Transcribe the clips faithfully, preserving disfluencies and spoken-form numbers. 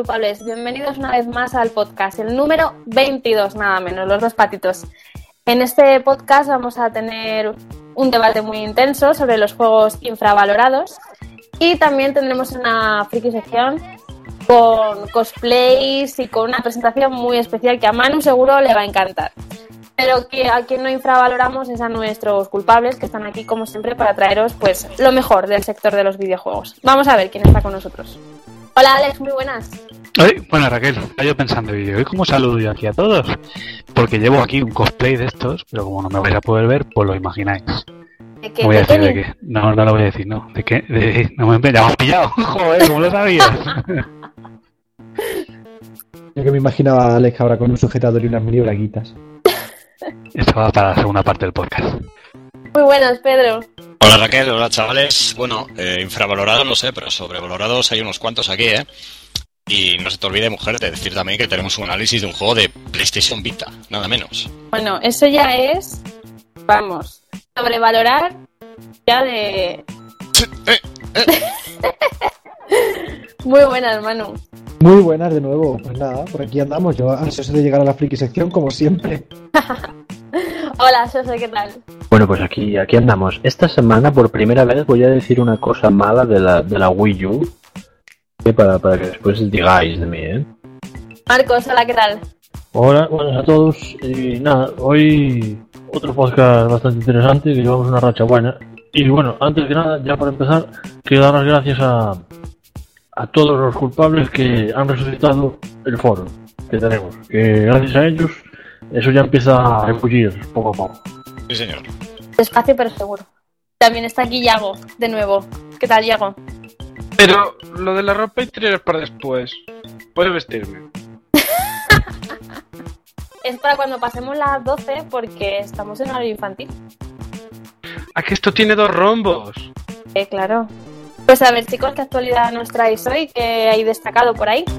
culpables, bienvenidos una vez más al podcast, el número veintidós, nada menos, los dos patitos. En este podcast vamos a tener un debate muy intenso sobre los juegos infravalorados y también tendremos una friki sección con cosplays y con una presentación muy especial que a Manu seguro le va a encantar. Pero que a quien no infravaloramos es a nuestros culpables, que están aquí como siempre para traeros pues lo mejor del sector de los videojuegos. Vamos a ver quién está con nosotros. Hola Alex, muy buenas. Ay, bueno Raquel, estaba yo pensando, ¿y hoy cómo saludo yo aquí a todos? Porque llevo aquí un cosplay de estos, pero como no me vais a poder ver, pues lo imagináis. ¿De qué? No voy a ¿De decir qué? de qué. No, no lo voy a decir, no. ¿De qué? De... No me ya me has pillado. Joder, ¿cómo lo sabías? Yo que me imaginaba a Alex ahora con un sujetador y unas mini braguitas. Esto va para la segunda parte del podcast. Muy buenas, Pedro. Hola Raquel, hola chavales. Bueno, eh, infravalorados no sé, pero sobrevalorados hay unos cuantos aquí, ¿eh? Y no se te olvide, mujer, de decir también que tenemos un análisis de un juego de PlayStation Vita, nada menos. Bueno, eso ya es, vamos, sobrevalorar ya de... Eh, eh. Muy buenas, Manu. Muy buenas de nuevo. Pues nada, por aquí andamos. Yo ansioso de llegar a la friki sección como siempre. Hola, José, ¿qué tal? Bueno, pues aquí, aquí andamos. Esta semana, por primera vez, voy a decir una cosa mala de la, de la Wii U. Para, para que después digáis de mí, ¿eh? Marcos, hola, ¿qué tal? Hola, buenas a todos. Y nada, hoy otro podcast bastante interesante, que llevamos una racha buena. Y bueno, antes que nada, ya para empezar, quiero dar las gracias a, a todos los culpables que han resucitado el foro que tenemos. Que gracias a ellos, eso ya empieza a embullir poco a poco. Sí, señor. Despacio pero seguro. También está aquí Yago, de nuevo. ¿Qué tal, Yago? Pero lo de la ropa interior es para después. Puedes vestirme. Es para cuando pasemos las doce porque estamos en horario infantil. ¿A que esto tiene dos rombos? Eh, claro. Pues a ver, chicos, ¿qué actualidad nos traéis hoy? ¿Qué hay destacado por ahí?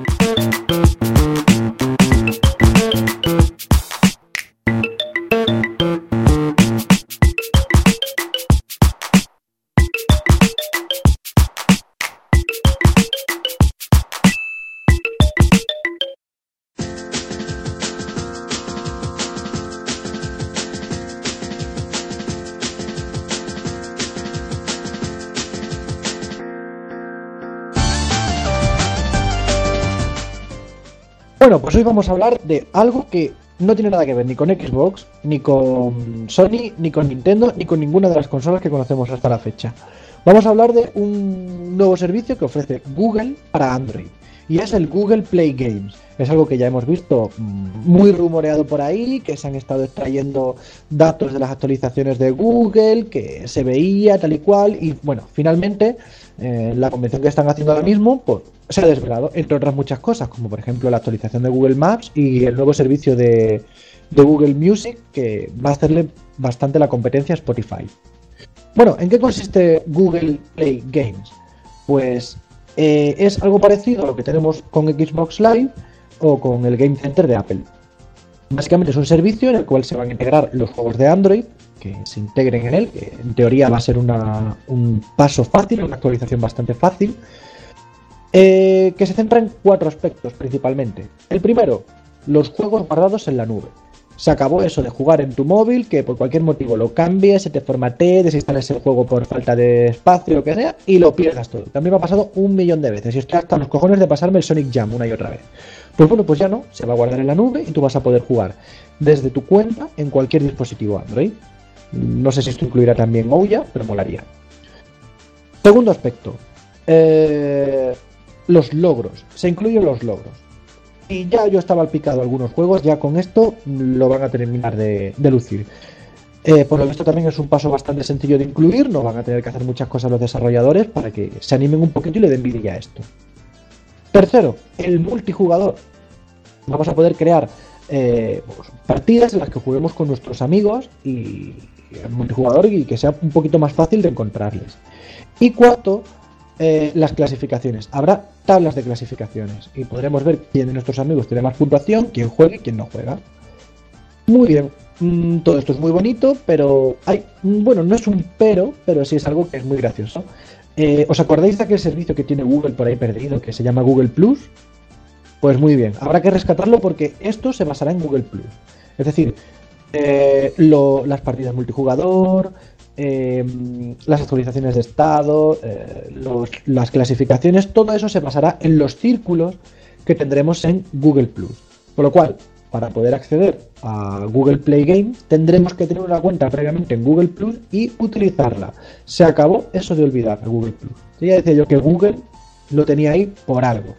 Bueno, pues hoy vamos a hablar de algo que no tiene nada que ver ni con Xbox, ni con Sony, ni con Nintendo, ni con ninguna de las consolas que conocemos hasta la fecha. Vamos a hablar de un nuevo servicio que ofrece Google para Android. Y es el Google Play Games. Es algo que ya hemos visto muy rumoreado por ahí, que se han estado extrayendo datos de las actualizaciones de Google, que se veía tal y cual. Y bueno, finalmente, eh, la convención que están haciendo ahora mismo, pues se ha desvelado, entre otras muchas cosas, como por ejemplo la actualización de Google Maps y el nuevo servicio de, de Google Music, que va a hacerle bastante la competencia a Spotify. Bueno, ¿en qué consiste Google Play Games? Pues eh, es algo parecido a lo que tenemos con Xbox Live o con el Game Center de Apple. Básicamente es un servicio en el cual se van a integrar los juegos de Android, que se integren en él, que en teoría va a ser una, un paso fácil, una actualización bastante fácil, eh, que se centra en cuatro aspectos principalmente. El primero, los juegos guardados en la nube. Se acabó eso de jugar en tu móvil, que por cualquier motivo lo cambies, se te formatee, desinstales el juego por falta de espacio, lo que sea, y lo pierdas todo. También me ha pasado un millón de veces y estoy hasta los cojones de pasarme el Sonic Jam una y otra vez. Pues bueno, pues ya no, se va a guardar en la nube y tú vas a poder jugar desde tu cuenta en cualquier dispositivo Android. No sé si esto incluirá también Ouya, pero molaría. Segundo aspecto, eh, los logros. Se incluyen los logros. Y ya yo estaba al picado algunos juegos, ya con esto lo van a terminar de, de lucir. Eh, por lo visto también es un paso bastante sencillo de incluir, no van a tener que hacer muchas cosas los desarrolladores para que se animen un poquito y le den vidilla a esto. Tercero, el multijugador. Vamos a poder crear eh, pues, partidas en las que juguemos con nuestros amigos y el multijugador y que sea un poquito más fácil de encontrarles. Y cuarto, eh, las clasificaciones. Habrá tablas de clasificaciones y podremos ver quién de nuestros amigos tiene más puntuación, quién juega y quién no juega. Muy bien, mm, todo esto es muy bonito, pero hay, bueno, no es un pero, pero sí es algo que es muy gracioso. Eh, ¿Os acordáis de aquel servicio que tiene Google por ahí perdido, que se llama Google Plus? Pues muy bien, habrá que rescatarlo porque esto se basará en Google Plus. Es decir, eh, lo, las partidas multijugador, eh, las actualizaciones de estado, eh, los, las clasificaciones, todo eso se basará en los círculos que tendremos en Google Plus. Con lo cual, para poder acceder a Google Play Games, tendremos que tener una cuenta previamente en Google Plus y utilizarla. Se acabó eso de olvidar a Google Plus. Ya decía yo que Google lo tenía ahí por algo.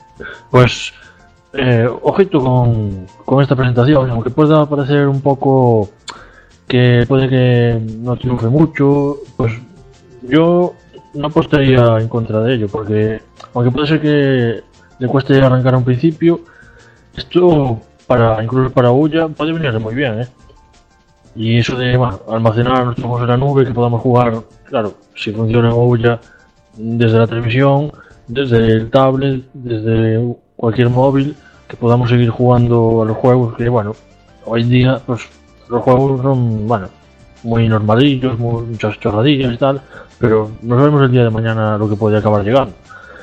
Pues, eh, ojito con, con esta presentación, aunque pueda parecer un poco que puede que no triunfe mucho, pues yo no apostaría en contra de ello, porque aunque puede ser que le cueste arrancar a un principio, esto para incluso para Ouya puede venir muy bien, ¿eh? Y eso de bueno, almacenar nuestros juegos en la nube, que podamos jugar, claro, si funciona en Ouya desde la televisión, desde el tablet, desde cualquier móvil, que podamos seguir jugando a los juegos, que bueno, hoy en día pues los juegos son, bueno, muy normalillos, muy, muchas chorradillas y tal, pero no sabemos el día de mañana lo que puede acabar llegando.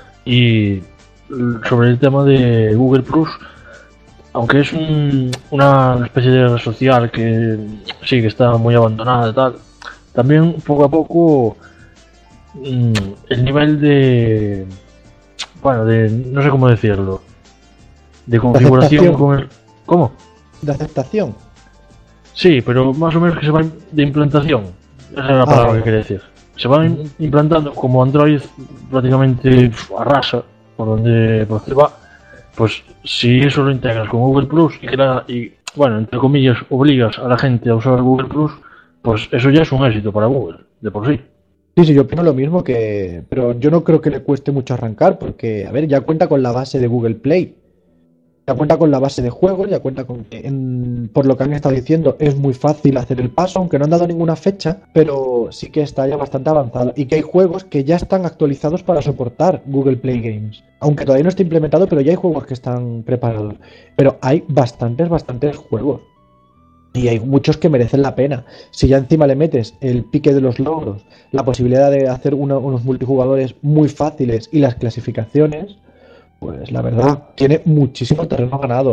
Y sobre el tema de Google Plus, aunque es un, una especie de red social que sí que está muy abandonada y tal, también poco a poco mmm, el nivel de, bueno, de, no sé cómo decirlo, de configuración de con el, ¿cómo? De aceptación. Sí, pero más o menos que se va de implantación, esa es la palabra ah, que quería decir. Se va uh-huh. implantando como Android prácticamente arrasa por donde, por donde va. Pues si eso lo integras con Google Plus y, que la, y, bueno, entre comillas, obligas a la gente a usar Google Plus, pues eso ya es un éxito para Google, de por sí. Sí, sí, yo opino lo mismo, que pero yo no creo que le cueste mucho arrancar, porque, a ver, ya cuenta con la base de Google Play, ya cuenta con la base de juegos, ya cuenta con que, en, por lo que han estado diciendo, es muy fácil hacer el paso, aunque no han dado ninguna fecha, pero sí que está ya bastante avanzado, y que hay juegos que ya están actualizados para soportar Google Play Games. Aunque todavía no está implementado, pero ya hay juegos que están preparados. Pero hay bastantes, bastantes juegos. Y hay muchos que merecen la pena. Si ya encima le metes el pique de los logros, la posibilidad de hacer una, unos multijugadores muy fáciles y las clasificaciones, pues la verdad, tiene muchísimo terreno ganado.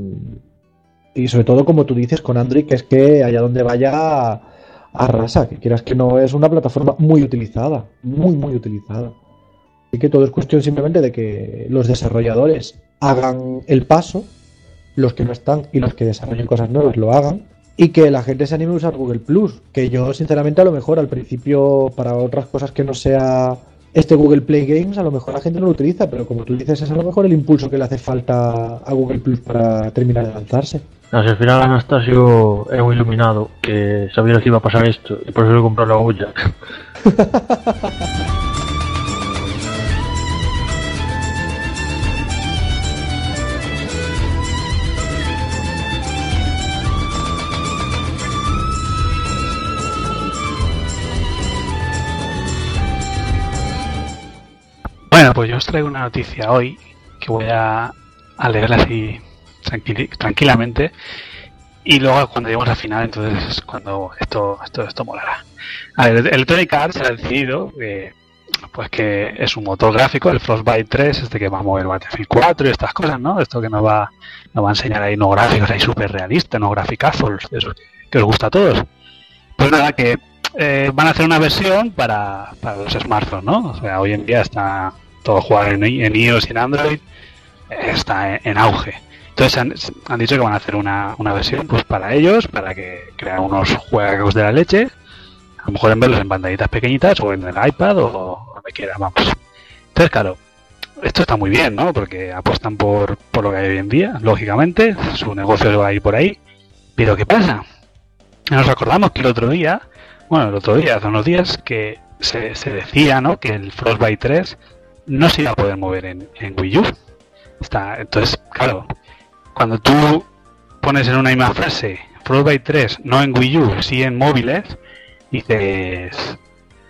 Y sobre todo, como tú dices, con Android, que es que allá donde vaya arrasa, que quieras que no, es una plataforma muy utilizada. Muy, muy utilizada. Así que todo es cuestión simplemente de que los desarrolladores hagan el paso, los que no están y los que desarrollen cosas nuevas lo hagan, y que la gente se anime a usar Google Plus, que yo sinceramente a lo mejor al principio para otras cosas que no sea este Google Play Games, a lo mejor la gente no lo utiliza, pero como tú dices, es a lo mejor el impulso que le hace falta a Google Plus para terminar de lanzarse. No, si al final Anastasio es un iluminado que sabía que iba a pasar esto y por eso le compró la olla. Bueno, pues yo os traigo una noticia hoy que voy a, a leerla así tranquil, tranquilamente, y luego cuando lleguemos al final, entonces es cuando esto, esto, esto molará. A ver, Electronic Arts ha decidido eh, pues que es un motor gráfico, el Frostbite tres, este que va a mover Battlefield cuatro y estas cosas, ¿no? Esto que nos va, nos va a enseñar ahí no gráficos, ahí súper realistas, no graficazos, eso que os gusta a todos. Pues nada, que eh, van a hacer una versión para, para los smartphones, ¿no? O sea, hoy en día está todo jugar en, en iOS y en Android, está en, en auge. Entonces han, han dicho que van a hacer una, una versión pues para ellos, para que crean unos juegos de la leche, a lo mejor en verlos en pantallitas pequeñitas o en el iPad o donde quiera, vamos. Entonces, claro, esto está muy bien, ¿no? Porque apuestan por, por lo que hay hoy en día, lógicamente, su negocio se va a ir por ahí. Pero ¿qué pasa? Nos acordamos que el otro día, bueno, el otro día, hace unos días, que se, se decía, ¿no?, que el Frostbite tres no se iba a poder mover en, en Wii U. Está, entonces, claro, cuando tú pones en una misma frase Frostbite tres no en Wii U, sí en móviles, dices,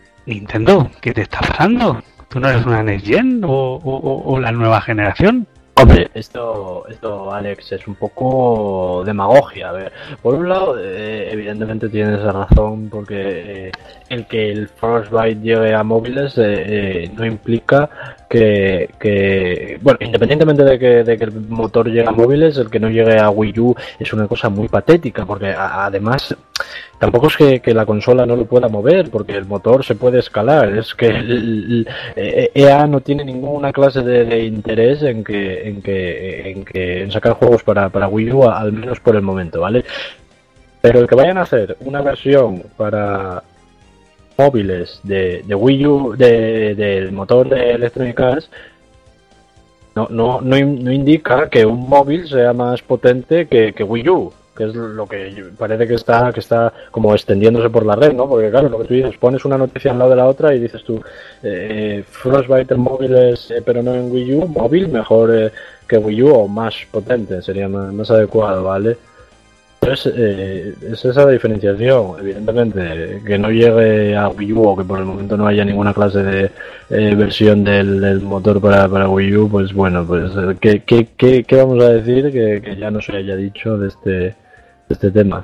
Nintendo, ¿qué te está pasando? ¿Tú no eres una Next Gen o, o, o la nueva generación? Hombre, esto, esto, Alex, es un poco demagogia. A ver, por un lado, eh, evidentemente tienes razón, porque eh, el que el Frostbite llegue a móviles eh, eh, no implica que, que, bueno, independientemente de que, de que el motor llegue a móviles, el que no llegue a Wii U es una cosa muy patética, porque a, además tampoco es que, que la consola no lo pueda mover, porque el motor se puede escalar. Es que el, el, el E A no tiene ninguna clase de, de interés en que, en que, en que, en sacar juegos para, para Wii U, al menos por el momento, ¿vale? Pero el que vayan a hacer una versión para móviles de, de Wii U, de, del motor de Electronic Arts, no, no, no, no indica que un móvil sea más potente que, que Wii U, que es lo que parece que está que está como extendiéndose por la red, ¿no? Porque claro, lo que tú dices, pones una noticia al lado de la otra y dices tú, eh, Frostbite en móviles, eh, pero no en Wii U, móvil mejor eh, que Wii U o más potente, sería más, más adecuado, ¿vale? Entonces, eh, es esa la diferenciación, evidentemente, que no llegue a Wii U o que por el momento no haya ninguna clase de eh, versión del, del motor para, para Wii U, pues bueno, pues ¿qué, qué, qué, qué vamos a decir que, que ya no se haya dicho de este, de este tema?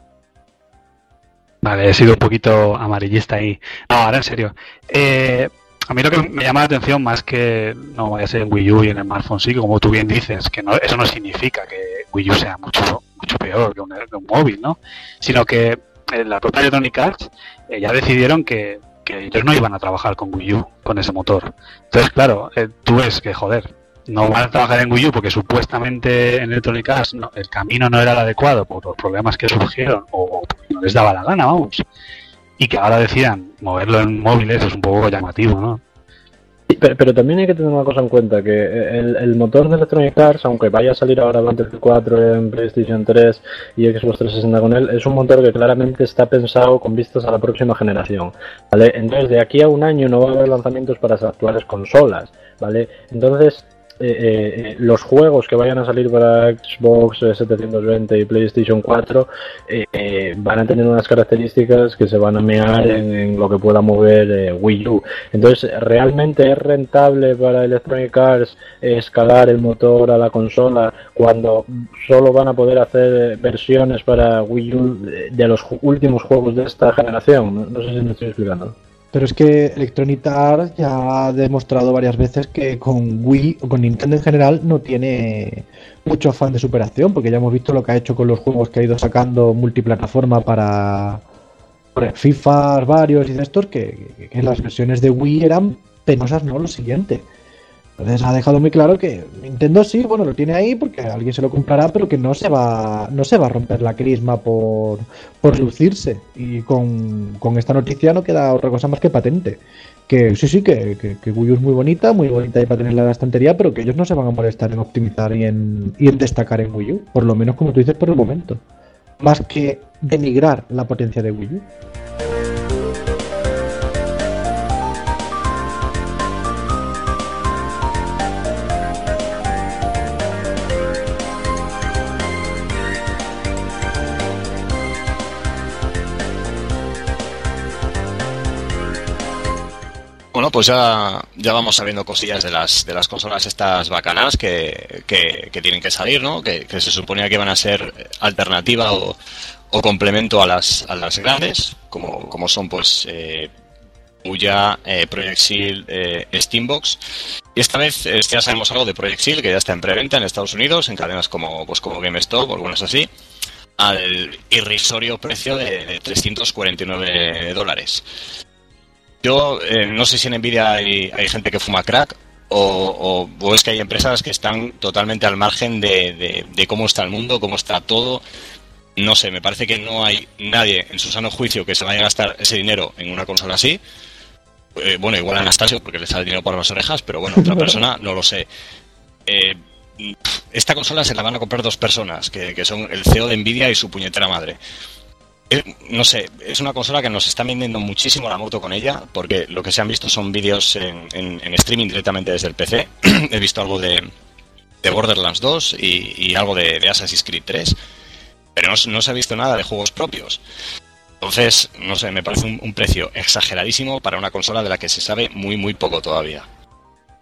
Vale, he sido un poquito amarillista ahí. No, ahora en serio. Eh, a mí lo que me llama la atención, más que no vaya a ser en Wii U y en el smartphone, sí, como tú bien dices, que no, eso no significa que Wii U sea mucho mucho peor que un, que un móvil, ¿no? Sino que eh, la propia Electronic Arts eh, ya decidieron que, que ellos no iban a trabajar con Wii U, con ese motor. Entonces, claro, eh, tú ves que, joder, no van a trabajar en Wii U porque supuestamente en Electronic Arts no, el camino no era el adecuado por los problemas que surgieron o, o porque no les daba la gana, vamos. Y que ahora decidan moverlo en móviles es un poco llamativo, ¿no? Sí, pero, pero también hay que tener una cosa en cuenta, que el, el motor de Electronic Arts, aunque vaya a salir ahora Battlefield cuatro en PlayStation tres y Xbox trescientos sesenta con él, es un motor que claramente está pensado con vistas a la próxima generación, ¿vale? Entonces, de aquí a un año no va a haber lanzamientos para las actuales consolas, ¿vale? Entonces, Eh, eh, los juegos que vayan a salir para Xbox setecientos veinte y PlayStation cuatro eh, eh, van a tener unas características que se van a mear en, en lo que pueda mover eh, Wii U. Entonces, ¿realmente es rentable para Electronic Arts escalar el motor a la consola cuando solo van a poder hacer versiones para Wii U de, de los últimos juegos de esta generación? No, no sé si me estoy explicando. Pero es que Electronic Arts ya ha demostrado varias veces que con Wii o con Nintendo en general no tiene mucho afán de superación, porque ya hemos visto lo que ha hecho con los juegos que ha ido sacando multiplataforma para FIFA varios y de estos, que, que las versiones de Wii eran penosas, ¿no? Lo siguiente. Entonces ha dejado muy claro que Nintendo sí, bueno, lo tiene ahí porque alguien se lo comprará, pero que no se va no se va a romper la crisma por, por lucirse. Y con, con esta noticia no queda otra cosa más que patente. Que sí, sí, que, que, que Wii U es muy bonita, muy bonita y para tenerla en la estantería, pero que ellos no se van a molestar en optimizar y en, y en destacar en Wii U. Por lo menos, como tú dices, por el momento. Más que denigrar la potencia de Wii U. Bueno, pues ya, ya vamos sabiendo cosillas de las de las consolas estas bacanas que, que, que tienen que salir, ¿no? Que, que se suponía que iban a ser alternativa o, o complemento a las a las grandes, como, como son pues eh, Ouya, eh, Project Shield, eh, Steambox. Y esta vez eh, ya sabemos algo de Project Shield, que ya está en preventa en Estados Unidos, en cadenas como pues como GameStop o algunas así, al irrisorio precio de, de trescientos cuarenta y nueve dólares. Yo eh, no sé si en Nvidia hay, hay gente que fuma crack o, o, o es que hay empresas que están totalmente al margen de, de, de cómo está el mundo, cómo está todo. No sé, me parece que no hay nadie en su sano juicio que se vaya a gastar ese dinero en una consola así. Eh, bueno, igual a Anastasio porque le sale dinero por las orejas, pero bueno, otra persona no lo sé. Eh, esta consola se la van a comprar dos personas, que, que son el C E O de Nvidia y su puñetera madre. No sé, es una consola que nos está vendiendo muchísimo la moto con ella, porque lo que se han visto son vídeos en, en, en streaming directamente desde el P C. He visto algo de, de Borderlands dos y, y algo de, de Assassin's Creed tres, pero no, no se ha visto nada de juegos propios. Entonces, no sé, me parece un, un precio exageradísimo para una consola de la que se sabe muy muy poco todavía.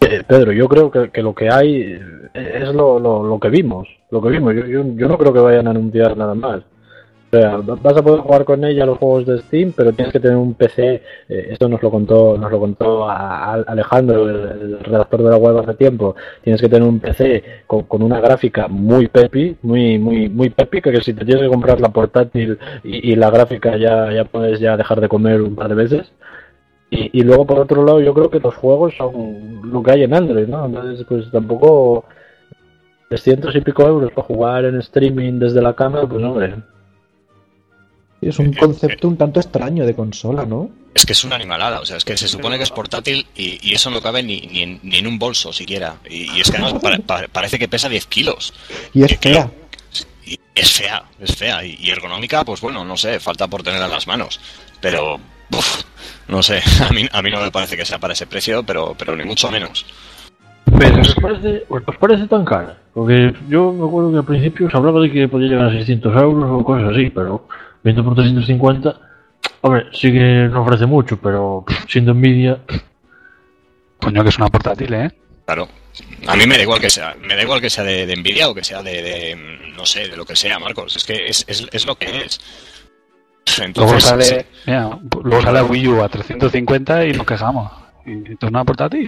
Eh, Pedro, yo creo que, que lo que hay es lo, lo, lo que vimos. Lo que vimos. Yo, yo, yo no creo que vayan a anunciar nada más. O sea, vas a poder jugar con ella los juegos de Steam, pero tienes que tener un P C. Eh, esto nos lo contó, nos lo contó a, a Alejandro, el, el redactor de la web hace tiempo. Tienes que tener un P C con, con una gráfica muy pepi, muy, muy, muy pepi, que si te tienes que comprar la portátil y, y la gráfica ya, ya puedes ya dejar de comer un par de veces. Y, y luego por otro lado yo creo que los juegos son lo que hay en Android, ¿no? Entonces pues tampoco trescientos y pico euros para jugar en streaming desde la cama, pues hombre. Es un concepto un tanto extraño de consola, ¿no? Es que es una animalada, o sea, es que se supone que es portátil y, y eso no cabe ni, ni, en, ni en un bolso siquiera. Y, y es que además pa, pa, parece que pesa diez kilos. Y es fea. Y es fea, es fea. Y, y ergonómica, pues bueno, no sé, falta por tenerla en las manos. Pero, uf, no sé, a mí, a mí no me parece que sea para ese precio, pero, pero ni mucho menos. Pero ¿os parece, os parece tan cara? Porque yo me acuerdo que al principio se hablaba de que podía llegar a seiscientos euros o cosas así, pero viendo por trescientos cincuenta, hombre, sí que no ofrece mucho, pero siendo Nvidia... Coño, que es una portátil, ¿eh? Claro. A mí me da igual que sea, me da igual que sea de, de Nvidia o que sea de, de, no sé, de lo que sea, Marcos. Es que es, es, es lo que es. Entonces, luego sale, sí. mira, luego sale la Wii U a trescientos cincuenta y nos quejamos. Y esto es una portátil.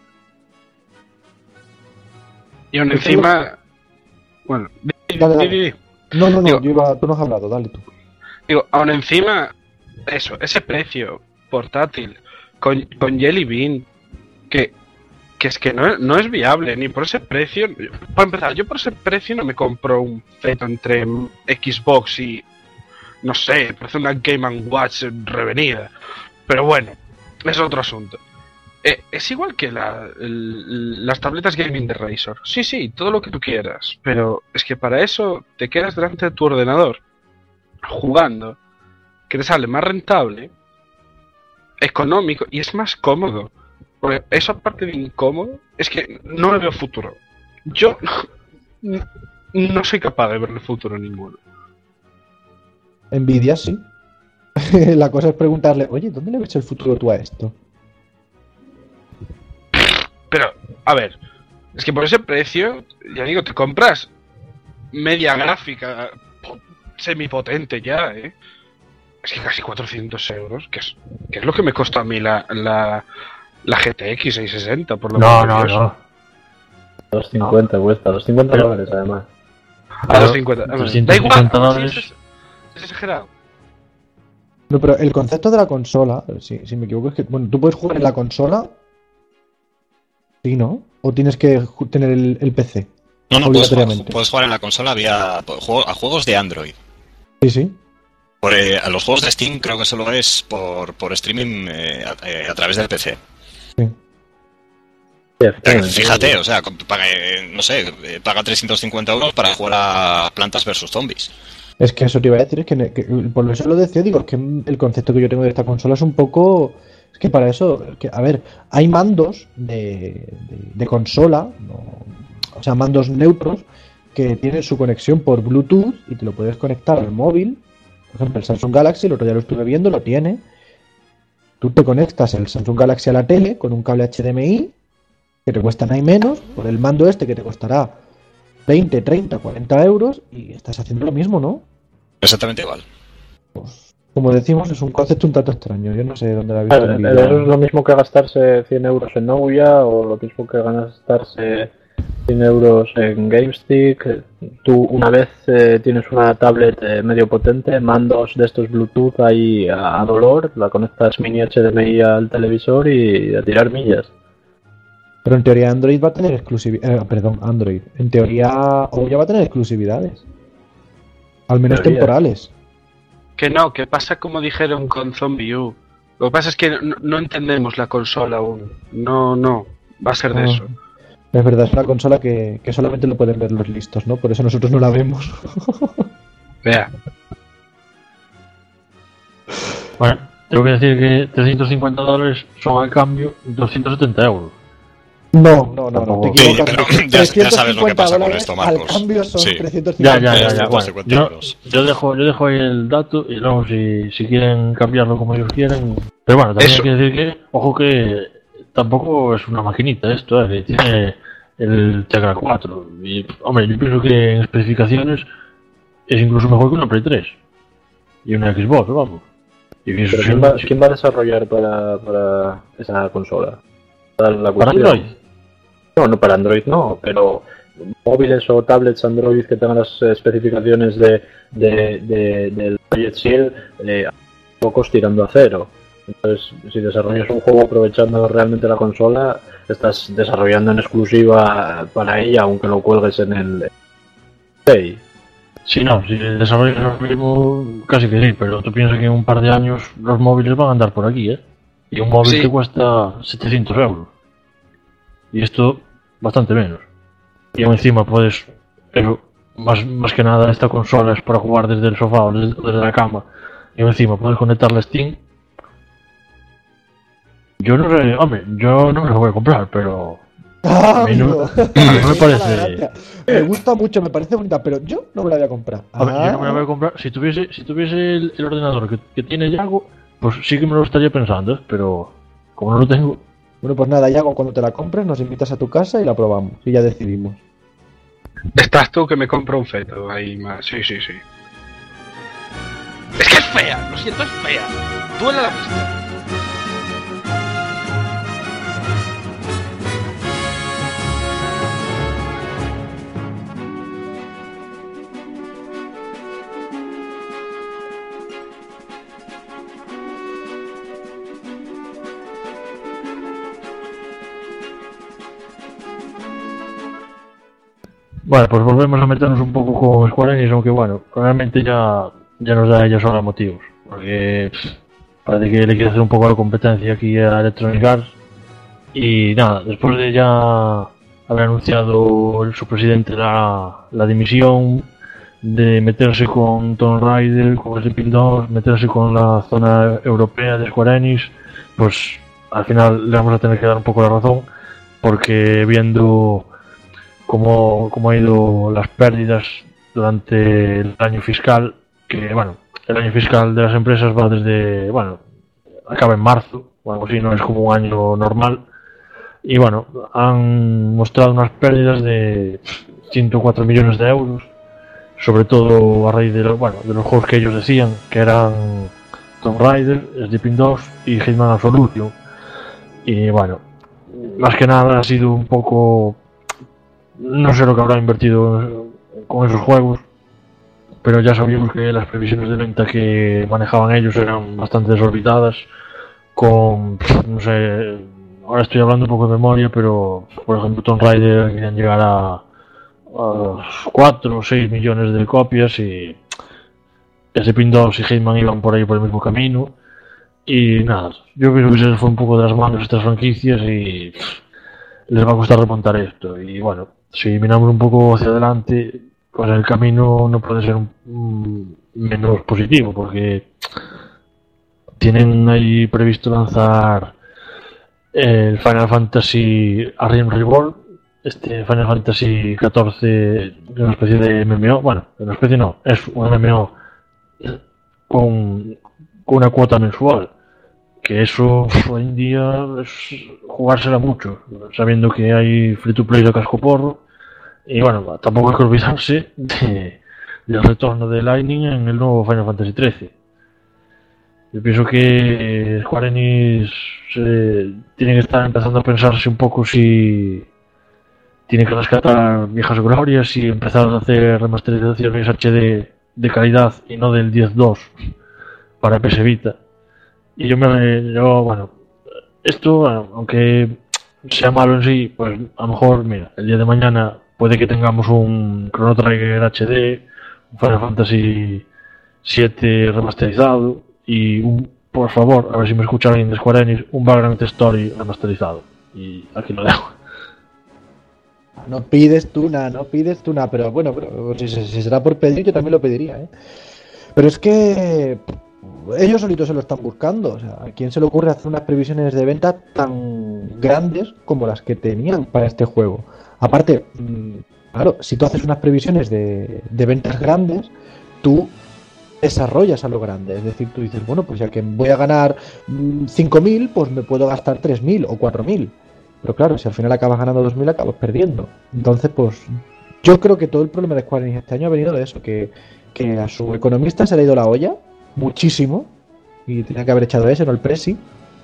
Y aún encima... Bueno, di, Dale, di, dale. di, di. No, no, no, Digo- yo iba- tú no has hablado, dale tú. Digo, aún encima, eso, ese precio portátil con, con Jelly Bean, que, que es que no es, no es viable, ni por ese precio. Para empezar, yo por ese precio no me compro un feto entre Xbox y, no sé, parece una Game and Watch revenida. Pero bueno, es otro asunto. Eh, es igual que la, el- las tabletas gaming de Razer. Sí, sí, todo lo que tú quieras. Pero es que para eso te quedas delante de tu ordenador jugando, que te sale más rentable, económico y es más cómodo. Porque eso, aparte de incómodo, es que no le veo futuro. Yo no, no soy capaz de verle futuro a ninguno. Nvidia sí. La cosa es preguntarle, oye, ¿dónde le ves el futuro tú a esto? Pero, a ver, es que por ese precio, ya digo, te compras media gráfica po- semipotente ya, ¿eh? Es que casi cuatrocientos euros, que es, que es lo que me costó a mí la, la, la G T X seiscientos sesenta, por lo No, menos. no, no. doscientos cincuenta cuesta, doscientos cincuenta Pero- dólares además. A los cincuenta. Da trescientos igual, cincuenta sí, dólares. es, es exagerado. No, pero el concepto de la consola, si, si me equivoco, es que, bueno, tú puedes jugar en la consola. Sí, ¿no? O tienes que ju- tener el, el P C. No, no, puedes jugar, Obligatoriamente. puedes jugar en la consola vía a juegos de Android. Sí, sí. Por, eh, a los juegos de Steam creo que solo es por, por streaming eh, a, eh, a través del P C. Sí, Eh, efectivamente. Fíjate, o sea, con- paga, eh, no sé, eh, paga trescientos cincuenta euros para jugar a Plantas versus Zombies. Es que eso te iba a decir, es que, ne- que por eso lo decía, digo, es que el concepto que yo tengo de esta consola es un poco... Es que para eso, que, a ver, hay mandos de, de, de consola, no- o sea, mandos neutros, que tienen su conexión por Bluetooth y te lo puedes conectar al móvil. Por ejemplo, el Samsung Galaxy, el otro día lo estuve viendo, lo tiene. Tú te conectas el Samsung Galaxy a la tele con un cable H D M I, que te cuesta nada y menos, por el mando este que te costará veinte, treinta, cuarenta euros, y estás haciendo lo mismo, ¿no? Exactamente igual. Como decimos, es un concepto un tanto extraño. Yo no sé dónde la he visto. Claro, en eso vídeo. es lo mismo que gastarse cien euros en Ouya o lo mismo que gastarse cien euros en GameStick. Tú una vez eh, tienes una tablet eh, medio potente, mandos de estos Bluetooth ahí a, a dolor, la conectas mini H D M I al televisor y a tirar millas. Pero en teoría Android va a tener exclusividad. Eh, perdón, Android. En teoría Ouya va a tener exclusividades. Al menos Teoría. temporales. Que no, que pasa como dijeron con Zombie U. Lo que pasa es que no, no entendemos la consola aún. No, no, va a ser de Ah, eso. Es verdad, es una consola que, que solamente lo pueden ver los listos, ¿no? Por eso nosotros no la vemos. Vea. Bueno, tengo que decir que trescientos cincuenta dólares son al cambio doscientos setenta euros. No, no, no, no, te Sí, equivocas. pero ya- ya sabes lo que pasa con esto, Al Marcos. cambio son Sí. trescientos Ya, cincuenta. ya, ya, ya. trescientos Bueno, cincuenta yo, euros. yo dejo, yo dejo ahí el dato y luego si, si quieren cambiarlo como ellos quieren. Pero bueno, también Eso. hay que decir que, ojo que tampoco es una maquinita esto, ¿eh? Que tiene el Tegra cuatro. Y, hombre, yo pienso que en especificaciones es incluso mejor que una Play tres. Y una Xbox, vamos. Y ¿Pero quién va, quién va a desarrollar para, para esa consola? ¿Para, la ¿Para Android? No, no para Android no, pero móviles o tablets Android que tengan las especificaciones de, de, de, del Project Shield, eh, pocos tirando a cero. Entonces, si desarrollas un juego aprovechando realmente la consola, estás desarrollando en exclusiva para ella, aunque lo cuelgues en el Play. Sí, no, si desarrollas el mismo, casi que sí, pero tú piensas que en un par de años los móviles van a andar por aquí, ¿eh? Y un móvil Sí. te cuesta setecientos euros. Y esto, bastante menos. Y aún encima puedes, eso, más, más que nada esta consola es para jugar desde el sofá o desde, desde la cama. Y aún encima puedes conectarla a Steam. Yo no sé, hombre, yo no me lo voy a comprar, pero Ah, a mí no, amigo. a mí no me parece... Gracia. Me gusta mucho, me parece bonita, pero yo no me la voy a comprar. A ver, yo no me la voy a Ah. comprar. Si tuviese, si tuviese el, el ordenador que, que tiene Yago, pues sí que me lo estaría pensando, ¿eh? Pero como no lo tengo... Bueno, pues nada, Yago, cuando te la compres nos invitas a tu casa y la probamos. Y ya decidimos. Estás tú que me compro un feto ahí más. Sí, sí, sí. Es que es fea, lo siento, es fea. Duele la vista. Bueno, pues volvemos a meternos un poco con Square Enix, aunque bueno, realmente ya, ya nos da ella sola motivos. Porque pff, parece que le quiere hacer un poco la competencia aquí a Electronic Arts. Y nada, después de ya haber anunciado el, su presidente la, la dimisión, de meterse con Tomb Raider, con Sleeping Dogs, meterse con la zona europea de Square Enix, pues al final le vamos a tener que dar un poco la razón, porque viendo cómo, cómo han ido las pérdidas durante el año fiscal, que bueno, el año fiscal de las empresas va desde, bueno, acaba en marzo, o algo así, no es como un año normal, y bueno, han mostrado unas pérdidas de ciento cuatro millones de euros, sobre todo a raíz de los, bueno, de los juegos que ellos decían, que eran Tomb Raider, Sleeping Dogs y Hitman Absolution. Y bueno, más que nada ha sido un poco, no sé lo que habrá invertido con esos juegos, pero ya sabíamos que las previsiones de venta que manejaban ellos eran bastante desorbitadas, con, no sé, ahora estoy hablando un poco de memoria, pero por ejemplo Tomb Raider querían llegar a cuatro o seis millones de copias y Sleeping Dogs y Hitman iban por ahí por el mismo camino. Y nada, yo creo que se les fue un poco de las manos estas franquicias y pff, les va a costar remontar esto. Y bueno, si miramos un poco hacia adelante, pues el camino no puede ser un, un menos positivo, porque tienen ahí previsto lanzar el Final Fantasy A Realm Reborn, este Final Fantasy catorce, una especie de M M O, bueno, una especie no, es un M M O con, con una cuota mensual, que eso hoy en día es jugársela mucho, sabiendo que hay free to play de casco porro, y bueno, tampoco hay que olvidarse de, del retorno de Lightning en el nuevo Final Fantasy trece. Yo pienso que Square Enix eh, tiene que estar empezando a pensarse un poco si tiene que rescatar viejas glorias y empezar a hacer remasterizaciones H D de calidad y no del diez dos para P S Vita. Y yo me yo, bueno, esto aunque sea malo en sí, pues a lo mejor, mira, el día de mañana puede que tengamos un Chrono Trigger H D, un Final Fantasy siete remasterizado y un, por favor, a ver si me escucha alguien de Square Enix, un Vagrant Story remasterizado. Y aquí lo dejo. No pides tú nada, no pides tú nada, pero bueno, pero si, si será por pedir, yo también lo pediría, ¿eh? Pero es que ellos solitos se lo están buscando, o sea, ¿a quién se le ocurre hacer unas previsiones de venta tan grandes como las que tenían para este juego? Aparte, claro, si tú haces unas previsiones de, de ventas grandes, tú desarrollas a lo grande. Es decir, tú dices, bueno, pues ya que voy a ganar cinco mil, pues me puedo gastar tres mil o cuatro mil. Pero claro, si al final acabas ganando dos mil, acabas perdiendo. Entonces, pues yo creo que todo el problema de Square Enix este año ha venido de eso, que, que a su economista se le ha ido la olla muchísimo y tenía que haber echado ese, no el Presi.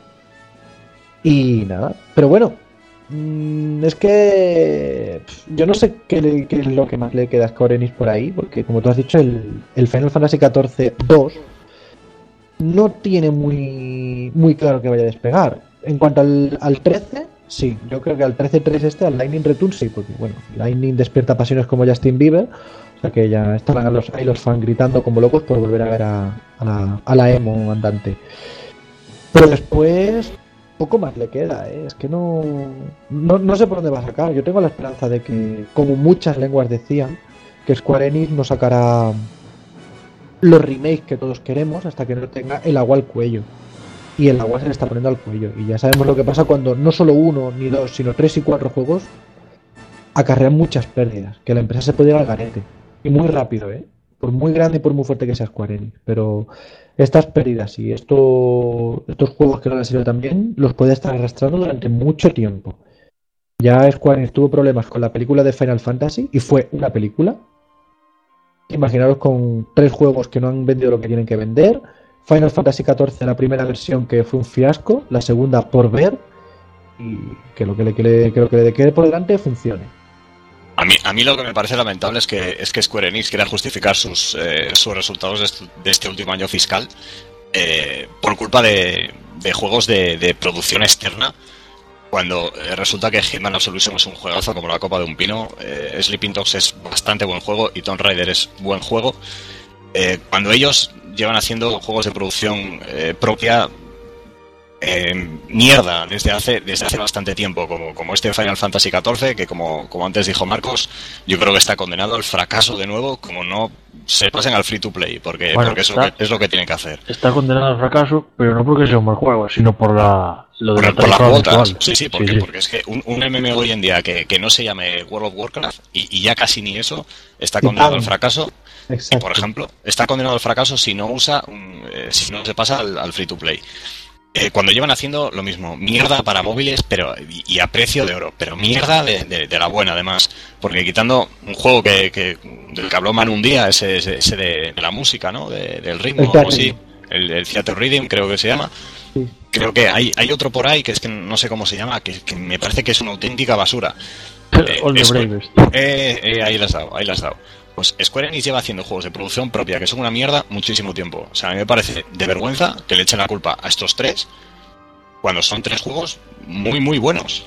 Y nada, pero bueno, mmm, es que yo no sé qué, le, qué es lo que más le queda a Square Enix por ahí, porque como tú has dicho, el, el Final Fantasy catorce dos no tiene muy, muy claro que vaya a despegar. En cuanto al, al trece, sí, yo creo que al trece tres este, al Lightning Return, sí, porque bueno, Lightning despierta pasiones como Justin Bieber, o sea que ya están los, ahí los fans gritando como locos por volver a ver a, a, la, a la emo andante. Pero después poco más le queda, ¿eh? Es que no, no no sé por dónde va a sacar. Yo tengo la esperanza de que, como muchas lenguas decían, que Square Enix no sacará los remakes que todos queremos hasta que no tenga el agua al cuello. Y el agua se le está poniendo al cuello. Y ya sabemos lo que pasa cuando no solo uno ni dos, sino tres y cuatro juegos acarrean muchas pérdidas. Que la empresa se puede ir al garete. Y muy rápido, ¿eh? Por muy grande y por muy fuerte que sea Square Enix. Pero estas pérdidas y esto, estos juegos que no le han salido tan bien, los puede estar arrastrando durante mucho tiempo. Ya Square Enix tuvo problemas con la película de Final Fantasy y fue una película. Imaginaros con tres juegos que no han vendido lo que tienen que vender. Final Fantasy catorce, la primera versión, que fue un fiasco. La segunda por ver. Y que lo que le quede, que lo que le quede por delante funcione. A mí, a mí lo que me parece lamentable es que, es que Square Enix quiera justificar sus, eh, sus resultados de este, de este último año fiscal eh, por culpa de, de juegos de, de producción externa, cuando eh, resulta que Hitman Absolution es un juegazo como la copa de un pino, eh, Sleeping Dogs es bastante buen juego y Tomb Raider es buen juego. Eh, cuando ellos llevan haciendo juegos de producción eh, propia Eh, mierda desde hace desde hace bastante tiempo, como, como este Final Fantasy catorce, que como, como antes dijo Marcos, yo creo que está condenado al fracaso de nuevo, como no se pasen al free to play, porque, bueno, porque eso está, es lo que tienen que hacer. Está condenado al fracaso, pero no porque sea un mal juego, sino por la lo de por, la por las cuotas. Actual. Sí, sí, porque, sí, sí. porque es que un, un M M O hoy en día que, que no se llame World of Warcraft y, y ya casi ni eso está condenado al fracaso. Exacto. Y por ejemplo, está condenado al fracaso si no usa, um, eh, si no se pasa al, al free to play. Eh, cuando llevan haciendo lo mismo, mierda para móviles, pero y, y a precio de oro, pero mierda de, de, de la buena además, porque quitando un juego que, que del que habló Manu un día, ese, ese, ese de, de la música, ¿no? De, del ritmo, o así, el, el Theater Rhythm creo que se llama, sí. Creo que hay, hay otro por ahí que es que no sé cómo se llama, que, que me parece que es una auténtica basura. Eh, All the es, Bravest. Eh, eh, ahí las has dado, ahí las has dado. Pues Square Enix lleva haciendo juegos de producción propia que son una mierda muchísimo tiempo. O sea, a mí me parece de vergüenza que le echen la culpa a estos tres cuando son tres juegos muy muy buenos.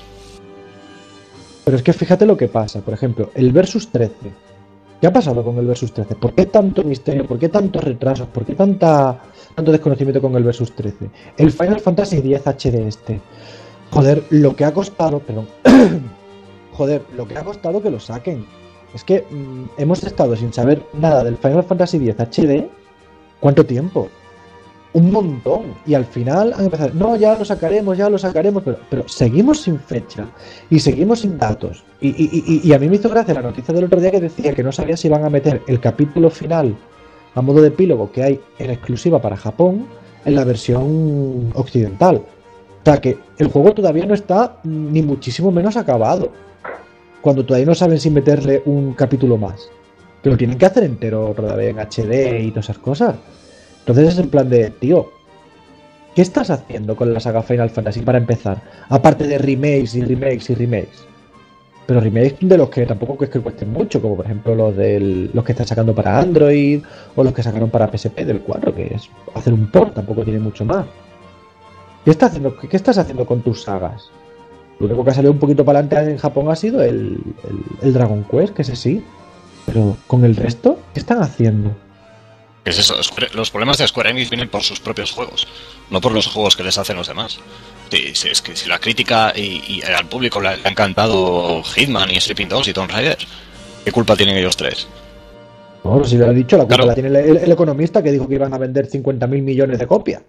Pero es que fíjate lo que pasa. Por ejemplo, el Versus trece. ¿Qué ha pasado con el Versus trece? ¿Por qué tanto misterio? ¿Por qué tantos retrasos? ¿Por qué tanta, tanto desconocimiento con el Versus trece? El Final Fantasy diez H D este. Joder, lo que ha costado... Perdón. Joder, lo que ha costado que lo saquen. Es que mmm, hemos estado sin saber nada del Final Fantasy diez H D. ¿Cuánto tiempo? Un montón. Y al final han empezado, no, ya lo sacaremos, ya lo sacaremos, pero, pero seguimos sin fecha y seguimos sin datos. Y, y, y, y a mí me hizo gracia la noticia del otro día que decía que no sabía si iban a meter el capítulo final a modo de epílogo que hay en exclusiva para Japón en la versión occidental. O sea que el juego todavía no está ni muchísimo menos acabado, cuando todavía no saben si meterle un capítulo más. Que lo tienen que hacer entero todavía en H D y todas esas cosas. Entonces es en plan de, tío, ¿qué estás haciendo con la saga Final Fantasy para empezar? Aparte de remakes y remakes y remakes. Pero remakes de los que tampoco es que cuesten mucho, como por ejemplo los del, los que están sacando para Android o los que sacaron para P S P del cuatro, que es hacer un port, tampoco tiene mucho más. ¿Qué estás haciendo, qué estás haciendo con tus sagas? Lo único que ha salido un poquito para adelante en Japón ha sido el, el, el Dragon Quest, que ese sí. Pero con el resto, ¿qué están haciendo? ¿Qué es eso? Los problemas de Square Enix vienen por sus propios juegos, no por los juegos que les hacen los demás. Sí, sí, es que si la crítica y, y al público le ha encantado Hitman y Sleeping Dogs y Tomb Raider, ¿qué culpa tienen ellos tres? Bueno, si lo han dicho, la culpa claro. la tiene el, el, el economista que dijo que iban a vender cincuenta mil millones de copias.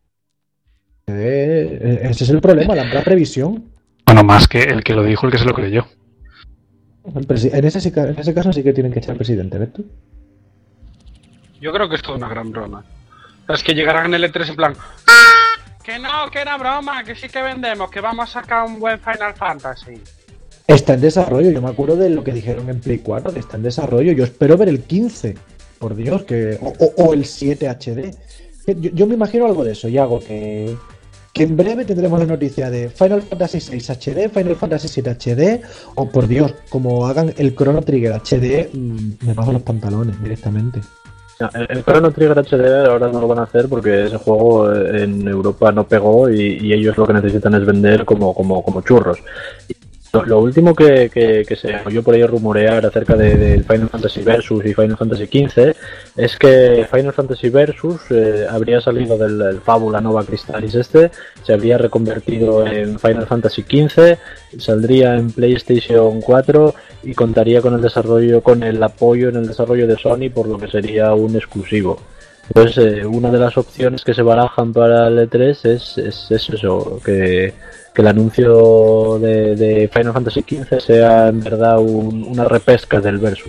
Eh, ese es el problema, la mala previsión. Bueno, más que el que lo dijo, el que se lo creyó. En ese, en ese caso sí que tienen que echar al presidente, ¿ves tú? Yo creo que es toda una gran broma. Es que llegarán en el E tres en plan... ¡Ah! Que no, que era broma, que sí que vendemos, que vamos a sacar un buen Final Fantasy. Está en desarrollo, yo me acuerdo de lo que dijeron en Play cuatro, que está en desarrollo. Yo espero ver el quince, por Dios, que o, o, o el siete H D. Yo, yo me imagino algo de eso, y hago que, que en breve tendremos la noticia de Final Fantasy seis H D, Final Fantasy siete H D, o por Dios, como hagan el Chrono Trigger H D, mmm, me paso los pantalones directamente. El, el Chrono Trigger H D ahora no lo van a hacer porque ese juego en Europa no pegó y, y ellos lo que necesitan es vender como, como, como churros. Lo, lo último que, que, que se oyó por ahí rumorear acerca del de, de Final Fantasy Versus y Final Fantasy quince es que Final Fantasy Versus eh, habría salido del, del Fábula Nova Crystallis este, se habría reconvertido en Final Fantasy quince, saldría en PlayStation cuatro y contaría con el desarrollo, con el apoyo en el desarrollo de Sony, por lo que sería un exclusivo. Entonces, eh, una de las opciones que se barajan para el E tres es, es, es eso, que, que el anuncio de, de Final Fantasy quince sea en verdad un, una repesca del Versus.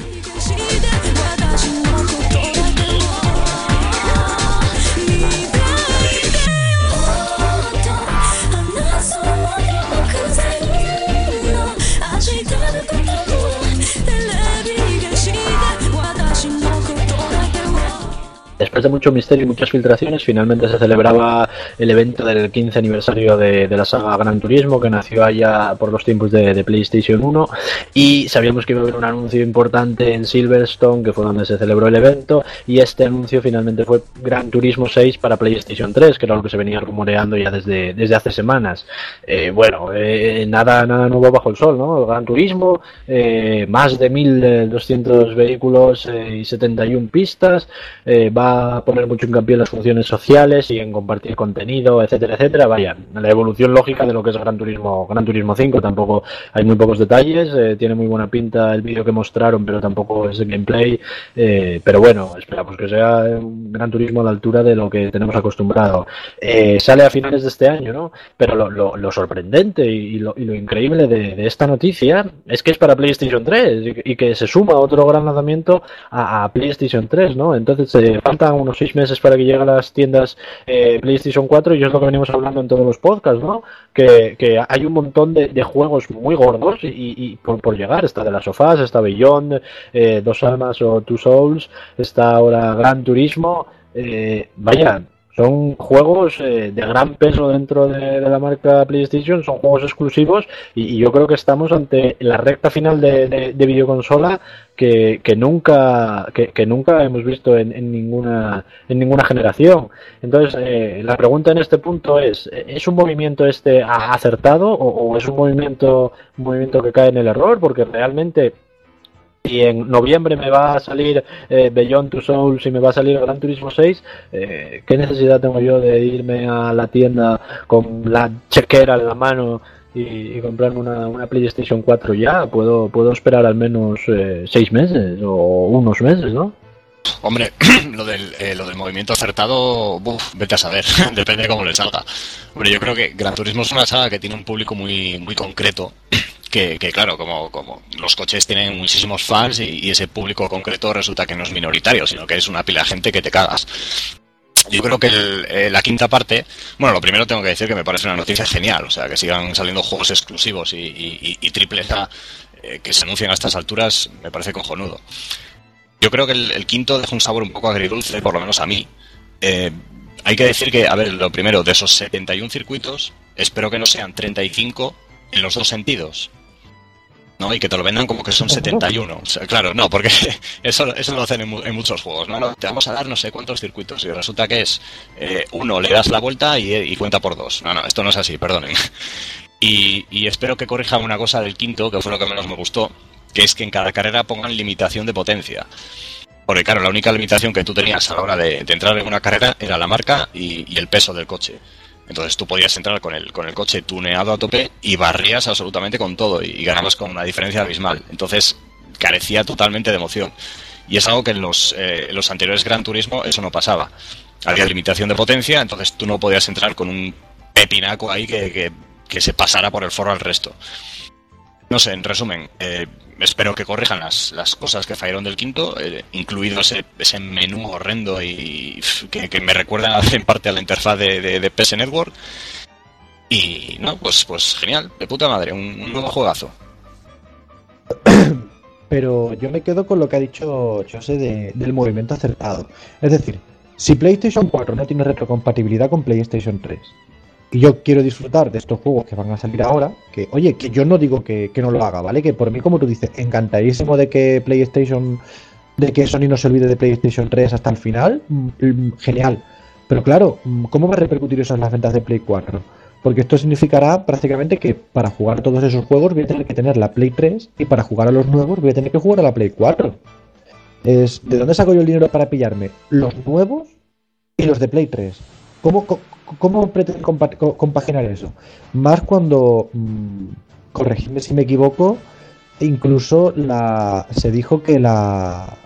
Después de mucho misterio y muchas filtraciones, finalmente se celebraba el evento del quince aniversario de, de la saga Gran Turismo, que nació allá por los tiempos de, de PlayStation uno, y sabíamos que iba a haber un anuncio importante en Silverstone, que fue donde se celebró el evento, y este anuncio finalmente fue Gran Turismo seis para PlayStation tres, que era lo que se venía rumoreando ya desde, desde hace semanas. Eh, bueno, eh, nada, nada nuevo bajo el sol, ¿no? El Gran Turismo, eh, más de mil doscientos vehículos eh, y setenta y una pistas, eh, va a poner mucho hincapié en las funciones sociales y en compartir contenido, etcétera, etcétera. Vaya, la evolución lógica de lo que es Gran Turismo, Gran Turismo cinco. Tampoco hay muy pocos detalles, eh, tiene muy buena pinta el vídeo que mostraron, pero tampoco es gameplay. Eh, pero bueno, esperamos que sea un Gran Turismo a la altura de lo que tenemos acostumbrado. Eh, sale a finales de este año, ¿no? Pero lo, lo, lo sorprendente y lo, y lo increíble de, de esta noticia es que es para PlayStation tres y, y que se suma otro gran lanzamiento a, a PlayStation tres, ¿no? Entonces, eh, faltan unos seis meses para que llegue a las tiendas eh, PlayStation cuatro, y es lo que venimos hablando en todos los podcasts, ¿no? Que, que hay un montón de, de juegos muy gordos y, y por, por llegar. Está de las sofás, está Beyond, eh, Dos Almas o Two Souls, está ahora Gran Turismo. Eh, vaya, son juegos eh, de gran peso dentro de, de la marca PlayStation, son juegos exclusivos, y, y yo creo que estamos ante la recta final de, de, de videoconsola que, que nunca que, que nunca hemos visto en, en ninguna en ninguna generación. Entonces, eh, la pregunta en este punto es, ¿es un movimiento este acertado o, o es un movimiento un movimiento que cae en el error? Porque realmente, y en noviembre me va a salir eh, Beyond Two Souls y me va a salir Gran Turismo seis, eh, ¿qué necesidad tengo yo de irme a la tienda con la chequera en la mano y, y comprarme una, una PlayStation cuatro ya? Puedo puedo esperar al menos eh, seis meses o unos meses, ¿no? Hombre, lo del, eh, lo del movimiento acertado, buf, vete a saber, depende de cómo le salga. Hombre, yo creo que Gran Turismo es una saga que tiene un público muy muy concreto. Que, que claro, como, como los coches tienen muchísimos fans y, y ese público concreto resulta que no es minoritario, sino que es una pila de gente que te cagas. Yo creo que el, eh, la quinta parte, bueno, lo primero tengo que decir que me parece una noticia genial, o sea, que sigan saliendo juegos exclusivos y, y, y triple A eh, que se anuncian a estas alturas, me parece cojonudo. Yo creo que el, el quinto deja un sabor un poco agridulce, por lo menos a mí. Eh, hay que decir que, a ver, lo primero, de esos setenta y un circuitos, espero que no sean treinta y cinco en los dos sentidos, ¿no? Y que te lo vendan como que son setenta y uno. O sea, claro, no, porque eso, eso lo hacen en, en muchos juegos, ¿no? No, te vamos a dar no sé cuántos circuitos y resulta que es eh, uno, le das la vuelta y, y cuenta por dos. No, no, esto no es así, perdonen. Y, y espero que corrijan una cosa del quinto, que fue lo que menos me gustó, que es que en cada carrera pongan limitación de potencia. Porque claro, la única limitación que tú tenías a la hora de, de entrar en una carrera era la marca y, y el peso del coche. Entonces tú podías entrar con el con el coche tuneado a tope y barrías absolutamente con todo y, y ganabas con una diferencia abismal. Entonces carecía totalmente de emoción. Y es algo que en los, eh, en los anteriores Gran Turismo eso no pasaba. Había limitación de potencia, entonces tú no podías entrar con un pepinaco ahí que, que, que se pasara por el forro al resto. no sé, en resumen, eh, espero que corrijan las, las cosas que fallaron del quinto, eh, incluido ese, ese menú horrendo y que, que me recuerda en parte a la interfaz de, de, de P S Network. Y no, pues pues genial, de puta madre, un, un nuevo juegazo. Pero yo me quedo con lo que ha dicho José de, del movimiento acertado. Es decir, si PlayStation cuatro no tiene retrocompatibilidad con PlayStation tres y yo quiero disfrutar de estos juegos que van a salir ahora, que oye, que yo no digo que, que no lo haga, ¿vale? Que por mí, como tú dices, encantadísimo de que PlayStation, de que Sony no se olvide de PlayStation tres hasta el final, mm, genial. Pero claro, ¿cómo va a repercutir eso en las ventas de Play cuatro? Porque esto significará prácticamente que para jugar todos esos juegos voy a tener que tener la Play tres y para jugar a los nuevos voy a tener que jugar a la Play cuatro. Es, ¿de dónde saco yo el dinero para pillarme los nuevos y los de Play tres? ¿Cómo, cómo, cómo pretendo compa- compaginar eso? Más cuando, mmm, corregidme si me equivoco, incluso la, se dijo que la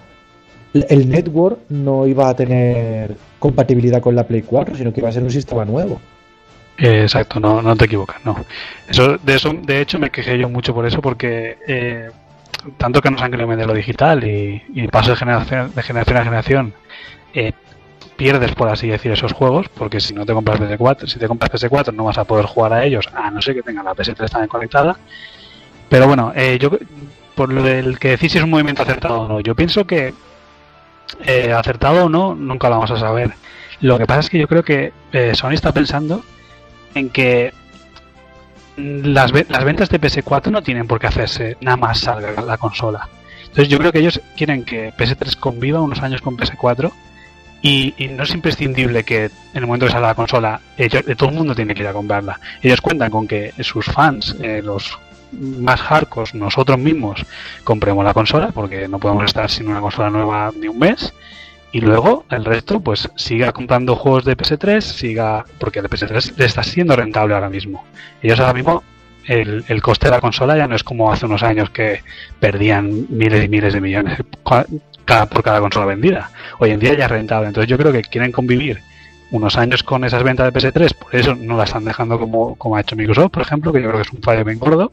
el network no iba a tener compatibilidad con la Play cuatro, sino que iba a ser un sistema nuevo. Eh, exacto, no, no te equivocas, no. Eso, de eso, de hecho, me quejé yo mucho por eso, porque eh, tanto que nos han querido vender lo digital y, y paso de generación, de generación a generación, eh, pierdes, por así decir, esos juegos, porque si no te compras P S cuatro, si te compras P S cuatro no vas a poder jugar a ellos, a no ser que tenga la P S tres también conectada. Pero bueno, eh, yo por lo del que decís si es un movimiento acertado o no, yo pienso que eh, acertado o no, nunca lo vamos a saber. Lo que pasa es que yo creo que eh, Sony está pensando en que las, las ventas de P S cuatro no tienen por qué hacerse nada más salga la consola. Entonces yo creo que ellos quieren que P S tres conviva unos años con P S cuatro y, y no es imprescindible que en el momento que salga la consola ellos, todo el mundo tiene que ir a comprarla. Ellos cuentan con que sus fans, eh, los más hardcore, nosotros mismos, compremos la consola porque no podemos estar sin una consola nueva ni un mes. Y luego el resto pues siga comprando juegos de P S tres, siga porque el P S tres le está siendo rentable ahora mismo. Ellos ahora mismo el, el coste de la consola ya no es como hace unos años que perdían miles y miles de millones cada, por cada consola vendida. Hoy en día ya es rentable, entonces yo creo que quieren convivir unos años con esas ventas de P S tres, por eso no la están dejando como, como ha hecho Microsoft, por ejemplo, que yo creo que es un fallo bien gordo.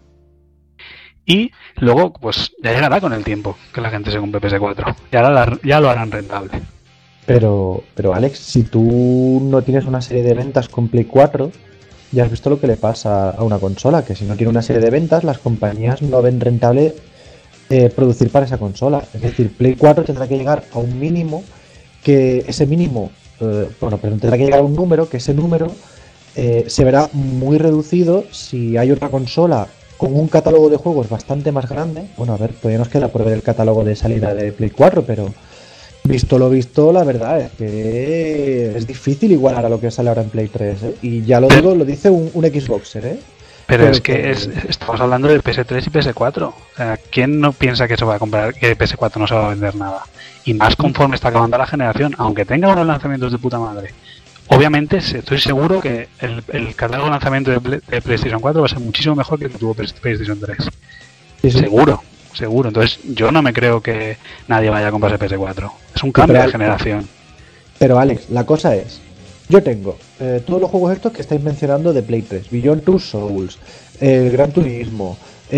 Y luego, pues ya llegará con el tiempo que la gente se compre P S cuatro. Ya, la, ya lo harán rentable. Pero, pero Alex, si tú no tienes una serie de ventas con Play cuatro, ya has visto lo que le pasa a una consola, que si no tiene una serie de ventas, las compañías no ven rentable eh, producir para esa consola. Es decir, Play cuatro tendrá que llegar a un mínimo, que ese mínimo, eh, bueno, pero tendrá que llegar a un número, que ese número eh, se verá muy reducido si hay otra consola con un catálogo de juegos bastante más grande. Bueno, a ver, todavía nos queda por ver el catálogo de salida de Play cuatro, pero visto lo visto, la verdad es que es difícil igualar a lo que sale ahora en Play tres, ¿eh? Y ya lo digo, lo dice un, un Xboxer, ¿eh? Pero, pero es que, que es, estamos hablando de P S tres y P S cuatro. O sea, ¿quién no piensa que eso va a comprar, que P S cuatro no se va a vender nada? Y más conforme está acabando la generación, aunque tenga unos lanzamientos de puta madre. Obviamente estoy seguro que el, el catálogo de lanzamiento de, Play, de PlayStation cuatro va a ser muchísimo mejor que el que tuvo PlayStation tres. Sí, sí. Seguro, seguro. Entonces yo no me creo que nadie vaya a comprarse P S cuatro. Es un cambio pero, de generación. Pero Alex, la cosa es, yo tengo eh, todos los juegos estos que estáis mencionando de Play tres, Beyond Two Souls, el eh, Gran Turismo,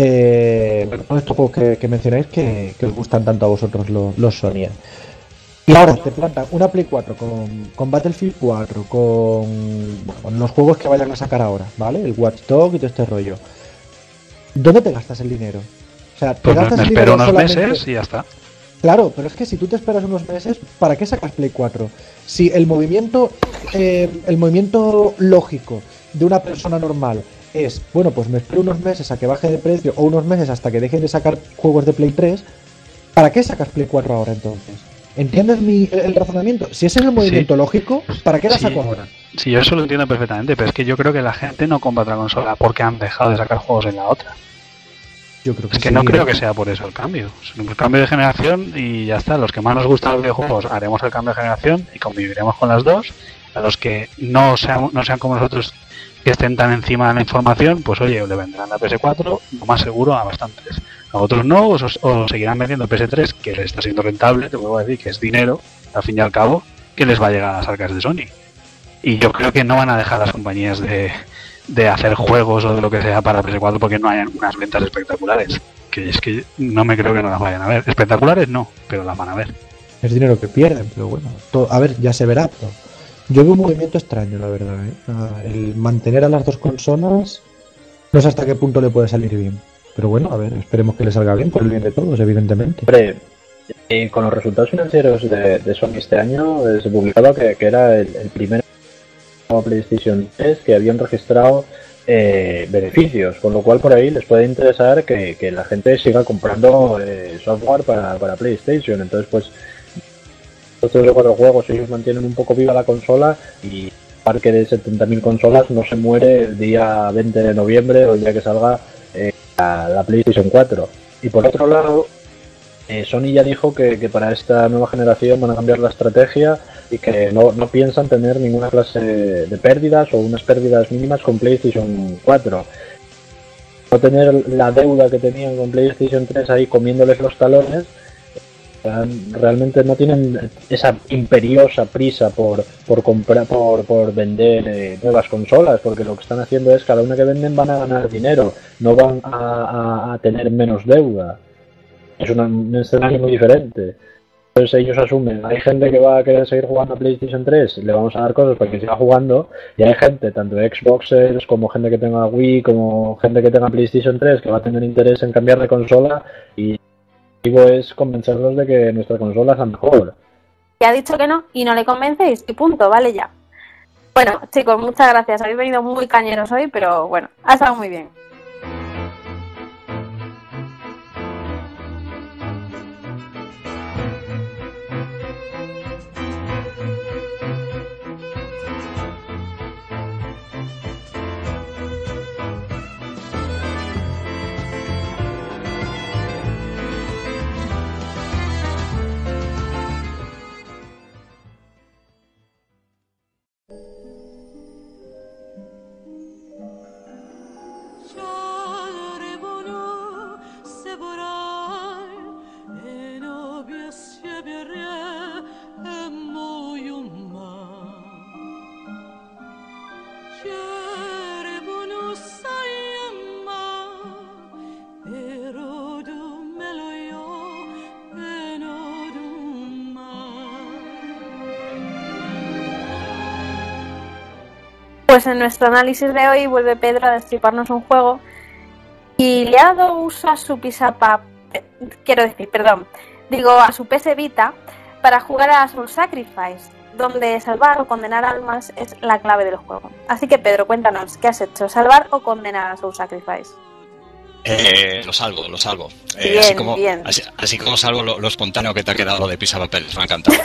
eh, bueno, estos juegos que, que mencionáis que, que os gustan tanto a vosotros los, los Sony. Y ahora te plantan una Play cuatro con, con Battlefield cuatro, con, bueno, con los juegos que vayan a sacar ahora, ¿vale? El Watch Dogs y todo este rollo. ¿Dónde te gastas el dinero? O sea, te pues gastas me el espero dinero unos solamente... meses y ya está. Claro, pero es que si tú te esperas unos meses, ¿para qué sacas Play cuatro? Si el movimiento, eh, el movimiento lógico de una persona normal es, bueno, pues me espero unos meses a que baje de precio o unos meses hasta que dejen de sacar juegos de Play tres, ¿para qué sacas Play cuatro ahora entonces? ¿Entiendes mi, el razonamiento? Si ese es el movimiento sí. lógico, ¿para qué la saco sí. ahora? Sí, yo eso lo entiendo perfectamente, pero es que yo creo que la gente no compra otra consola porque han dejado de sacar juegos en la otra. Yo creo que es que sí, no ¿eh? creo que sea por eso el cambio. Es un cambio de generación y ya está. Los que más nos gustan los videojuegos haremos el cambio de generación y conviviremos con las dos. A los que no sean, no sean como nosotros, que estén tan encima de la información, pues oye, le vendrán la P S cuatro, lo más seguro, a bastantes. A otros no, o, o seguirán vendiendo P S tres, que les está siendo rentable, te puedo decir que es dinero, al fin y al cabo, que les va a llegar a las arcas de Sony. Y yo creo que no van a dejar las compañías de, de hacer juegos o de lo que sea para P S cuatro porque no hayan unas ventas espectaculares. Que es que no me creo que no las vayan a ver. Espectaculares no, pero las van a ver. Es dinero que pierden, pero bueno. Todo, a ver, ya se verá. Pero yo veo un movimiento extraño, la verdad. ¿eh? El mantener a las dos consolas, no sé hasta qué punto le puede salir bien. Pero bueno, a ver, esperemos que le salga bien por el bien de todos, evidentemente. Hombre, eh, con los resultados financieros de, de Sony este año, eh, se publicaba que, que era el, el primer PlayStation tres que habían registrado eh, beneficios, con lo cual por ahí les puede interesar que, que la gente siga comprando eh, software para, para PlayStation. Entonces, pues, estos de cuatro juegos ellos mantienen un poco viva la consola y el parque de setenta mil consolas no se muere el día veinte de noviembre o el día que salga eh, la, la PlayStation cuatro. Y por otro lado, eh, Sony ya dijo que, que para esta nueva generación van a cambiar la estrategia y que no, no piensan tener ninguna clase de pérdidas o unas pérdidas mínimas con PlayStation cuatro. No tener la deuda que tenían con PlayStation tres ahí comiéndoles los talones. Realmente no tienen esa imperiosa prisa por por comprar por, por vender eh, nuevas consolas, porque lo que están haciendo es cada una que venden van a ganar dinero, no van a, a, a tener menos deuda. Es una, un escenario muy diferente. Entonces ellos asumen, hay gente que va a querer seguir jugando a PlayStation tres, le vamos a dar cosas para que siga jugando, y hay gente, tanto Xboxers como gente que tenga Wii, como gente que tenga PlayStation tres, que va a tener interés en cambiar de consola, y es convencerlos de que nuestra consola es la mejor. Ya ha dicho que no y no le convencéis y punto, vale ya. Bueno, chicos, muchas gracias. Habéis venido muy cañeros hoy, pero bueno, ha estado muy bien. Pues en nuestro análisis de hoy vuelve Pedro a destriparnos un juego y le ha dado uso a su pisapa, quiero decir, perdón, digo a su P S Vita para jugar a Soul Sacrifice, donde salvar o condenar almas es la clave del juego. Así que Pedro, cuéntanos, ¿qué has hecho? ¿Salvar o condenar a Soul Sacrifice? Eh, lo salvo, lo salvo. Eh, bien, así, como, bien. Así, así como salvo lo, lo espontáneo que te ha quedado lo de pisapapeles, me ha encantado.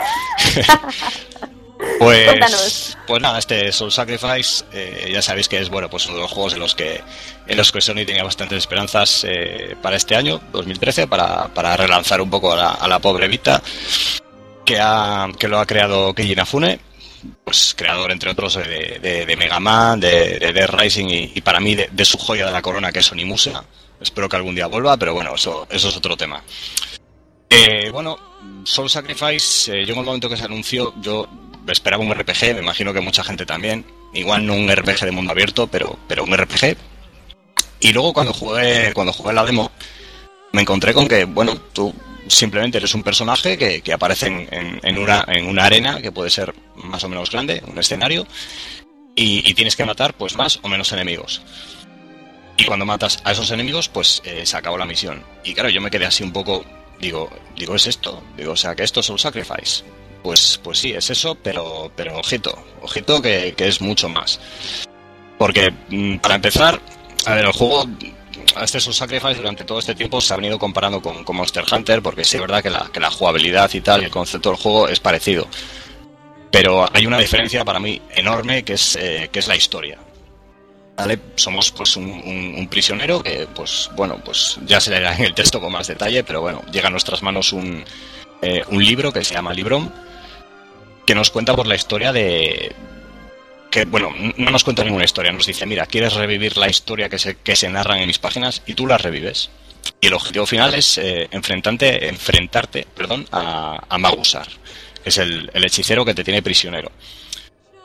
Pues, Cuéntanos. pues nada, este Soul Sacrifice, eh, ya sabéis que es bueno, pues uno de los juegos en los que en los que Sony tenía bastantes esperanzas eh, para este año, dos mil trece, para, para relanzar un poco a la, a la pobre Vita, que ha que lo ha creado Keiji Inafune, pues creador entre otros de, de, de Mega Man, de, de Dead Rising y, y para mí de, de su joya de la corona que es Onimusha. Espero que algún día vuelva, pero bueno, eso, eso es otro tema. Eh, bueno, Soul Sacrifice, eh, yo en el momento que se anunció, yo esperaba un R P G, me imagino que mucha gente también. Igual no un R P G de mundo abierto, pero, pero un R P G. Y luego cuando jugué, cuando jugué la demo, me encontré con que, bueno, tú simplemente eres un personaje que, que aparece en, en, en, una, en una arena que puede ser más o menos grande, un escenario, y, y tienes que matar pues más o menos enemigos. Y cuando matas a esos enemigos, pues eh, se acabó la misión. Y claro, yo me quedé así un poco, digo, digo, ¿es esto? Digo, o sea, que esto es Soul Sacrifice. Pues, pues sí, es eso, pero, pero ojito, ojito que, que es mucho más. Porque, para empezar, a ver, el juego, este Soul Sacrifice durante todo este tiempo se ha venido comparando con, con Monster Hunter, porque sí es verdad que la, que la jugabilidad y tal, el concepto del juego es parecido. Pero hay una diferencia para mí enorme, que es, eh, que es la historia. ¿Vale? Somos pues un, un, un prisionero que, pues bueno, pues ya se leerá en el texto con más detalle, pero bueno, llega a nuestras manos un, eh, un libro que se llama Librón, que nos cuenta por la historia de... que, bueno, no nos cuenta ninguna historia, nos dice, mira, ¿quieres revivir la historia que se, que se narran en mis páginas? Y tú la revives. Y el objetivo final es eh, enfrentarte, enfrentarte perdón, a, a Magusar, que es el, el hechicero que te tiene prisionero.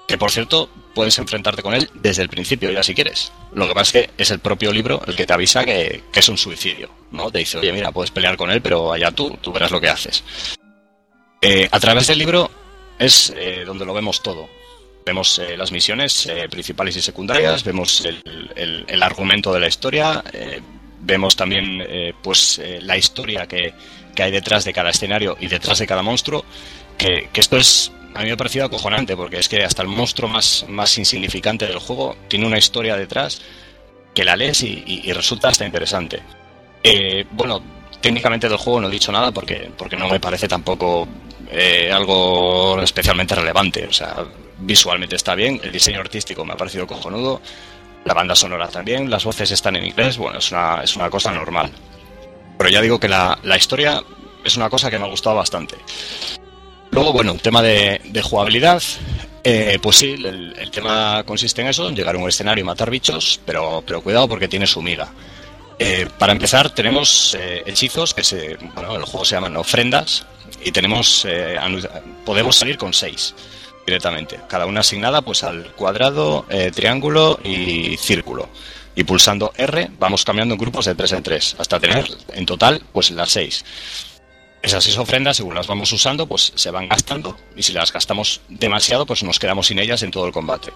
Que por cierto, puedes enfrentarte con él desde el principio, ya si quieres. Lo que pasa es que es el propio libro el que te avisa que, que es un suicidio, ¿no? Te dice, oye, mira, puedes pelear con él, pero allá tú, tú verás lo que haces. Eh, a través del libro es eh, donde lo vemos todo. Vemos eh, las misiones eh, principales y secundarias, vemos el, el, el argumento de la historia, eh, vemos también eh, pues eh, la historia que, que hay detrás de cada escenario y detrás de cada monstruo, que, que esto es... A mí me ha parecido acojonante, porque es que hasta el monstruo más, más insignificante del juego tiene una historia detrás que la lees y, y, y resulta hasta interesante. Eh, bueno, técnicamente del juego no he dicho nada porque, porque no me parece tampoco eh, algo especialmente relevante. O sea, visualmente está bien, el diseño artístico me ha parecido cojonudo, la banda sonora también, las voces están en inglés, bueno, es una, es una cosa normal. Pero ya digo que la, la historia es una cosa que me ha gustado bastante. Luego, bueno, el tema de, de jugabilidad, eh, pues sí, el, el tema consiste en eso, en llegar a un escenario y matar bichos, pero, pero cuidado porque tiene su miga. Eh, para empezar, tenemos eh, hechizos que se, bueno, el juego se llaman ofrendas y tenemos, eh, podemos salir con seis directamente, cada una asignada pues al cuadrado, eh, triángulo y círculo. Y pulsando R vamos cambiando en grupos de tres en tres hasta tener en total pues las seis. Esas seis ofrendas, según las vamos usando, pues se van gastando, y si las gastamos demasiado, pues nos quedamos sin ellas en todo el combate.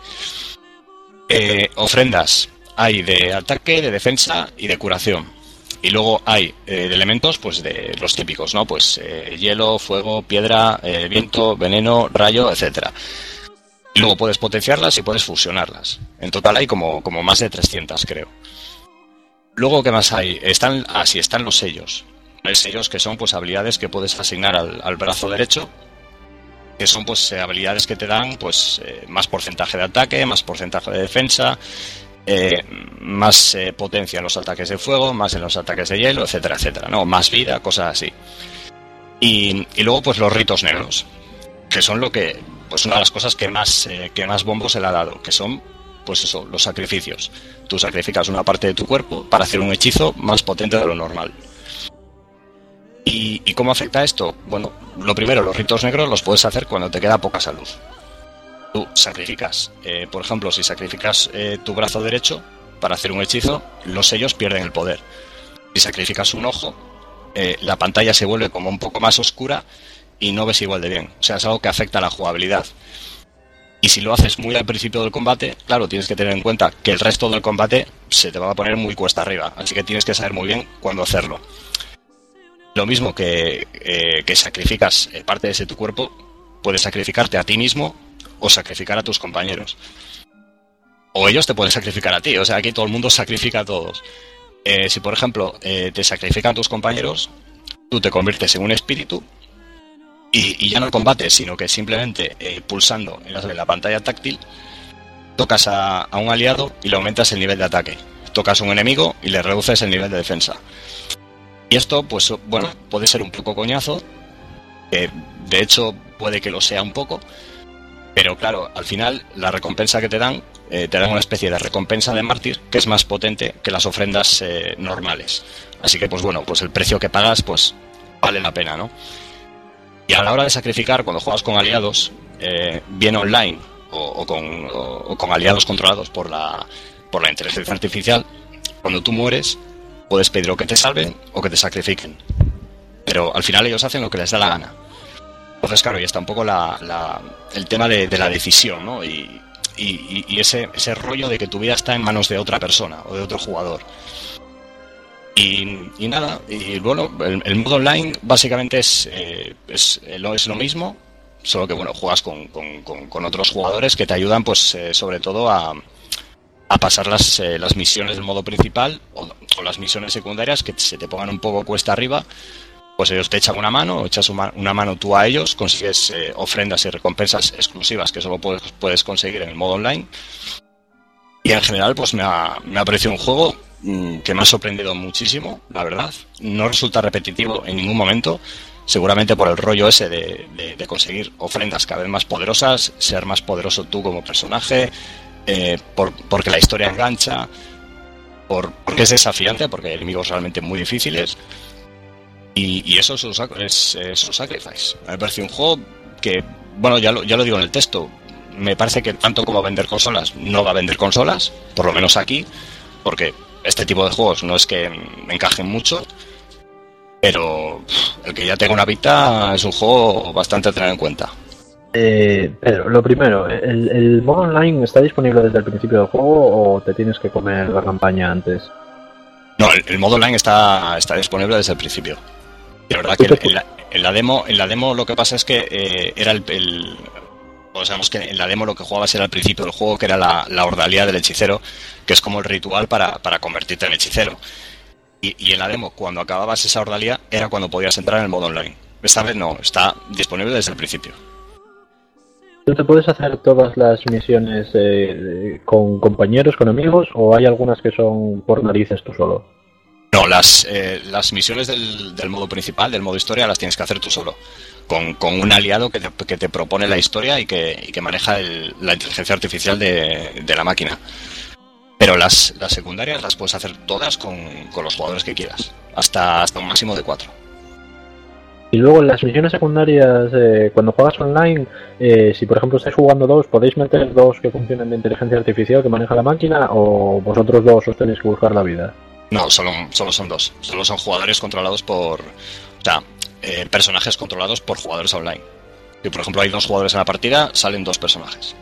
Eh, ofrendas hay de ataque, de defensa y de curación. Y luego hay eh, de elementos, pues de los típicos, ¿no? Pues eh, hielo, fuego, piedra, eh, viento, veneno, rayo, etcétera. Y luego puedes potenciarlas y puedes fusionarlas. En total hay como, como más de trescientas, creo. Luego, ¿qué más hay? Están, ah, sí, están los sellos. Hay sellos que son pues habilidades que puedes asignar al, al brazo derecho, que son pues habilidades que te dan pues eh, más porcentaje de ataque, más porcentaje de defensa, eh, más eh, potencia en los ataques de fuego, más en los ataques de hielo, etcétera, etcétera, ¿no? Más vida, cosas así. Y, y luego pues los ritos negros, que son lo que pues una de las cosas que más eh, que más bombo se le ha dado, que son pues eso, los sacrificios. Tú sacrificas una parte de tu cuerpo para hacer un hechizo más potente de lo normal. ¿Y, ¿Y cómo afecta esto? Bueno, lo primero, los ritos negros los puedes hacer cuando te queda poca salud. Tú sacrificas, eh, por ejemplo, si sacrificas eh, tu brazo derecho para hacer un hechizo, los sellos pierden el poder. Si sacrificas un ojo, eh, la pantalla se vuelve como un poco más oscura y no ves igual de bien. O sea, es algo que afecta a la jugabilidad. Y si lo haces muy al principio del combate, claro, tienes que tener en cuenta que el resto del combate se te va a poner muy cuesta arriba. Así que tienes que saber muy bien cuándo hacerlo. Lo mismo que, eh, que sacrificas parte de ese tu cuerpo, puedes sacrificarte a ti mismo o sacrificar a tus compañeros. O ellos te pueden sacrificar a ti, o sea, aquí todo el mundo sacrifica a todos. Eh, si, por ejemplo, eh, te sacrifican tus compañeros, tú te conviertes en un espíritu y, y ya no combates, sino que simplemente eh, pulsando en la, en la pantalla táctil, tocas a, a un aliado y le aumentas el nivel de ataque. Tocas a un enemigo y le reduces el nivel de defensa. Y esto, pues bueno, puede ser un poco coñazo, eh, de hecho puede que lo sea un poco, pero claro, al final la recompensa que te dan, eh, te dan una especie de recompensa de mártir que es más potente que las ofrendas eh, normales. Así que pues bueno, pues el precio que pagas pues vale la pena, ¿no? Y a la hora de sacrificar, cuando juegas con aliados, eh, bien online o, o, con, o, o con aliados controlados por la, por la inteligencia artificial, cuando tú mueres, puedes pedir o que te salven o que te sacrifiquen. Pero al final ellos hacen lo que les da la gana. Entonces, claro, y está un poco la, la, el tema de, de la decisión, ¿no? Y, y, y ese, ese rollo de que tu vida está en manos de otra persona o de otro jugador. Y, y nada, y bueno, el, el modo online básicamente es, eh, es, es lo mismo, solo que bueno, juegas con, con, con, con otros jugadores que te ayudan, pues, eh, sobre todo a... a pasar las, eh, las misiones del modo principal o, o las misiones secundarias que se te pongan un poco cuesta arriba, pues ellos te echan una mano o echas una, una mano tú a ellos, consigues eh, ofrendas y recompensas exclusivas que solo puedes, puedes conseguir en el modo online. Y en general pues me ha, me ha parecido un juego mmm, que me ha sorprendido muchísimo, la verdad. No resulta repetitivo en ningún momento, seguramente por el rollo ese de, de, de conseguir ofrendas cada vez más poderosas, ser más poderoso tú como personaje. Eh, por, porque la historia engancha, por, porque es desafiante, porque hay enemigos realmente muy difíciles, y, y eso es un, es, es un Sacrifice. Me parece un juego que, bueno, ya lo, ya lo digo en el texto, me parece que tanto como vender consolas, no va a vender consolas, por lo menos aquí, porque este tipo de juegos no es que me encajen mucho, pero el que ya tenga una Vita es un juego bastante a tener en cuenta. Eh, Pedro, lo primero, ¿el, ¿el modo online está disponible desde el principio del juego o te tienes que comer la campaña antes? No, el, el modo online está, está disponible desde el principio. Y la verdad que en la, en la demo, en la demo lo que pasa es que eh, era el, el o sabemos que en la demo lo que jugabas era al principio del juego, que era la, la ordalía del hechicero, que es como el ritual para, para convertirte en hechicero. Y, y en la demo, cuando acababas esa ordalía, era cuando podías entrar en el modo online. Esta vez no, está disponible desde el principio. ¿Tú te puedes hacer todas las misiones eh, con compañeros, con amigos, o hay algunas que son por narices tú solo? No, las, eh, las misiones del, del modo principal, del modo historia, las tienes que hacer tú solo. Con, con un aliado que te, que te propone la historia y que, y que maneja el, la inteligencia artificial de, de la máquina. Pero las, las secundarias las puedes hacer todas con, con los jugadores que quieras, hasta, hasta un máximo de cuatro. Y luego en las misiones secundarias, eh, cuando juegas online, eh, si por ejemplo estáis jugando dos, ¿podéis meter dos que funcionen de inteligencia artificial que maneja la máquina o vosotros dos os tenéis que buscar la vida? No, solo, solo son dos. Solo son jugadores controlados por... O sea, eh, personajes controlados por jugadores online. Si por ejemplo hay dos jugadores en la partida, salen dos personajes.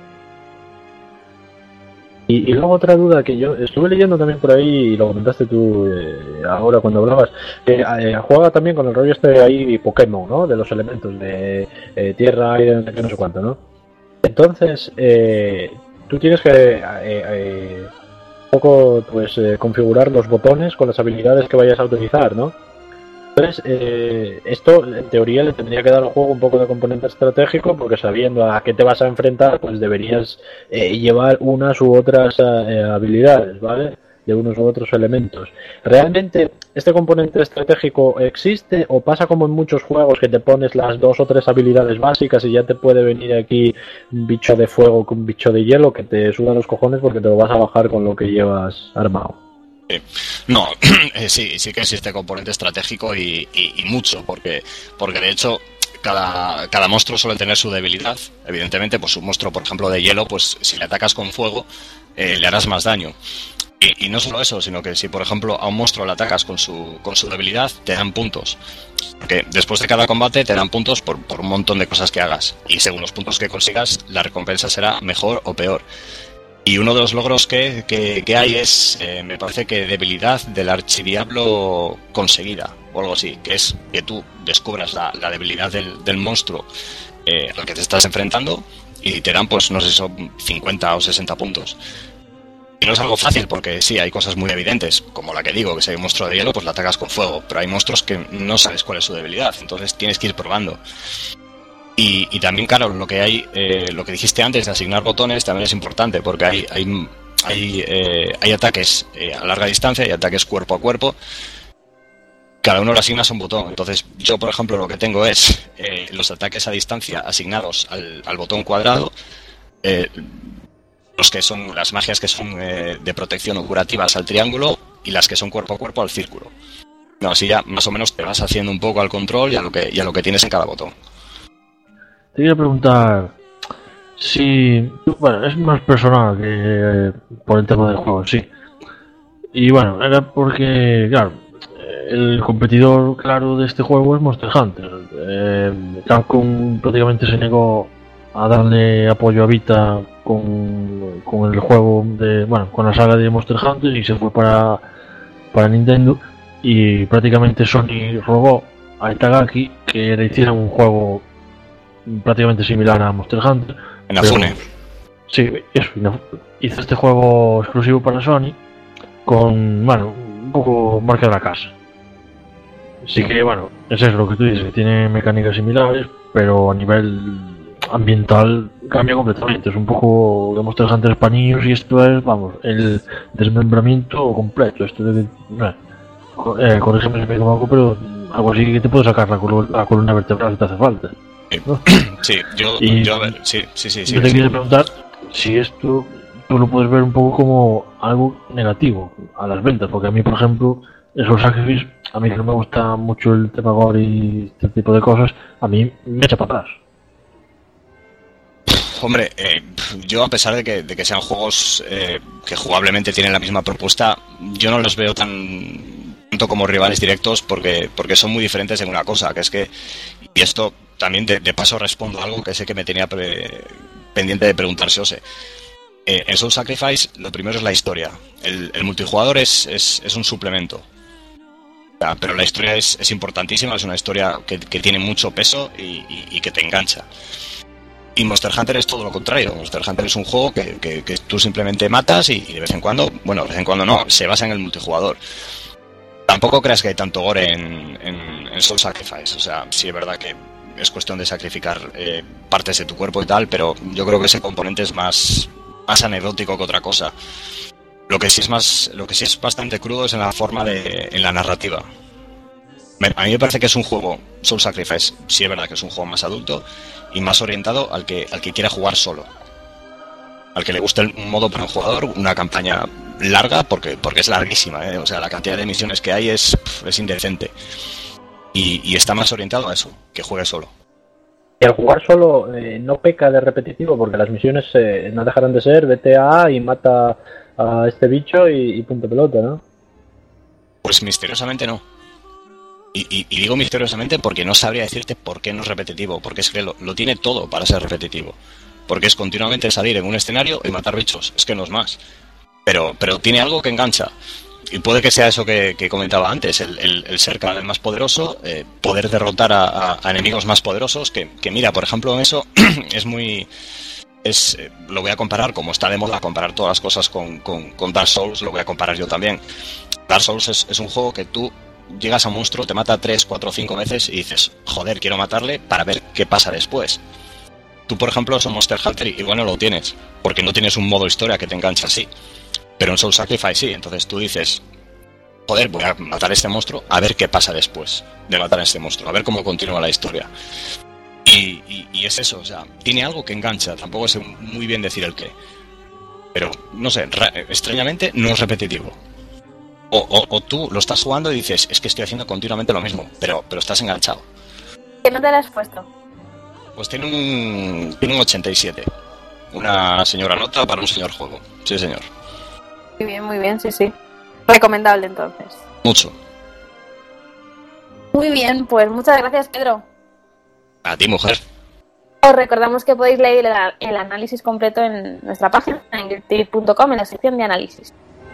Y, y luego otra duda que yo estuve leyendo también por ahí, y lo comentaste tú eh, ahora cuando hablabas, que eh, juega también con el rollo este ahí Pokémon, ¿no? De los elementos de eh, tierra, aire, que no sé cuánto, ¿no? Entonces, eh, tú tienes que eh, eh, un poco pues eh, configurar los botones con las habilidades que vayas a utilizar, ¿no? Entonces, eh, esto en teoría le tendría que dar al juego un poco de componente estratégico, porque sabiendo a qué te vas a enfrentar, pues deberías eh, llevar unas u otras eh, habilidades, ¿vale? De unos u otros elementos. ¿Realmente este componente estratégico existe o pasa como en muchos juegos que te pones las dos o tres habilidades básicas y ya te puede venir aquí un bicho de fuego con un bicho de hielo que te suda los cojones porque te lo vas a bajar con lo que llevas armado? No, sí, sí que existe componente estratégico y, y, y mucho, porque, porque de hecho cada, cada monstruo suele tener su debilidad. Evidentemente, pues un monstruo, por ejemplo, de hielo, pues si le atacas con fuego, eh, le harás más daño. Y, y no solo eso, sino que si, por ejemplo, a un monstruo le atacas con su, con su debilidad, te dan puntos. Porque después de cada combate te dan puntos por, por un montón de cosas que hagas. Y según los puntos que consigas, la recompensa será mejor o peor. Y uno de los logros que, que, que hay es, eh, me parece que debilidad del archidiablo conseguida, o algo así, que es que tú descubras la, la debilidad del, del monstruo eh, al que te estás enfrentando y te dan, pues, no sé, son cincuenta o sesenta puntos. Y no es algo fácil porque sí, hay cosas muy evidentes, como la que digo, que si hay un monstruo de hielo, pues la atacas con fuego, pero hay monstruos que no sabes cuál es su debilidad, entonces tienes que ir probando. Y, y también, claro, lo que hay, eh, lo que dijiste antes de asignar botones también es importante, porque hay hay hay, eh, hay ataques eh, a larga distancia y ataques cuerpo a cuerpo. Cada uno lo asignas a un botón. Entonces, yo, por ejemplo, lo que tengo es eh, los ataques a distancia asignados al, al botón cuadrado, eh, los que son las magias que son eh, de protección o curativas al triángulo y las que son cuerpo a cuerpo al círculo. No, así ya más o menos te vas haciendo un poco al control y a lo que, y a lo que tienes en cada botón. Te quería preguntar si... Bueno, es más personal que eh, por el tema del juego, sí. Y bueno, era porque, claro, el competidor claro de este juego es Monster Hunter. Eh, Capcom prácticamente se negó a darle apoyo a Vita con, con el juego de... Bueno, con la saga de Monster Hunter y se fue para, para Nintendo. Y prácticamente Sony rogó a Itagaki que le hiciera un juego prácticamente similar a Monster Hunter. En Afune. Sí, eso. Hizo este juego exclusivo para Sony con, bueno, un poco marca de la casa. Así que, bueno, es eso lo que tú dices, que tiene mecánicas similares, pero a nivel ambiental cambia completamente. Es un poco de Monster Hunter para niños y esto es, vamos, el desmembramiento completo. Esto de que, eh, corrígeme si me equivoco, pero algo así que te puede sacar la, col- la columna vertebral que te hace falta, ¿no? Sí, yo, y yo sí, sí, sí, sí. Yo te sí. quería preguntar si esto tú lo puedes ver un poco como algo negativo a las ventas, porque a mí, por ejemplo, esos sacrificios, a mí que no me gusta mucho el tema gore y este tipo de cosas, a mí me echa para atrás. Hombre, eh, yo a pesar de que, de que sean juegos eh, que jugablemente tienen la misma propuesta, yo no los veo tan tanto como rivales directos porque, porque son muy diferentes en una cosa, que es que, y esto también de, de paso respondo a algo que sé que me tenía pre, pendiente de preguntarse Ose. Eh, en Soul Sacrifice lo primero es la historia, el, el multijugador es, es, es un suplemento. Pero la historia es, es importantísima, es una historia que, que tiene mucho peso y, y, y que te engancha. Y Monster Hunter es todo lo contrario. Monster Hunter es un juego que, que, que tú simplemente matas y, y de vez en cuando, bueno, de vez en cuando no, se basa en el multijugador. Tampoco creas que hay tanto gore en, en, en Soul Sacrifice. O sea, sí es verdad que es cuestión de sacrificar eh, partes de tu cuerpo y tal, pero yo creo que ese componente es más, más anecdótico que otra cosa. Lo que sí es más, lo que sí es bastante crudo es en la forma de, en la narrativa. A mí me parece que es un juego, Soul Sacrifice, sí es verdad que es un juego más adulto y más orientado al que, al que quiera jugar solo. Al que le guste un modo para un jugador, una campaña larga, porque, porque es larguísima, ¿eh? O sea, la cantidad de misiones que hay es, es indecente. Y, y está más orientado a eso, que juegue solo. Y al jugar solo eh, no peca de repetitivo, porque las misiones eh, no dejarán de ser, vete a y mata a este bicho y, y punto pelota, ¿no? Pues misteriosamente no. Y, y, y digo misteriosamente porque no sabría decirte por qué no es repetitivo, porque es que lo, lo tiene todo para ser repetitivo. Porque es continuamente salir en un escenario y matar bichos, es que no es más. Pero, pero tiene algo que engancha. Y puede que sea eso que, que comentaba antes, el, el, el ser cada vez más poderoso, eh, poder derrotar a, a, a enemigos más poderosos, que, que mira, por ejemplo, en eso es muy... Es, eh, lo voy a comparar, como está de moda comparar todas las cosas con, con, con Dark Souls, lo voy a comparar yo también. Dark Souls es, es un juego que tú llegas a un monstruo, te mata tres, cuatro, cinco veces y dices, joder, quiero matarle para ver qué pasa después. Tú, por ejemplo, es un Monster Hunter y bueno, lo tienes, porque no tienes un modo historia que te enganche así. Pero en Soul Sacrifice sí, entonces tú dices, joder, voy a matar a este monstruo a ver qué pasa después de matar a este monstruo, a ver cómo continúa la historia. Y, y, y es eso, o sea, tiene algo que engancha, tampoco sé muy bien decir el qué. Pero, no sé, re- extrañamente no es repetitivo. O, o, o tú lo estás jugando y dices, es que estoy haciendo continuamente lo mismo, pero, pero estás enganchado. ¿Qué no te la has puesto? Pues tiene un, tiene un ochenta y siete. Una señora nota para un señor juego. Sí, señor. Muy bien, muy bien, sí, sí. Recomendable entonces. Mucho. Muy bien, pues muchas gracias, Pedro. A ti, mujer. Os recordamos que podéis leer el, el análisis completo en nuestra página, en guilty punto com, en la sección de análisis.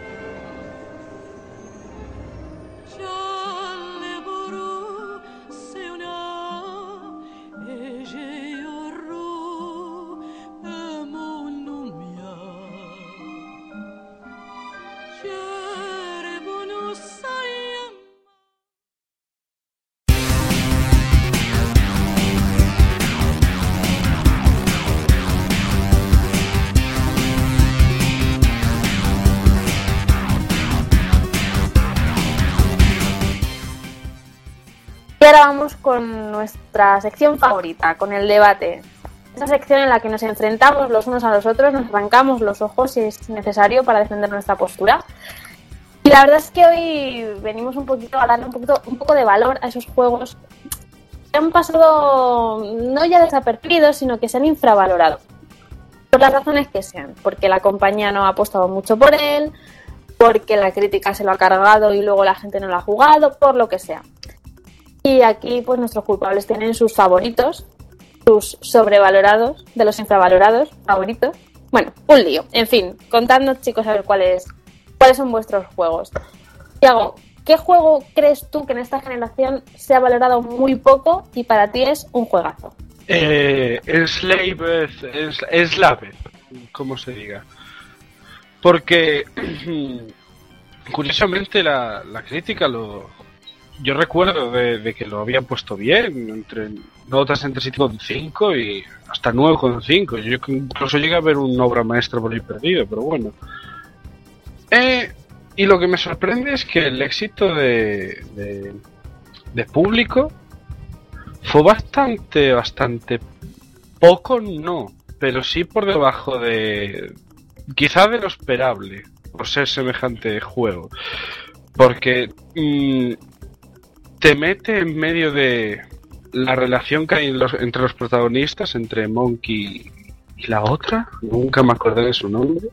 Y ahora vamos con nuestra sección favorita, con el debate. Esa sección en la que nos enfrentamos los unos a los otros, nos arrancamos los ojos si es necesario para defender nuestra postura. Y la verdad es que hoy venimos un poquito a darle un poquito, un poco de valor a esos juegos que han pasado no ya desapercibidos, sino que se han infravalorado. Por las razones que sean, porque la compañía no ha apostado mucho por él, porque la crítica se lo ha cargado y luego la gente no lo ha jugado, por lo que sea. Y aquí pues nuestros culpables tienen sus favoritos, sus sobrevalorados, de los infravalorados, favoritos. Bueno, un lío. En fin, contadnos, chicos, a ver cuáles, cuáles son vuestros juegos. Tiago, ¿qué juego crees tú que en esta generación se ha valorado muy poco y para ti es un juegazo? Eh, Enslaved, Enslaved, como se diga. Porque, curiosamente, la, la crítica lo... Yo recuerdo de, de que lo habían puesto bien, entre notas entre siete coma cinco y hasta nueve coma cinco. Yo incluso llegué a ver una obra maestra por ahí perdido, pero bueno. Eh, y lo que me sorprende es que el éxito de, de, de público fue bastante, bastante poco, no, pero sí por debajo de, quizá de lo esperable, por ser semejante juego. Porque... Mmm, te mete en medio de la relación que hay en los, entre los protagonistas, entre Monkey y la otra, nunca me acordé de su nombre,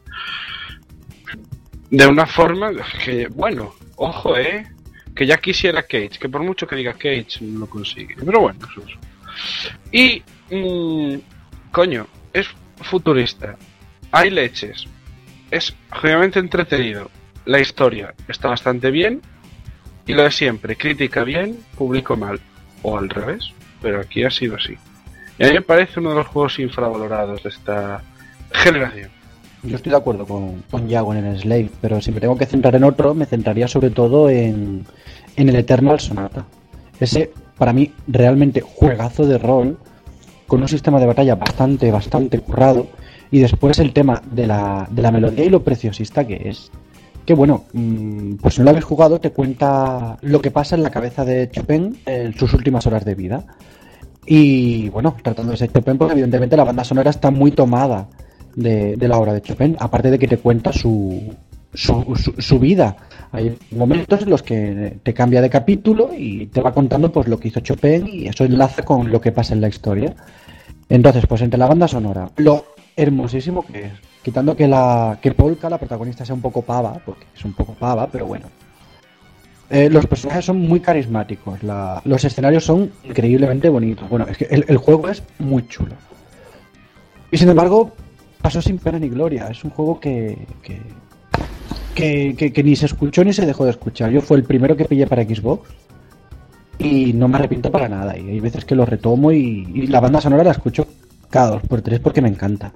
de una forma que, bueno, ojo, eh, que ya quisiera Cage, que por mucho que diga Cage no lo consigue, pero bueno, eso es. Y, mmm, coño, es futurista, hay leches, es obviamente entretenido, la historia está bastante bien, y lo de siempre, crítica bien, público mal, o al revés, pero aquí ha sido así. Y a mí me parece uno de los juegos infravalorados de esta generación. Yo estoy de acuerdo con, con Yago en el Slave, pero si me tengo que centrar en otro, me centraría sobre todo en, en el Eternal Sonata. Ese, para mí, realmente juegazo de rol, con un sistema de batalla bastante, bastante currado, y después el tema de la, de la melodía y lo preciosista que es. Que bueno, pues si no lo habéis jugado, te cuenta lo que pasa en la cabeza de Chopin en sus últimas horas de vida. Y bueno, tratando de ser Chopin, pues evidentemente la banda sonora está muy tomada de, de la obra de Chopin, aparte de que te cuenta su, su, su, su vida. Hay momentos en los que te cambia de capítulo y te va contando pues lo que hizo Chopin, y eso enlaza con lo que pasa en la historia. Entonces, pues entre la banda sonora, lo hermosísimo que es, quitando que la que Polka, la protagonista, sea un poco pava, porque es un poco pava, pero bueno. Eh, los personajes son muy carismáticos, la, los escenarios son increíblemente bonitos. Bueno, es que el, el juego es muy chulo. Y sin embargo, pasó sin pena ni gloria. Es un juego que que, que, que, que ni se escuchó ni se dejó de escuchar. Yo fue el primero que pillé para Xbox y no me arrepiento para nada. Y hay veces que lo retomo y, y la banda sonora la escucho cada dos por tres porque me encanta.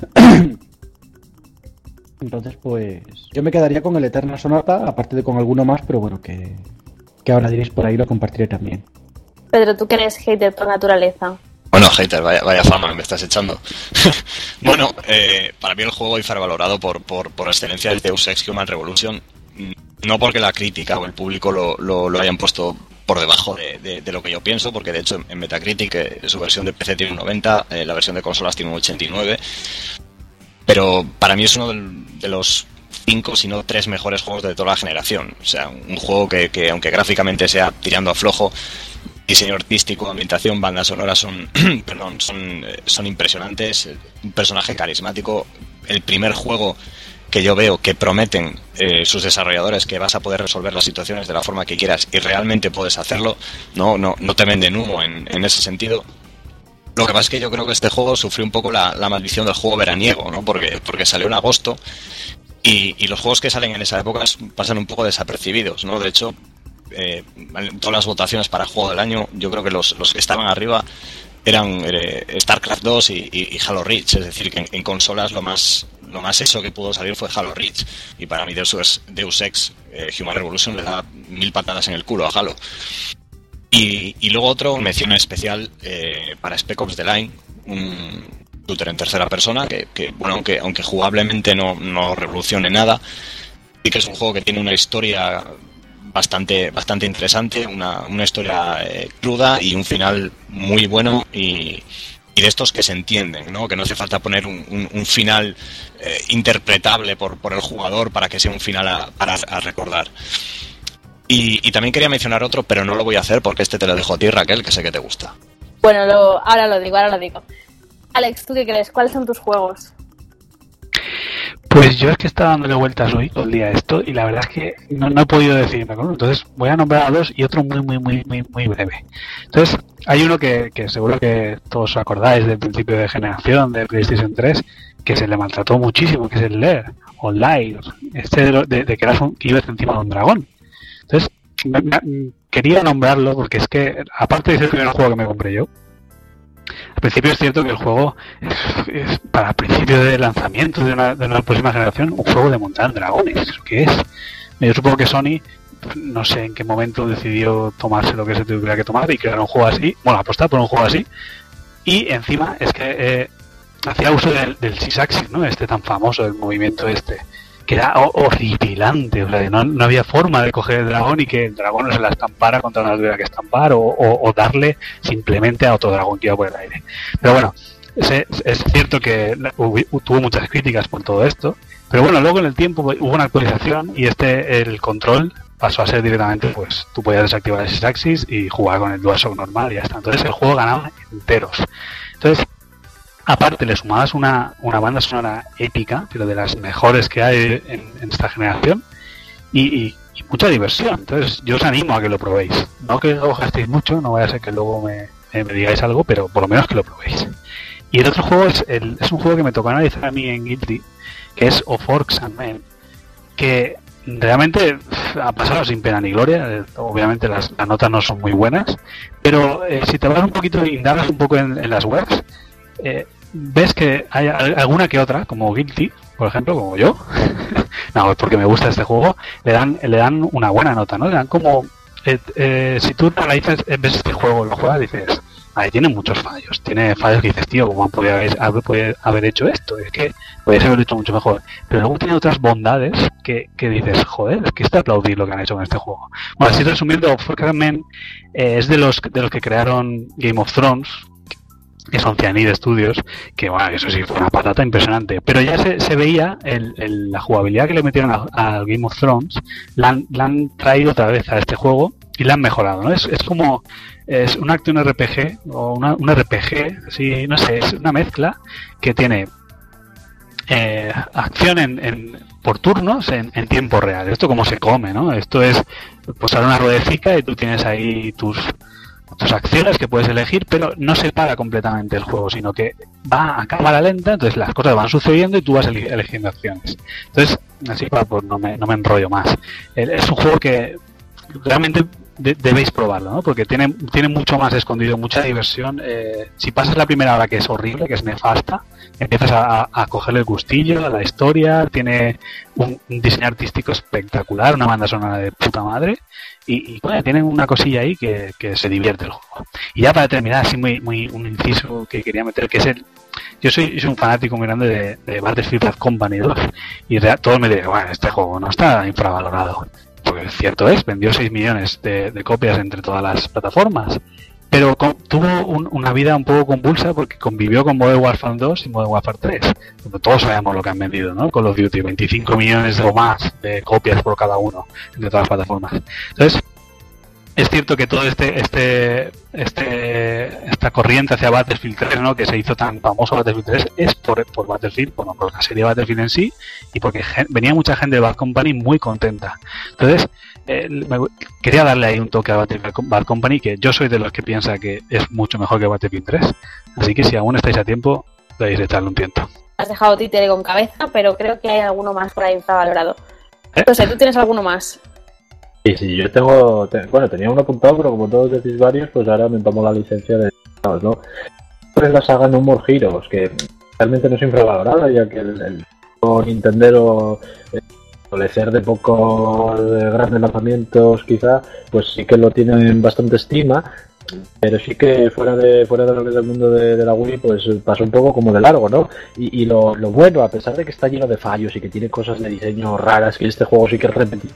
Entonces, pues yo me quedaría con el Eternal Sonata, aparte de con alguno más, pero bueno, que, que ahora diréis por ahí, lo compartiré también. Pedro, ¿tú que eres hater por naturaleza? Bueno, hater, vaya, vaya fama que me estás echando. Bueno, eh, para mí el juego infravalorado por, por, por excelencia del Deus Ex Human Revolution, no porque la crítica o el público lo, lo, lo hayan puesto por debajo de, de, de lo que yo pienso, porque de hecho en Metacritic eh, su versión de P C tiene un noventa, eh, la versión de consolas tiene un ochenta y nueve, pero para mí es uno de, de los cinco, si no tres mejores juegos de toda la generación. O sea, un juego que, que aunque gráficamente sea tirando a flojo, diseño artístico, ambientación, banda sonora son, perdón, son, son impresionantes, un personaje carismático, el primer juego que yo veo que prometen eh, sus desarrolladores que vas a poder resolver las situaciones de la forma que quieras y realmente puedes hacerlo, no, no, no te venden humo en, en ese sentido. Lo que pasa es que yo creo que este juego sufrió un poco la, la maldición del juego veraniego, ¿no? Porque, porque salió en agosto y, y los juegos que salen en esa época pasan un poco desapercibidos, ¿no? De hecho, eh, en todas las votaciones para juego del año, yo creo que los, los que estaban arriba eran eh, StarCraft dos y, y, y Halo Reach, es decir, que en, en consolas lo más lo más eso que pudo salir fue Halo Reach, y para mí Deus, Deus Ex eh, Human Revolution le da mil patadas en el culo a Halo. Y, y luego otro, mención especial eh, para Spec Ops The Line, un shooter en tercera persona que, que bueno, aunque, aunque jugablemente no, no revolucione nada, sí que es un juego que tiene una historia bastante bastante interesante, una, una historia eh, cruda y un final muy bueno y, y de estos que se entienden, ¿no? Que no hace falta poner un, un, un final eh, interpretable por, por el jugador para que sea un final a, para, a recordar. Y, y también quería mencionar otro, pero no lo voy a hacer porque este te lo dejo a ti, Raquel, que sé que te gusta. Bueno, lo, ahora lo digo, ahora lo digo. Alex, ¿tú qué crees? ¿Cuáles son tus juegos? Pues yo es que estaba dándole vueltas hoy todo el día a esto y la verdad es que no, no he podido decidirme con uno. Entonces voy a nombrar a dos y otro muy, muy, muy, muy, muy breve. Entonces hay uno que, que seguro que todos os acordáis del principio de generación de PlayStation tres, que se le maltrató muchísimo, que es el Lair o Lair, este de, de, de que, eras un, que ibas encima de un dragón. Entonces me, me, quería nombrarlo porque es que, aparte de ser el primer juego que me compré yo, al principio es cierto que el juego es, es para el principio de lanzamiento de una, de una próxima generación un juego de montar dragones. ¿Eso qué es? Yo supongo que Sony, no sé en qué momento decidió tomarse lo que se tuviera que tomar y crear un juego así, bueno, apostar por un juego así, y encima es que eh, hacía uso del, del Sysaxis, ¿no? Este tan famoso, del movimiento este, que era horripilante, o sea, no, no había forma de coger el dragón y que el dragón no se la estampara contra una tuviera que estampar o, o, o darle simplemente a otro dragón que iba por el aire. Pero bueno, es, es cierto que hubo, tuvo muchas críticas por todo esto, pero bueno, luego en el tiempo hubo una actualización y este, el control pasó a ser directamente, pues tú podías desactivar el Sysaxis y jugar con el DualShock normal y ya está. Entonces el juego ganaba enteros. Entonces, aparte le sumabas una, una banda sonora épica, pero de las mejores que hay en, en esta generación, y, y, y mucha diversión. Entonces yo os animo a que lo probéis. No que os gastéis mucho, no vaya a ser que luego me, me, me digáis algo, pero por lo menos que lo probéis. Y el otro juego es, el, es un juego que me tocó analizar a mí en Guilty, que es Of Orcs and Men, que realmente ha pasado sin pena ni gloria. Obviamente las, las notas no son muy buenas, pero eh, si te vas un poquito y indagas un poco en, en las webs, eh, ves que hay alguna que otra, como Guilty, por ejemplo, como yo, no, porque me gusta este juego, le dan le dan una buena nota, ¿no? Le dan como, eh, eh, si tú analizas, ves este juego, lo juegas, dices, ahí tiene muchos fallos, tiene fallos que dices, tío, ¿cómo podía haber, haber, haber hecho esto? Es que podrías haberlo hecho mucho mejor. Pero luego tiene otras bondades que, que dices, joder, es que está aplaudir lo que han hecho con este juego. Bueno, así resumiendo, Forgotten Men eh, es de los de los que crearon Game of Thrones, que son Cyanide Studios, que bueno, eso sí fue una patata impresionante. Pero ya se, se veía el, el, la jugabilidad que le metieron a, a Game of Thrones, la han, la han traído otra vez a este juego y la han mejorado, ¿no? Es, es como es un acto, un R P G o una, un R P G, sí, no sé, es una mezcla que tiene eh, acción en, en por turnos en, en tiempo real. Esto como se come, ¿no? Esto es posar una ruedecica y tú tienes ahí tus tus acciones que puedes elegir, pero no se para completamente el juego, sino que va a cámara lenta, entonces las cosas van sucediendo y tú vas eligiendo acciones. Entonces, así para pues no me, no me enrollo más. Es un juego que realmente de, debéis probarlo, ¿no? Porque tiene, tiene mucho más escondido, mucha diversión. Eh, si pasas la primera hora, que es horrible, que es nefasta, empiezas a, a cogerle el gustillo a la historia, tiene un, un diseño artístico espectacular, una banda sonora de puta madre, y, y bueno, tienen una cosilla ahí que, que se divierte el juego. Y ya para terminar, así muy, muy un inciso que quería meter, que es el... Yo soy, soy un fanático muy grande de, de Battlefield Bad Company dos, y real, todos me dicen, bueno, este juego no está infravalorado. Porque cierto es, vendió seis millones de, de copias entre todas las plataformas, pero con, tuvo un, una vida un poco convulsa porque convivió con Modern Warfare dos y Modern Warfare tres. Todos sabemos lo que han vendido, ¿no? Call of Duty, veinticinco millones o más de copias por cada uno entre todas las plataformas. Entonces, es cierto que todo este este este esta corriente hacia Battlefield tres, ¿no? Que se hizo tan famoso Battlefield tres, es por, por Battlefield, bueno, por la serie Battlefield en sí, y porque gen, venía mucha gente de Bad Company muy contenta. Entonces, eh, me, quería darle ahí un toque a Battlefield Bad Company, que yo soy de los que piensa que es mucho mejor que Battlefield tres. Así que si aún estáis a tiempo, debéis echarle un tiento. Has dejado títere con cabeza, pero creo que hay alguno más por ahí infravalorado. ¿Eh? No sé, ¿tú tienes alguno más? Sí, sí, yo tengo, te, bueno, tenía uno apuntado, pero como todos decís varios, pues ahora me tomo la licencia de, ¿no? Es la saga No More Heroes, que realmente no es infravalorada, ya que el, el Nintendero, eh, al ser de pocos de grandes lanzamientos quizá, pues sí que lo tienen bastante estima, pero sí que fuera de fuera de lo que es el mundo de, de la Wii, pues pasó un poco como de largo, ¿no? Y, y lo, lo bueno, a pesar de que está lleno de fallos y que tiene cosas de diseño raras, que este juego sí que es repetido,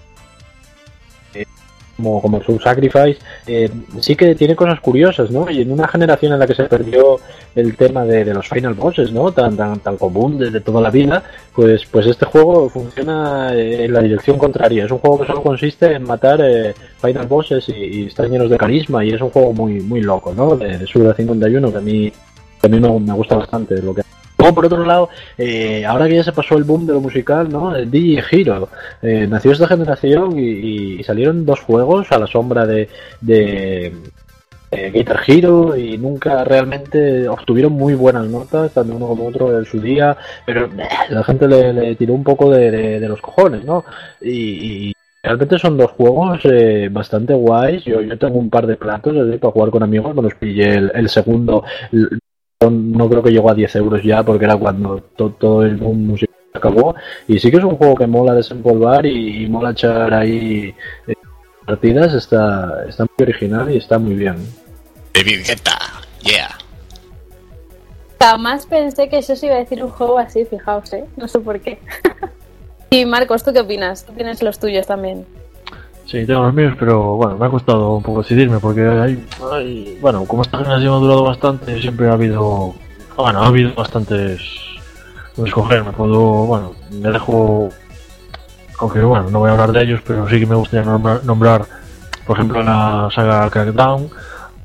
como, como Soul Sacrifice, eh, sí que tiene cosas curiosas, ¿no? Y en una generación en la que se perdió el tema de, de los final bosses, ¿no? Tan tan tan común desde toda la vida, pues pues este juego funciona en la dirección contraria. Es un juego que solo consiste en matar eh, final bosses y, y están llenos de carisma, y es un juego muy muy loco, ¿no? De, de Suda cincuenta y uno, que a mí, que a mí me, me gusta bastante lo que... Luego, por otro lado, eh, ahora que ya se pasó el boom de lo musical, ¿no? El D J Hero eh, nació esta generación y, y salieron dos juegos a la sombra de, de eh, Guitar Hero, y nunca realmente obtuvieron muy buenas notas, tanto uno como otro en su día, pero eh, la gente le, le tiró un poco de, de, de los cojones, ¿no? Y, y realmente son dos juegos eh, bastante guays. Yo, yo tengo un par de platos eh, para jugar con amigos, me los pillé el, el segundo. El, no creo que llegó a diez euros ya, porque era cuando to, todo el boom musical acabó, y sí que es un juego que mola desempolvar y, y mola echar ahí eh, partidas. Está, está muy original y está muy bien. David Guetta, yeah. Jamás pensé que eso se iba a decir un juego así, fijaos, ¿eh? No sé por qué. Y Marcos, ¿tú qué opinas? ¿Tú tienes los tuyos también? Sí, tengo los míos, pero bueno, me ha costado un poco decidirme, porque hay, hay bueno, como esta generación ha durado bastante, siempre ha habido, bueno, ha habido bastantes donde escoger. Me puedo, bueno, me dejo, aunque bueno, no voy a hablar de ellos, pero sí que me gustaría nombrar, nombrar por ejemplo, la saga Crackdown,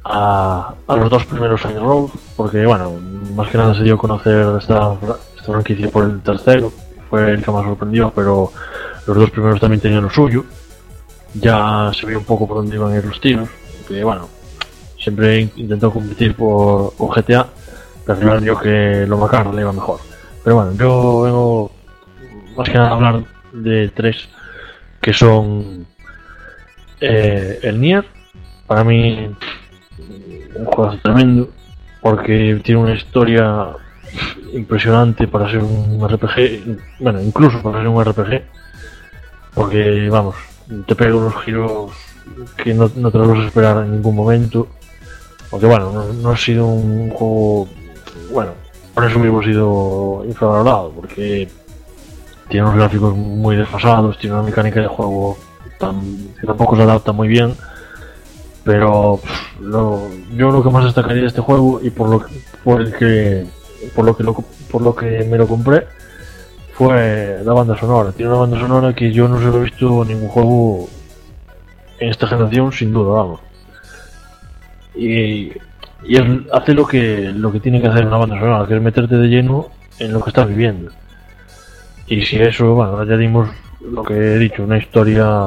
a, a los dos primeros Saints Row, porque bueno, más que nada se dio a conocer esta, esta franquicia por el tercero, fue el que más sorprendió, pero los dos primeros también tenían lo suyo. Ya se veía un poco por dónde iban a ir los tiros, que bueno, siempre intentó competir por, con G T A, pero al final dio que lo bacano le iba mejor. Pero bueno, yo vengo más que nada a hablar de tres que son eh, el Nier. Para mí un juego tremendo porque tiene una historia impresionante para ser un R P G, bueno, incluso para ser un R P G, porque vamos, te pega unos giros que no, no te los vas a esperar en ningún momento, porque bueno, no, no ha sido un juego, bueno, por eso mismo ha sido infravalorado, porque tiene unos gráficos muy desfasados, tiene una mecánica de juego tan, que tampoco se adapta muy bien, pero pff, lo, yo lo que más destacaría de este juego y por lo que, por el que por lo que lo, por lo que me lo compré fue la banda sonora. Tiene una banda sonora que yo no se lo he visto en ningún juego en esta generación, sin duda, vamos. Y, y es, hace lo que lo que tiene que hacer una banda sonora, que es meterte de lleno en lo que estás viviendo. Y si eso, bueno, añadimos lo que he dicho, una historia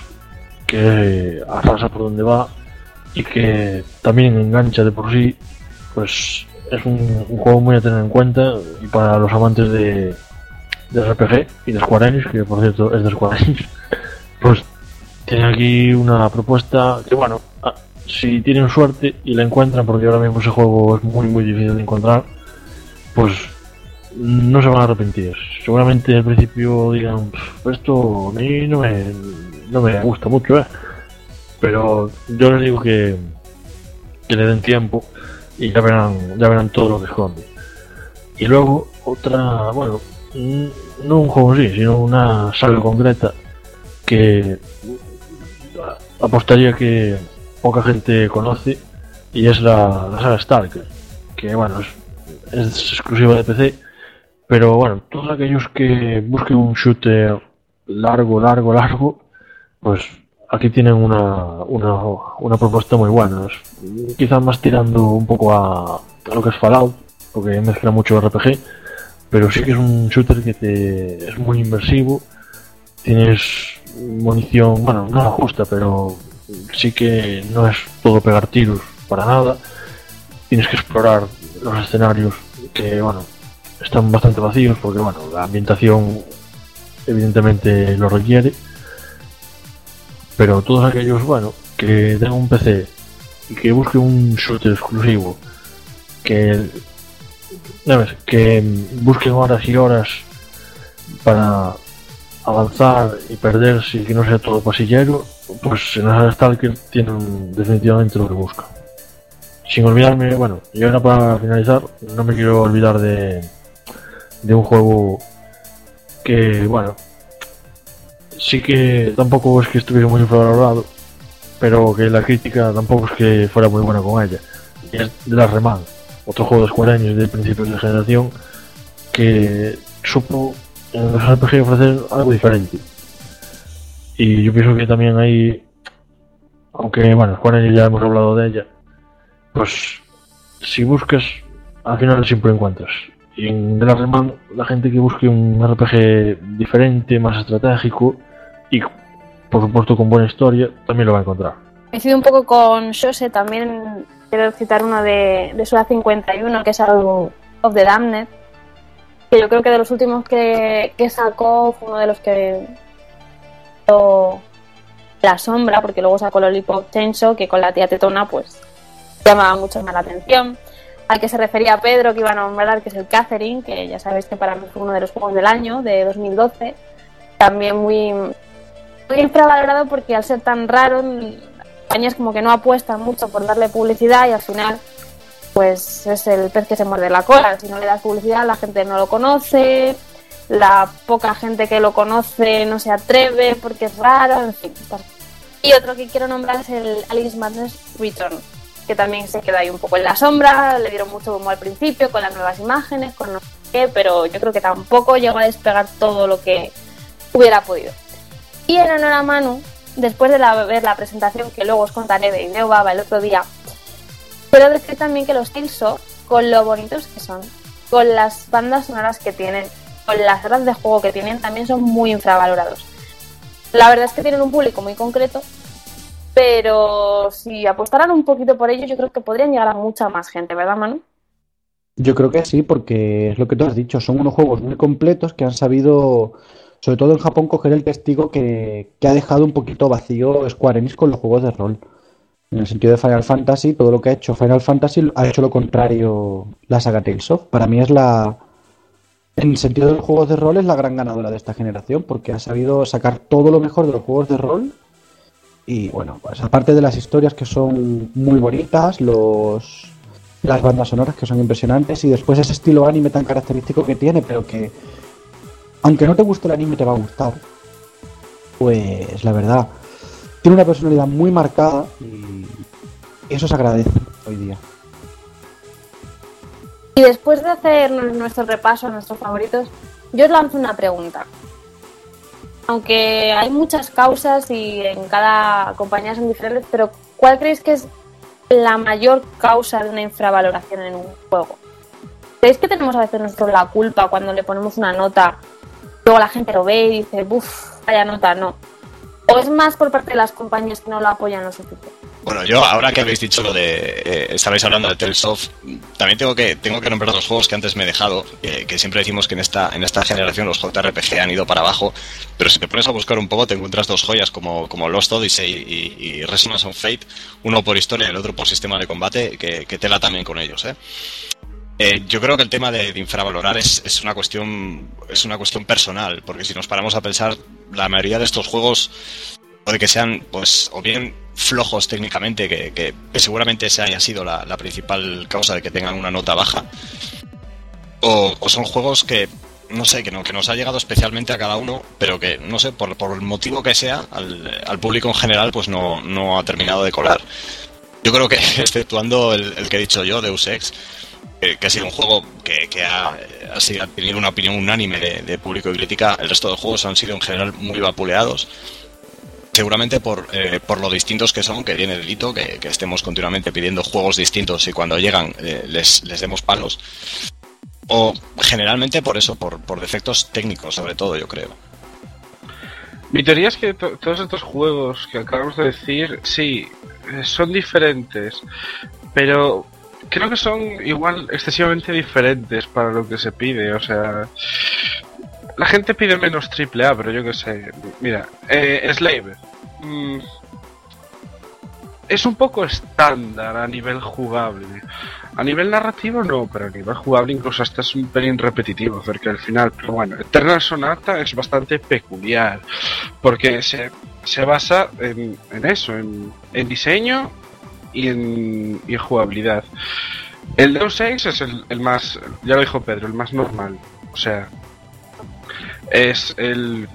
que arrasa por donde va y que también engancha de por sí, pues es un, un juego muy a tener en cuenta, y para los amantes de, de R P G y de Square Enix, que por cierto es de Square Enix, pues tiene aquí una propuesta que, bueno, si tienen suerte y la encuentran, porque ahora mismo ese juego es muy muy difícil de encontrar, pues no se van a arrepentir. Seguramente al principio digan, esto a mí no me, no me gusta mucho, ¿eh? Pero yo les digo que, que le den tiempo y ya verán, ya verán todo lo que esconde. Y luego otra, bueno, no un juego en sí, sino una saga concreta que apostaría que poca gente conoce, y es la, la saga Stalker, que bueno, es, es exclusiva de P C, pero bueno, todos aquellos que busquen un shooter largo, largo, largo, pues aquí tienen una, una, una propuesta muy buena. Es, quizás más tirando un poco a, a lo que es Fallout, porque mezcla mucho R P G, pero sí que es un shooter que te es muy inmersivo. Tienes munición, bueno, no la justa, pero sí que no es todo pegar tiros para nada. Tienes que explorar los escenarios que, bueno, están bastante vacíos porque, bueno, la ambientación evidentemente lo requiere, pero todos aquellos, bueno, que tengan un P C y que busquen un shooter exclusivo, que, ¿sabes?, que busquen horas y horas para avanzar y perderse y que no sea todo pasillero, pues en la Stalker tienen definitivamente lo que buscan. Sin olvidarme, bueno, y ahora para finalizar, no me quiero olvidar de de un juego que, bueno, sí que tampoco es que estuviera muy infravalorado, pero que la crítica tampoco es que fuera muy buena con ella, y es The Last Remand, otro juego de Square Enix de principios de generación que supo en los R P G ofrecer algo diferente. Y yo pienso que también ahí, aunque bueno, Square Enix ya hemos hablado de ella, pues si buscas, al final siempre encuentras. Y en The Last Remand, la gente que busque un R P G diferente, más estratégico y por supuesto con buena historia, también lo va a encontrar. Coincido un poco con Xose, también quiero citar uno de, de Suda cincuenta y uno, que es algo of the Damned, que yo creo que de los últimos que, que sacó fue uno de los que la sombra, porque luego sacó Lollipop Chainsaw, que con la tía tetona pues llamaba mucho más la atención. Al que se refería Pedro, que iba a nombrar, que es el Catherine, que ya sabéis que para mí fue uno de los juegos del año, de dos mil doce. También muy, muy infravalorado porque al ser tan raro, compañías como que no apuestan mucho por darle publicidad y al final pues es el pez que se muerde la cola. Si no le das publicidad, la gente no lo conoce, la poca gente que lo conoce no se atreve porque es raro, en fin. Y otro que quiero nombrar es el Alice Madness Return, que también se queda ahí un poco en la sombra, le dieron mucho bombo al principio con las nuevas imágenes, con no sé qué, pero yo creo que tampoco llegó a despegar todo lo que hubiera podido. Y en honor a Manu, después de la, ver la presentación que luego os contaré de Ideo Baba el otro día, Quiero decir también que los Killzone, con lo bonitos que son, con las bandas sonoras que tienen, con las horas de juego que tienen, también son muy infravalorados. La verdad es que tienen un público muy concreto, pero si apostaran un poquito por ello, yo creo que podrían llegar a mucha más gente, ¿verdad, Manu? Yo creo que sí, porque es lo que tú has dicho, son unos juegos muy completos que han sabido, sobre todo en Japón, coger el testigo que, que ha dejado un poquito vacío Square Enix con los juegos de rol. En el sentido de Final Fantasy, todo lo que ha hecho Final Fantasy ha hecho lo contrario la saga Tales of. Para mí es la... En el sentido de los juegos de rol es la gran ganadora de esta generación, porque ha sabido sacar todo lo mejor de los juegos de rol. Y bueno, pues aparte de las historias que son muy bonitas, los las bandas sonoras que son impresionantes, y después ese estilo anime tan característico que tiene, pero que aunque no te guste el anime te va a gustar. Pues la verdad, tiene una personalidad muy marcada y eso se agradece hoy día. Y después de hacer nuestro repaso a nuestros favoritos, yo os lanzo una pregunta. Aunque hay muchas causas y en cada compañía son diferentes, pero ¿cuál creéis que es la mayor causa de una infravaloración en un juego? ¿Creéis que tenemos a veces nosotros la culpa cuando le ponemos una nota, luego la gente lo ve y dice, uff, vaya nota, no? ¿O es más por parte de las compañías que no lo apoyan lo suficiente? Bueno, yo ahora que habéis dicho lo de... Eh, estabais hablando de Tales of, también tengo que tengo que nombrar los juegos que antes me he dejado, eh, que siempre decimos que en esta en esta generación los J R P G han ido para abajo, pero si te pones a buscar un poco te encuentras dos joyas como, como Lost Odyssey y, y Resonance of Fate, uno por historia y el otro por sistema de combate, que, que tela también con ellos, ¿eh? Eh, yo creo que el tema de, de infravalorar es, es una cuestión es una cuestión personal, porque si nos paramos a pensar, la mayoría de estos juegos puede que sean, pues, o bien flojos técnicamente, que, que, que seguramente esa haya sido la, la principal causa de que tengan una nota baja, o, o son juegos que, no sé, que, no, que nos ha llegado especialmente a cada uno, pero que, no sé, por, por el motivo que sea, al, al público en general, pues no, no ha terminado de colar. Yo creo que, exceptuando el, el que he dicho yo, Deus Ex, que, que ha sido un juego que, que ha, ha, sido, ha tenido una opinión unánime de, de público y crítica, el resto de juegos han sido en general muy vapuleados. Seguramente por, eh, por lo distintos que son, que tiene delito que, que estemos continuamente pidiendo juegos distintos y cuando llegan eh, les, les demos palos. O generalmente por eso, por, por defectos técnicos sobre todo, yo creo. Mi teoría es que to- todos estos juegos que acabamos de decir, sí, eh, son diferentes, pero creo que son igual excesivamente diferentes para lo que se pide, o sea... La gente pide menos triple A, pero yo qué sé. Mira, eh, Slaver. Mm, es un poco estándar a nivel jugable. A nivel narrativo no, pero a nivel jugable incluso hasta es un pelín repetitivo cerca del final. Pero bueno, Eternal Sonata es bastante peculiar, porque se, se basa en, en eso, en, en diseño y en, y en jugabilidad. El Deus Ex es el, el más, ya lo dijo Pedro, el más normal. O sea... Es el,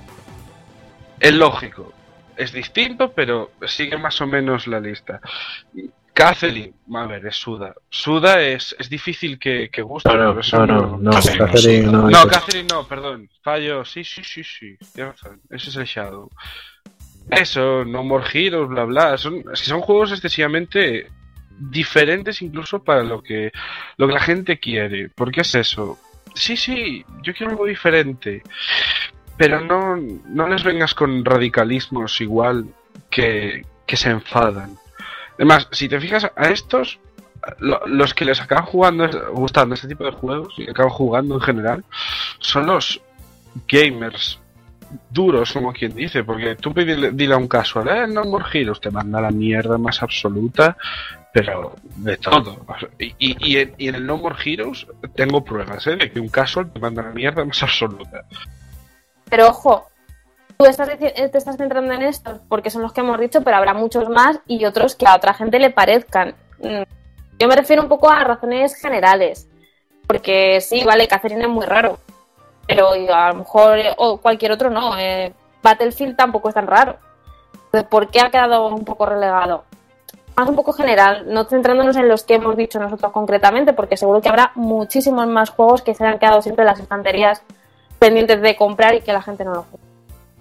el lógico. Es distinto, pero sigue más o menos la lista. Catherine, a ver, es Suda. Suda es, es difícil que, que guste. No, no, pero eso no, no, no, Catherine, Catherine no. No, eso- Catherine no, perdón. Fallo, sí, sí, sí, sí. Tienes razón. Ese es el Shadow. Eso, No More Heroes, bla, bla. Son, es que son juegos excesivamente diferentes incluso para lo que, lo que la gente quiere. ¿Por qué es eso? Sí, sí, yo quiero algo diferente. Pero no, no les vengas con radicalismos igual que, que se enfadan. Además, si te fijas a estos, lo, los que les acaban jugando, gustando este tipo de juegos y acaban jugando en general, son los gamers duros, como quien dice, porque tú pide, dile a un casual, eh, No More Heroes, te manda la mierda más absoluta, pero de todo. Y, y, y, en, y en el No More Heroes tengo pruebas, ¿eh? De que un casual te manda la mierda más absoluta. Pero ojo, tú estás, te estás centrando en estos porque son los que hemos dicho, pero habrá muchos más y otros que a otra gente le parezcan. Yo me refiero un poco a razones generales, porque sí, vale, Catherine es muy raro, pero a lo mejor o cualquier otro no. Eh, Battlefield tampoco es tan raro. Entonces, ¿por qué ha quedado un poco relegado? Más un poco general, no centrándonos en los que hemos dicho nosotros concretamente, porque seguro que habrá muchísimos más juegos que se han quedado siempre en las estanterías pendientes de comprar y que la gente no lo juega.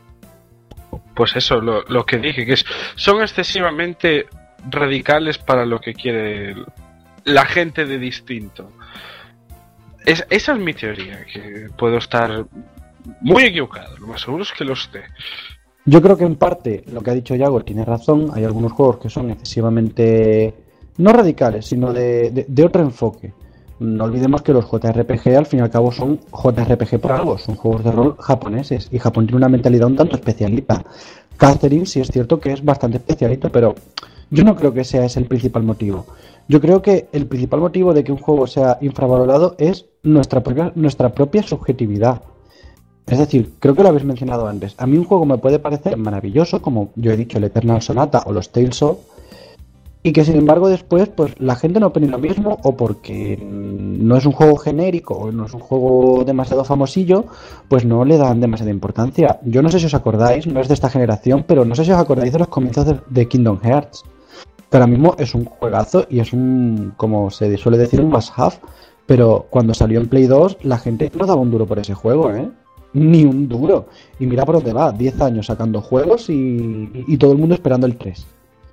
Pues eso, lo, lo que dije, que es, son excesivamente radicales para lo que quiere el, la gente de distinto. Es, esa es mi teoría, que puedo estar muy equivocado, lo más seguro es que lo esté. Yo creo que en parte lo que ha dicho Yago tiene razón. Hay algunos juegos que son excesivamente, no radicales, sino de, de, de otro enfoque. No olvidemos que los J R P G al fin y al cabo son J R P G por algo, son juegos de rol japoneses y Japón tiene una mentalidad un tanto especialita. Catherine sí es cierto que es bastante especialito, pero yo no creo que sea ese el principal motivo. Yo creo que el principal motivo de que un juego sea infravalorado es nuestra propia, nuestra propia subjetividad. Es decir, creo que lo habéis mencionado antes. A mí un juego me puede parecer maravilloso, como yo he dicho, el Eternal Sonata o los Tales of, y que sin embargo después pues la gente no opina lo mismo, o porque no es un juego genérico o no es un juego demasiado famosillo, pues no le dan demasiada importancia. Yo no sé si os acordáis, no es de esta generación, pero no sé si os acordáis de los comienzos de, de Kingdom Hearts, que ahora mismo es un juegazo y es un, como se suele decir, un must-have, pero cuando salió en Play dos la gente no daba un duro por ese juego, ¿eh? Ni un duro. Y mira por dónde va, diez años sacando juegos y, y todo el mundo esperando el tres.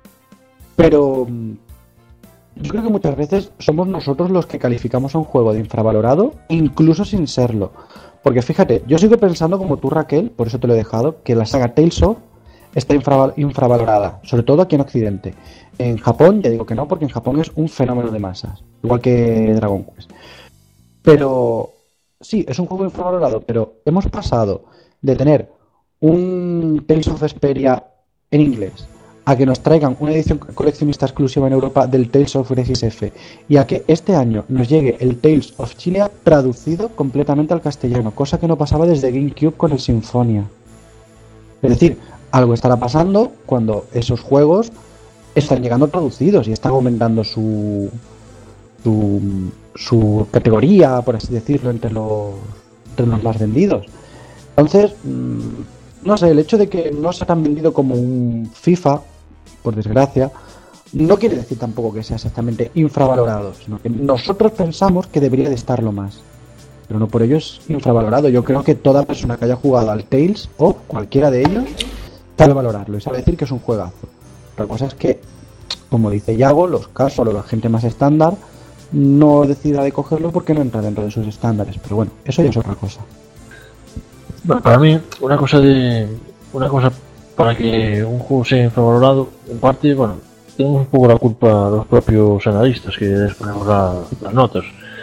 Pero yo creo que muchas veces somos nosotros los que calificamos a un juego de infravalorado, incluso sin serlo. Porque fíjate, yo sigo pensando como tú, Raquel, por eso te lo he dejado, que la saga Tales of está infraval- infravalorada, sobre todo aquí en Occidente. En Japón ya digo que no, porque en Japón es un fenómeno de masas, igual que Dragon Quest. Pero sí, es un juego infravalorado, pero hemos pasado de tener un Tales of Vesperia en inglés a que nos traigan una edición coleccionista exclusiva en Europa del Tales of Graces F, y a que este año nos llegue el Tales of Chile traducido completamente al castellano, cosa que no pasaba desde GameCube con el Symphonia. Es decir, algo estará pasando cuando esos juegos están llegando traducidos y están aumentando su su, su categoría, por así decirlo, entre los, entre los más vendidos. Entonces, no sé, el hecho de que no sea tan vendido como un FIFA, por desgracia, no quiere decir tampoco que sea exactamente infravalorado, sino que nosotros pensamos que debería de estarlo más, pero no por ello es infravalorado. Yo creo que toda persona que haya jugado al Tales o cualquiera de ellos sabe valorarlo y sabe decir que es un juegazo. Otra cosa es que, como dice Yago, los casual o la gente más estándar no decida de cogerlo porque no entra dentro de sus estándares, pero bueno, eso ya es otra cosa. Bueno, para mí, una cosa de una cosa para que un juego sea infravalorado, en parte, bueno, tenemos un poco la culpa los propios analistas que les ponemos la, las notas,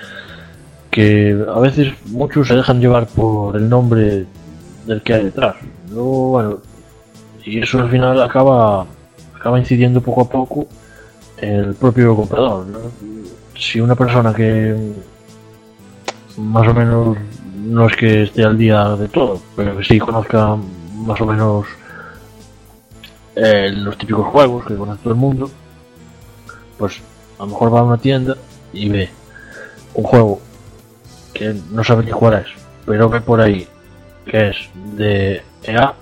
que a veces muchos se dejan llevar por el nombre del que hay detrás. Luego, bueno, y eso al final acaba acaba incidiendo poco a poco en el propio comprador, ¿no? Si una persona que más o menos, no es que esté al día de todo, pero que sí conozca más o menos eh, los típicos juegos que conoce todo el mundo, pues a lo mejor va a una tienda y ve un juego que no sabe ni cuál es, pero ve por ahí que es de E A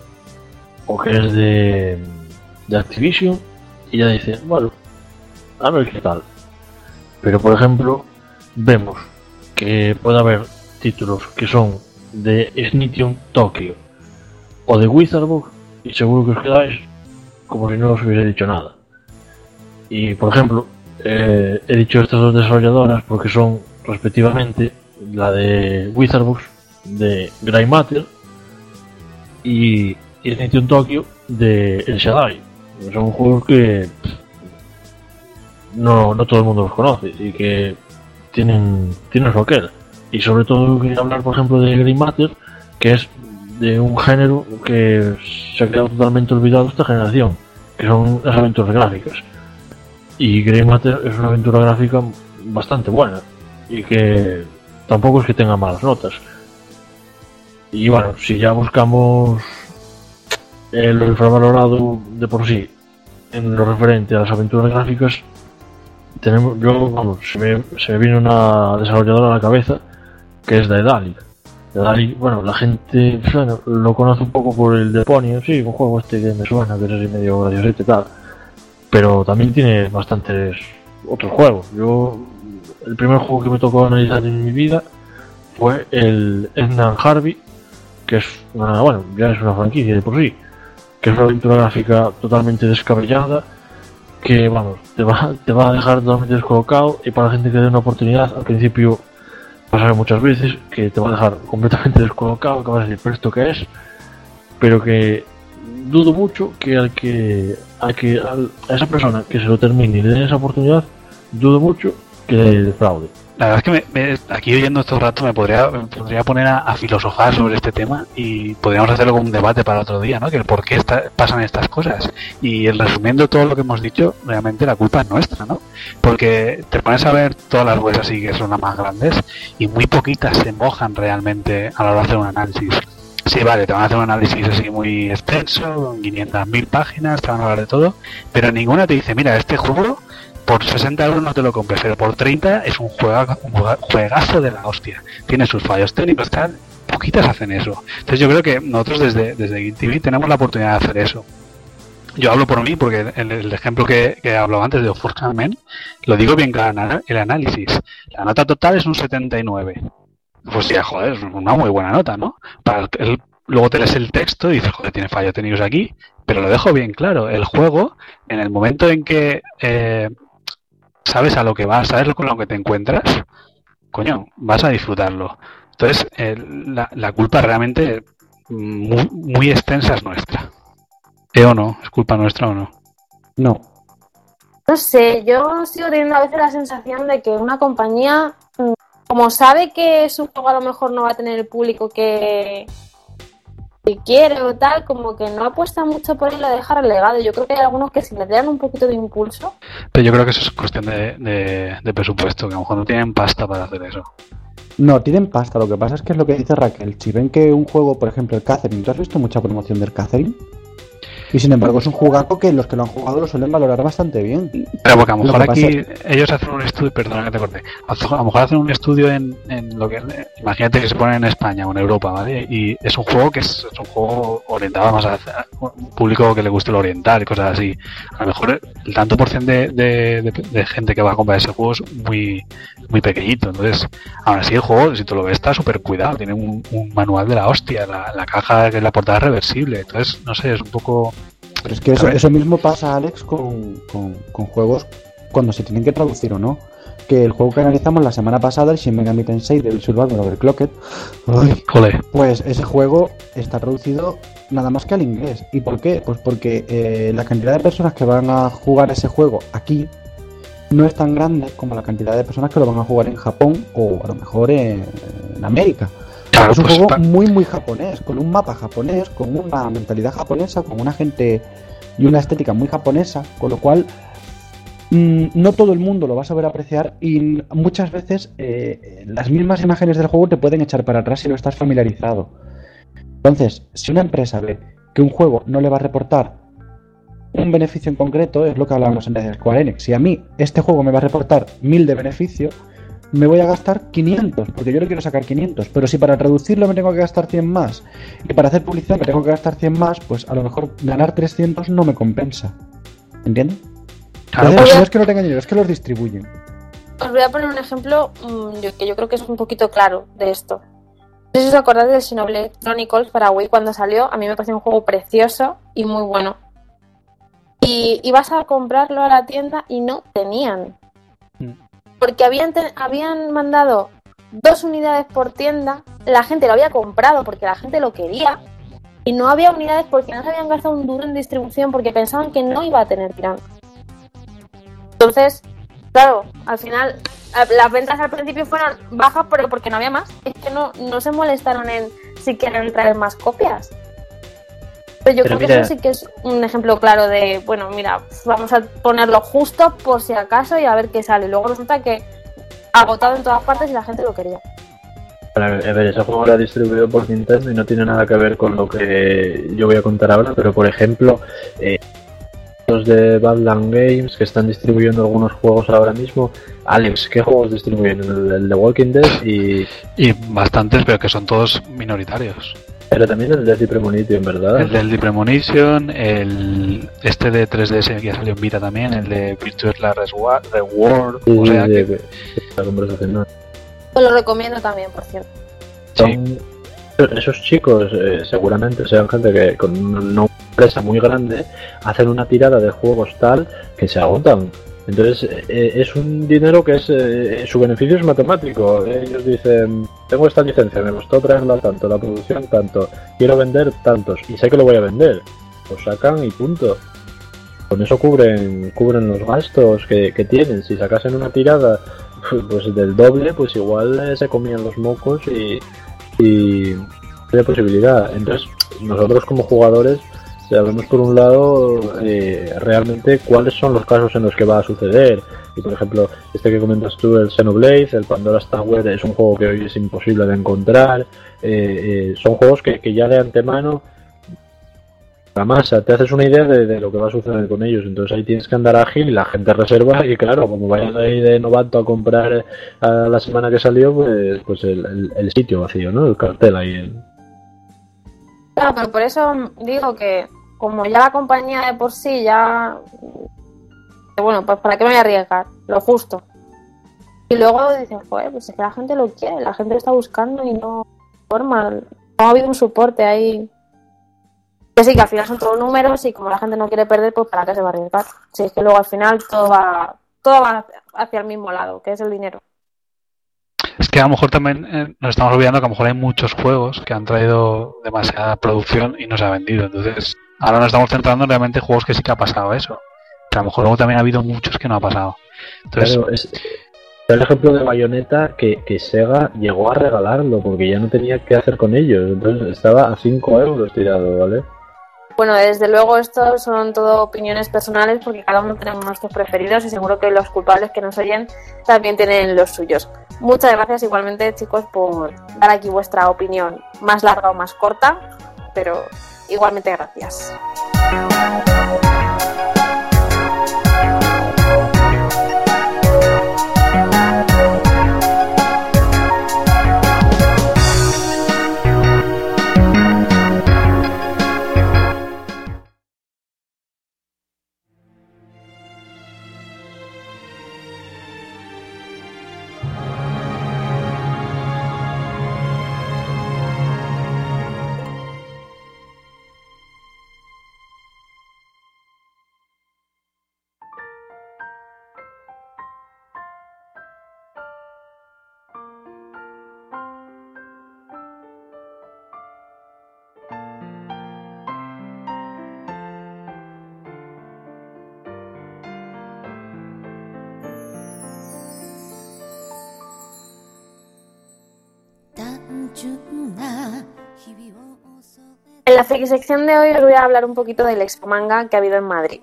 o que es de, de Activision y ya dice, bueno, a ver qué tal. Pero por ejemplo, vemos que puede haber títulos que son de Ignition Tokyo o de Wizardbox y seguro que os quedáis como si no os hubiese dicho nada. Y por ejemplo, eh, he dicho estas dos desarrolladoras porque son respectivamente la de Wizardbox de Grey Matter y Ignition Tokyo de El Shaddai. Son juegos que pff, no, no todo el mundo los conoce y que tienen, tienen su aquel. Y sobre todo quería hablar, por ejemplo, de Grey Matter, que es de un género que se ha quedado totalmente olvidado esta generación, que son las aventuras gráficas. Y Grey Matter es una aventura gráfica bastante buena y que tampoco es que tenga malas notas. Y bueno, si ya buscamos eh, lo infravalorado de por sí en lo referente a las aventuras gráficas, tenemos, yo, vamos, se me, se me vino una desarrolladora a la cabeza que es Daedalic. Daedalic, bueno, la gente bueno, lo conoce un poco por el Deponio, sí, un juego este que me suena, que es así medio graciosete y tal, pero también tiene bastantes otros juegos. Yo, el primer juego que me tocó analizar en mi vida fue el Edna Harvey, que es una, bueno, ya es una franquicia de por sí, que es una aventura gráfica totalmente descabellada, que, vamos, te va, te va a dejar totalmente descolocado, y para la gente que dé una oportunidad, al principio pasará muchas veces que te va a dejar completamente descolocado, que vas a decir, ¿pero esto qué es? Pero que dudo mucho que al que, al que al, a esa persona que se lo termine y le den esa oportunidad, dudo mucho que le defraude. La verdad es que me, me, aquí oyendo estos ratos me podría, me podría poner a, a filosofar sobre este tema y podríamos hacerlo como un debate para otro día, ¿no? Que el por qué está, pasan estas cosas. Y resumiendo todo lo que hemos dicho, realmente la culpa es nuestra, ¿no? Porque te pones a ver todas las webs así que son las más grandes y muy poquitas se mojan realmente a la hora de hacer un análisis. Sí, vale, te van a hacer un análisis así muy extenso, con quinientas mil páginas, te van a hablar de todo, pero ninguna te dice, mira, este juego por sesenta euros no te lo compres, pero por treinta es un, juega, un juegazo de la hostia. Tiene sus fallos técnicos, tal. Poquitas hacen eso. Entonces yo creo que nosotros desde, desde Game T V tenemos la oportunidad de hacer eso. Yo hablo por mí porque el, el ejemplo que, que hablaba antes de Forza Man, lo digo bien claro, el análisis. La nota total es un setenta y nueve. Pues ya, joder, es una muy buena nota, ¿no? Para el, el, luego te lees el texto y dices, joder, tiene fallos técnicos aquí, pero lo dejo bien claro. El juego, en el momento en que eh, sabes a lo que vas, sabes con lo que te encuentras, coño, vas a disfrutarlo. Entonces, eh, la, la culpa realmente muy, muy extensa es nuestra. ¿Eh o no? ¿Es culpa nuestra o no? No. No sé, yo sigo teniendo a veces la sensación de que una compañía, como sabe que su juego a lo mejor no va a tener el público que, que quiere o tal, como que no apuesta mucho por él, lo deja relegado. Yo creo que hay algunos que si le dan un poquito de impulso. Pero yo creo que eso es cuestión de, de, de presupuesto, que a lo mejor no tienen pasta para hacer eso. No, tienen pasta. Lo que pasa es que es lo que dice Raquel. Si ven que un juego, por ejemplo, el Catherine, ¿tú has visto mucha promoción del Catherine? Y sin embargo es un jugaco que los que lo han jugado lo suelen valorar bastante bien. Pero porque a lo mejor Lo aquí pasa... ellos hacen un estudio, perdona que te corte, a lo mejor hacen un estudio en, en lo que, imagínate que se pone en España o en Europa, ¿vale? Y es un juego que es, es un juego orientado más a, a un público que le guste lo oriental y cosas así. A lo mejor el tanto por ciento de, de, de, de gente que va a comprar ese juego es muy, muy pequeñito. Entonces, ahora sí el juego, si tú lo ves, está súper cuidado, tiene un, un manual de la hostia, la, la caja que la portada es reversible. Entonces, no sé, es un poco... Pero es que eso, eso mismo pasa, Alex, con, con, con juegos cuando se tienen que traducir o no. Que el juego que analizamos la semana pasada, el Shin Megami Tensei Devil Survivor Overclocked, pues ese juego está traducido nada más que al inglés. ¿Y por qué? Pues porque eh, la cantidad de personas que van a jugar ese juego aquí no es tan grande como la cantidad de personas que lo van a jugar en Japón o a lo mejor en, en América. Claro, es un pues, juego pa... muy muy japonés, con un mapa japonés, con una mentalidad japonesa, con una gente y una estética muy japonesa, con lo cual mmm, no todo el mundo lo va a saber apreciar y muchas veces eh, las mismas imágenes del juego te pueden echar para atrás si no estás familiarizado. Entonces, si una empresa ve que un juego no le va a reportar un beneficio en concreto, es lo que hablábamos en de Square Enix. Si a mí este juego me va a reportar mil de beneficio, me voy a gastar quinientos, porque yo no quiero sacar quinientos, pero si para traducirlo me tengo que gastar cien más y para hacer publicidad me tengo que gastar cien más, pues a lo mejor ganar trescientos no me compensa. ¿Entiendes? Claro, Entonces, pues no es que no tengan dinero, es que los distribuyen. Os voy a poner un ejemplo mmm, yo, que yo creo que es un poquito claro de esto. No sé si os acordáis del Xenoblade Chronicles para Wii cuando salió. A mí me pareció un juego precioso y muy bueno. Y ibas a comprarlo a la tienda y no tenían. Porque habían, te- habían mandado dos unidades por tienda, la gente lo había comprado porque la gente lo quería, y no había unidades porque no se habían gastado un duro en distribución porque pensaban que no iba a tener tirón. Entonces, claro, al final las ventas al principio fueron bajas, pero porque no había más. Es que no, no se molestaron en si quieren traer más copias. Pero yo pero creo mira, que eso sí que es un ejemplo claro de, bueno, mira, vamos a ponerlo justo por si acaso y a ver qué sale. Y luego resulta que agotado en todas partes y la gente lo quería. A ver, ese juego era distribuido por Nintendo y no tiene nada que ver con lo que yo voy a contar ahora, pero por ejemplo, eh, los de Badland Games que están distribuyendo algunos juegos ahora mismo. Alex, ¿qué juegos distribuyen? El, el de Walking Dead y... Y bastantes, pero que son todos minoritarios. Pero también el Deadly Premonition, ¿verdad? El Deadly Premonition, el este de tres D S que ya salió en Vita también, el de Virtuous Last Reward, sí, o sea sí, que... que... La conversación, ¿no? Os lo recomiendo también, por cierto. Son... Sí. Esos chicos eh, seguramente sean gente que con no empresa muy grande, hacen una tirada de juegos tal que se agotan. Entonces eh, es un dinero que es eh, su beneficio es matemático. Ellos dicen, tengo esta licencia, me costó traerla tanto, la producción tanto, quiero vender tantos y sé que lo voy a vender. Lo sacan y punto. Con eso cubren cubren los gastos que, que tienen. Si sacasen una tirada pues del doble, pues igual eh, se comían los mocos y, y de posibilidad. Entonces nosotros como jugadores sabemos por un lado eh, realmente cuáles son los casos en los que va a suceder. Y por ejemplo, este que comentas tú, el Xenoblade, el Pandora's Tower, es un juego que hoy es imposible de encontrar. Eh, eh, son juegos que, que ya de antemano la masa, te haces una idea de, de lo que va a suceder con ellos. Entonces ahí tienes que andar ágil y la gente reserva y claro, como vayan ahí de novato a comprar a la semana que salió, pues, pues el, el, el sitio vacío, ¿no? El cartel ahí. El... Claro, pero por eso digo que como ya la compañía de por sí ya... Bueno, pues ¿para qué me voy a arriesgar? Lo justo. Y luego dicen, joder, pues es que la gente lo quiere, la gente lo está buscando y no forma. No ha habido un soporte ahí. Que sí, que al final son todos números y como la gente no quiere perder, pues ¿para qué se va a arriesgar? Si es que luego al final todo va, todo va hacia el mismo lado, que es el dinero. Es que a lo mejor también eh, nos estamos olvidando que a lo mejor hay muchos juegos que han traído demasiada producción y no se ha vendido. Entonces, ahora nos estamos centrando en realmente juegos que sí que ha pasado eso. Pero a lo mejor luego también ha habido muchos que no ha pasado. Entonces, claro, es el ejemplo de Bayonetta que, que Sega llegó a regalarlo porque ya no tenía qué hacer con ellos. Entonces estaba a cinco euros tirado, ¿vale? Bueno, desde luego estos son todo opiniones personales porque cada uno tenemos nuestros preferidos y seguro que los culpables que nos oyen también tienen los suyos. Muchas gracias igualmente, chicos, por dar aquí vuestra opinión más larga o más corta, pero igualmente gracias. En la sección de hoy os voy a hablar un poquito del Expo Manga que ha habido en Madrid.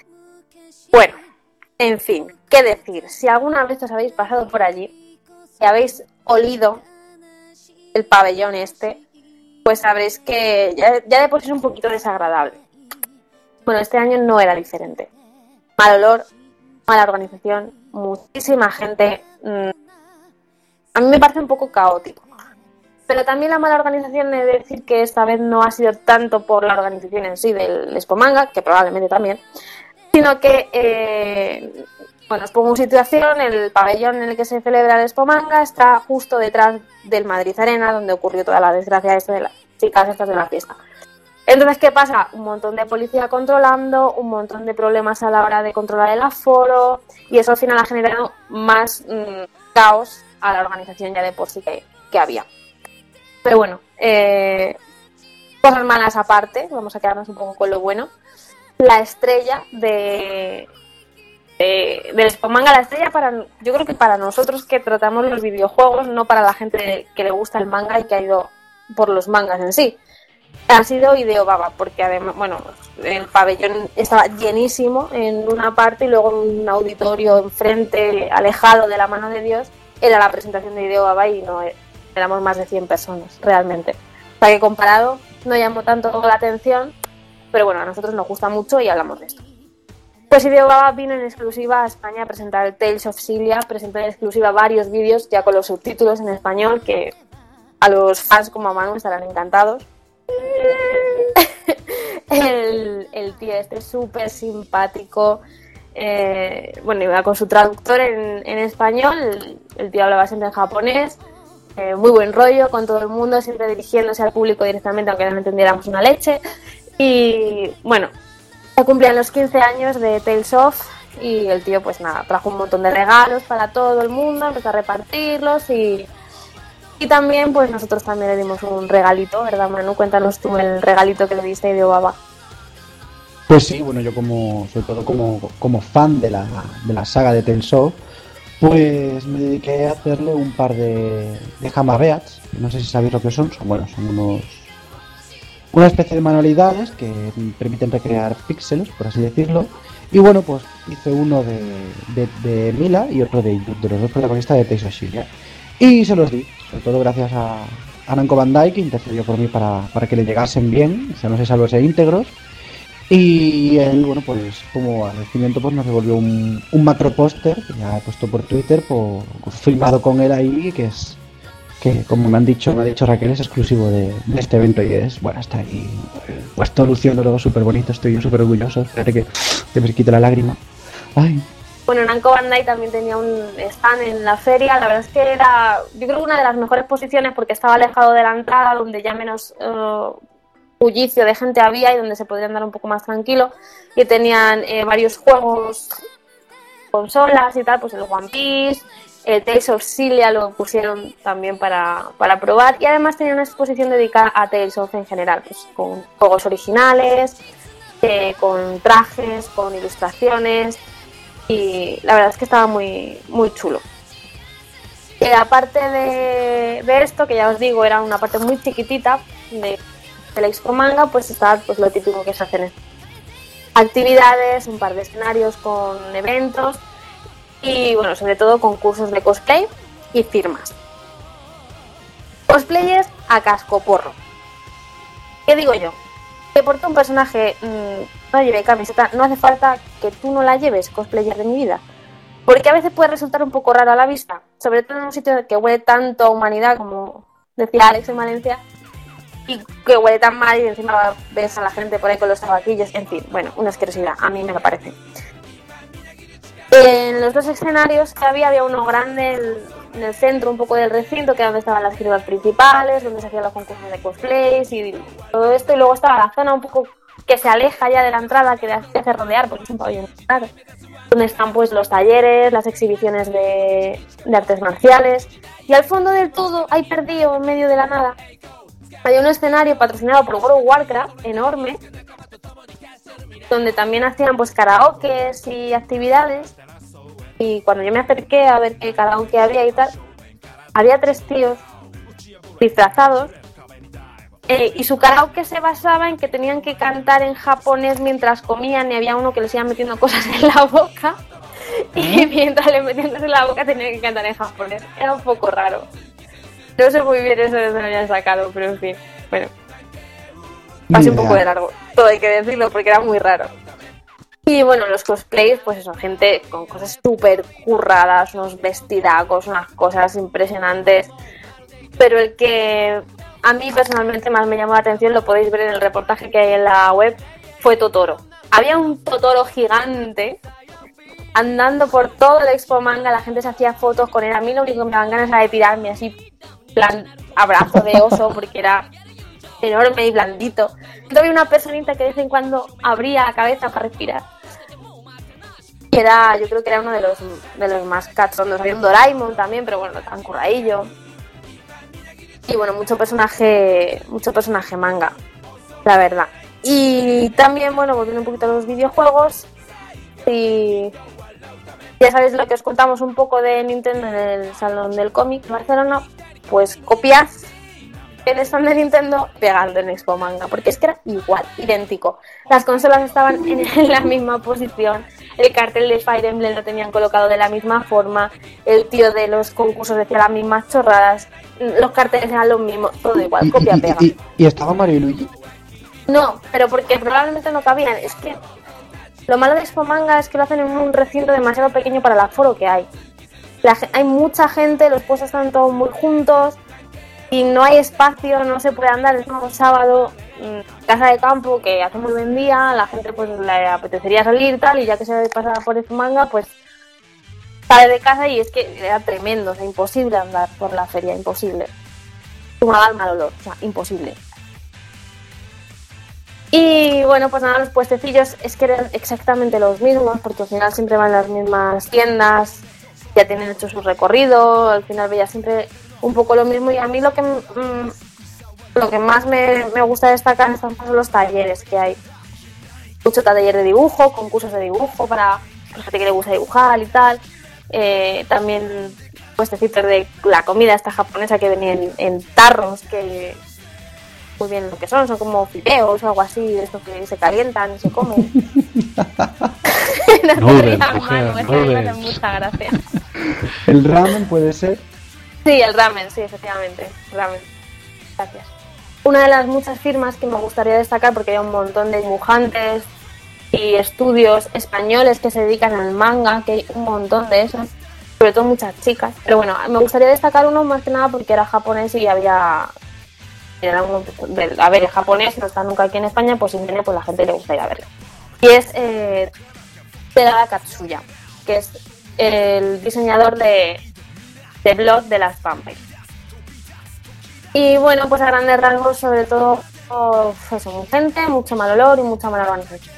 Bueno, en fin, ¿qué decir? Si alguna vez os habéis pasado por allí y habéis olido el pabellón este, pues sabréis que ya, ya de por sí es un poquito desagradable. Bueno, este año no era diferente. Mal olor, mala organización, muchísima gente. Mmm, a mí me parece un poco caótico. Pero también la mala organización, he de decir que esta vez no ha sido tanto por la organización en sí del Expo Manga, que probablemente también, sino que, eh, bueno, os pongo en situación, el pabellón en el que se celebra el Expo Manga está justo detrás del Madrid Arena, donde ocurrió toda la desgracia esta de las chicas estas de la fiesta. Entonces, ¿qué pasa? Un montón de policía controlando, un montón de problemas a la hora de controlar el aforo, y eso al final ha generado más mmm, caos a la organización ya de por sí que, que había. Pero bueno, eh, cosas malas aparte, vamos a quedarnos un poco con lo bueno. La estrella de, de del Expo Manga, la estrella para, yo creo que para nosotros que tratamos los videojuegos, no para la gente que le gusta el manga y que ha ido por los mangas en sí. Ha sido Hideo Baba, porque además, bueno, el pabellón estaba llenísimo en una parte y luego en un auditorio enfrente, alejado de la mano de Dios, era la presentación de Hideo Baba y no éramos más de cien personas, realmente. O sea que comparado no llamó tanto la atención, pero bueno, a nosotros nos gusta mucho y hablamos de esto. Pues Hideo Baba vino en exclusiva a España a presentar el Tales of Xillia, presentó en exclusiva varios vídeos ya con los subtítulos en español que a los fans como a Manu estarán encantados. el, el tío este es súper simpático, eh, bueno, iba con su traductor en, en español, el, el tío hablaba siempre en japonés. Eh, muy buen rollo con todo el mundo, siempre dirigiéndose al público directamente, aunque no entendiéramos una leche. Y bueno, se cumplían los quince años de Tales of y el tío pues nada, trajo un montón de regalos para todo el mundo, empezó a repartirlos y, y también pues nosotros también le dimos un regalito, ¿verdad, Manu? Cuéntanos tú el regalito que le diste a Idiobaba. Pues sí, bueno, yo como, sobre todo como, como fan de la, de la saga de Tales of, pues me dediqué a hacerle un par de, de Hammerbeats, no sé si sabéis lo que son, son bueno, son unos una especie de manualidades que permiten recrear píxeles, por así decirlo, y bueno, pues hice uno de, de, de Mila y otro de de los dos protagonistas de Tales of Xillia, y se los di, sobre todo gracias a, a Namco Bandai, que intercedió por mí para, para que le llegasen bien, o sea, no se salvase íntegros. Y él, bueno, pues como agradecimiento pues nos devolvió un, un macro póster que ya he puesto por Twitter, por, filmado con él ahí, que es que como me han dicho, me ha dicho Raquel, es exclusivo de, de este evento y es, bueno, está ahí puesto luciéndolo súper bonito, estoy súper orgulloso, espérate que, que me quite la lágrima. Ay. Bueno, Namco Bandai también tenía un stand en la feria, la verdad es que era, yo creo, una de las mejores posiciones porque estaba alejado de la entrada, donde ya menos Uh, bullicio de gente había y donde se podría andar un poco más tranquilo, y tenían eh, varios juegos, consolas y tal, pues el One Piece, el Tales of Xillia lo pusieron también para, para probar, y además tenían una exposición dedicada a Tales of en general, pues con juegos originales, eh, con trajes, con ilustraciones, y la verdad es que estaba muy, muy chulo. Eh, aparte de, de esto, que ya os digo, era una parte muy chiquitita de el Expo Manga, pues está pues lo típico que se hacen: actividades, un par de escenarios con eventos y bueno, sobre todo concursos de cosplay y firmas. Cosplayers a cascoporro. ¿Qué digo yo? Que porque un personaje mmm, no lleve camiseta, no hace falta que tú no la lleves, cosplayer de mi vida. Porque a veces puede resultar un poco raro a la vista, sobre todo en un sitio que huele tanto a humanidad, como decía Alex en Valencia, y que huele tan mal y encima ves a la gente por ahí con los tabaquillos, en fin, bueno, una asquerosidad, a mí me lo parece. En los dos escenarios que había, había uno grande en, en el centro un poco del recinto, que era donde estaban las firmas principales, donde se hacían los concursos de cosplays y todo esto, y luego estaba la zona un poco que se aleja ya de la entrada, que te hace rodear porque es un pabellón claro, donde están pues los talleres, las exhibiciones de, de artes marciales, y al fondo del todo, ahí perdido en medio de la nada, hay un escenario patrocinado por World of Warcraft enorme, donde también hacían pues karaokes y actividades, y cuando yo me acerqué a ver qué karaoke había y tal, había tres tíos disfrazados, eh, y su karaoke se basaba en que tenían que cantar en japonés mientras comían, y había uno que les iba metiendo cosas en la boca y mientras le metían cosas en la boca tenían que cantar en japonés. Era un poco raro. No sé muy bien eso de dónde lo habían sacado, pero en fin, bueno, pasé un poco de largo, todo hay que decirlo, porque era muy raro. Y bueno, los cosplays, pues eso, gente con cosas súper curradas, unos vestidacos, unas cosas impresionantes, pero el que a mí personalmente más me llamó la atención, lo podéis ver en el reportaje que hay en la web, fue Totoro. Había un Totoro gigante andando por todo el Expo Manga, la gente se hacía fotos con él, a mí lo único que me daban ganas era de tirarme así, plan abrazo de oso, porque era enorme y blandito. Entonces había una personita que de vez en cuando abría la cabeza para respirar. Y era, yo creo que era uno de los, de los más cachondos. Había un Doraemon también, pero bueno, no tan curradillo. Y bueno, mucho personaje, mucho personaje manga, la verdad. Y también, bueno, volviendo un poquito a los videojuegos, y ya sabéis lo que os contamos un poco de Nintendo en el Salón del Cómic de Barcelona, pues copiad el stand de Nintendo pegando en Expo Manga, porque es que era igual, idéntico. Las consolas estaban en, en la misma posición, el cartel de Fire Emblem lo tenían colocado de la misma forma, el tío de los concursos decía las mismas chorradas, los carteles eran los mismos, todo igual, copia-pega. ¿Y, y, y, ¿Y estaba Mario y Luigi? No, pero porque probablemente no cabían. Es que lo malo de Expo Manga es que lo hacen en un recinto demasiado pequeño para el aforo que hay. La, hay mucha gente, los puestos están todos muy juntos y no hay espacio, no se puede andar. Es un sábado, casa de campo que hace muy buen día, la gente pues le apetecería salir tal, y ya que se pasaba por Expo Manga, pues sale de casa, y es que era tremendo, o sea, imposible andar por la feria, imposible. Sumaba al mal olor, o sea, imposible. Y bueno, pues nada, los puestecillos es que eran exactamente los mismos, porque al final siempre van las mismas tiendas, ya tienen hecho su recorrido, al final veía siempre un poco lo mismo. Y a mí lo que mmm, lo que más me, me gusta destacar son los talleres que hay. Mucho taller de dibujo, concursos de dibujo para la gente que le gusta dibujar y tal. Eh, también puestecitos de la comida esta japonesa que venía en, en tarros, que muy bien lo que son, son como fideos o algo así, de estos que se calientan y se comen. No Noodles, te mujer, mano, noodles. me hace mucha gracia. El ramen puede ser. Sí, el ramen, sí, efectivamente, ramen. Gracias. Una de las muchas firmas que me gustaría destacar, porque hay un montón de dibujantes y estudios españoles que se dedican al manga, que hay un montón de esos, sobre todo muchas chicas. Pero bueno, me gustaría destacar uno más que nada porque era japonés y había... Era un, a ver, el japonés no está nunca aquí en España, pues si viene, pues la gente le gusta ir a verlo. Y es eh, Terada Katsuya, que es el diseñador de, de Blood de las Vampires. Y bueno, pues a grandes rasgos, sobre todo, oh, eso, muy gente, mucho mal olor y mucha mala organización.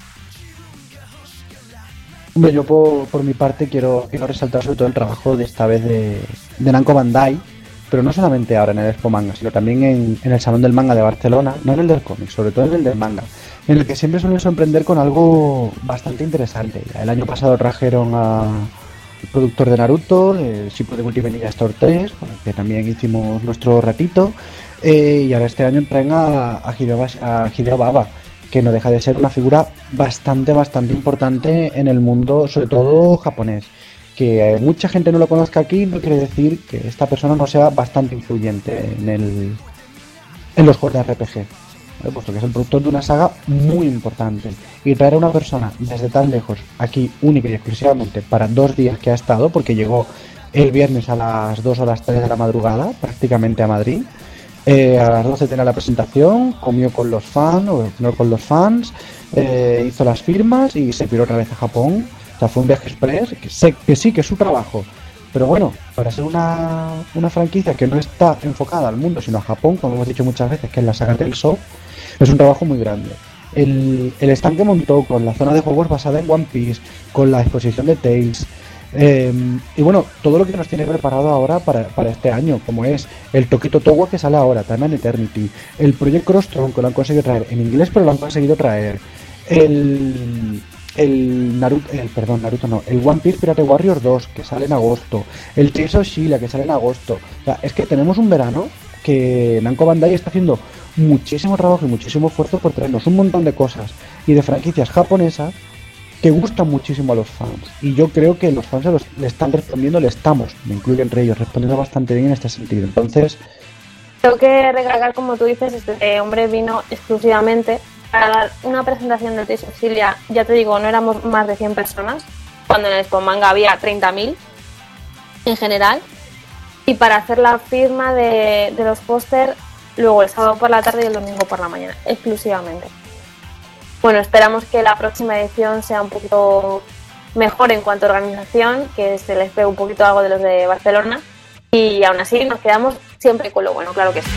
Hombre, yo por, por mi parte quiero, quiero resaltar sobre todo el trabajo de esta vez de, de Namco Bandai, pero no solamente ahora en el Expo Manga, sino también en, en el Salón del Manga de Barcelona, no en el del cómic, sobre todo en el del manga, en el que siempre suelen sorprender con algo bastante interesante. El año pasado trajeron a el productor de Naruto, el Shippuden Ultimate Ninja Storm tres, con el que también hicimos nuestro ratito, eh, y ahora este año traen a, a, Hideo, a Hideo Baba, que no deja de ser una figura bastante, bastante importante en el mundo, sobre todo japonés. Que mucha gente no lo conozca aquí no quiere decir que esta persona no sea bastante influyente en el en los juegos de R P G, ¿vale? Puesto que es el productor de una saga muy importante, y traer a una persona desde tan lejos aquí única y exclusivamente para dos días que ha estado, porque llegó el viernes a las dos o las tres de la madrugada prácticamente a Madrid, eh, a las doce tenía la presentación, comió con los fans o no con los fans, eh, hizo las firmas y se piró otra vez a Japón. O sea, fue un viaje express, que sé que sí, que es su trabajo. Pero bueno, para ser una, una franquicia que no está enfocada al mundo, sino a Japón, como hemos dicho muchas veces, que es la saga Tales of, es un trabajo muy grande. El, el stand que montó con la zona de juegos basada en One Piece, con la exposición de Tales, eh, y bueno, todo lo que nos tiene preparado ahora para, para este año, como es el Tokito Towa que sale ahora, Time and Eternity, el Project Crosstron, que lo han conseguido traer en inglés, pero lo han conseguido traer, el... El Naruto, el, perdón, Naruto no, el One Piece Pirate Warrior dos, que sale en agosto, el Tales of Sheila, que sale en agosto. O sea, es que tenemos un verano que Namco Bandai está haciendo muchísimo trabajo y muchísimo esfuerzo por traernos un montón de cosas y de franquicias japonesas que gustan muchísimo a los fans. Y yo creo que los fans los, le están respondiendo, le estamos, me incluyo entre ellos, respondiendo bastante bien en este sentido. Entonces... Tengo que recalcar, como tú dices, este hombre vino exclusivamente para dar una presentación de Tales of Sheila. Ya te digo, no éramos más de cien personas, cuando en el Expo Manga había treinta mil en general, y para hacer la firma de, de los póster luego el sábado por la tarde y el domingo por la mañana, exclusivamente. Bueno, esperamos que la próxima edición sea un poquito mejor en cuanto a organización, que se les pegue un poquito algo de los de Barcelona, y aún así nos quedamos siempre con lo bueno, claro que sí.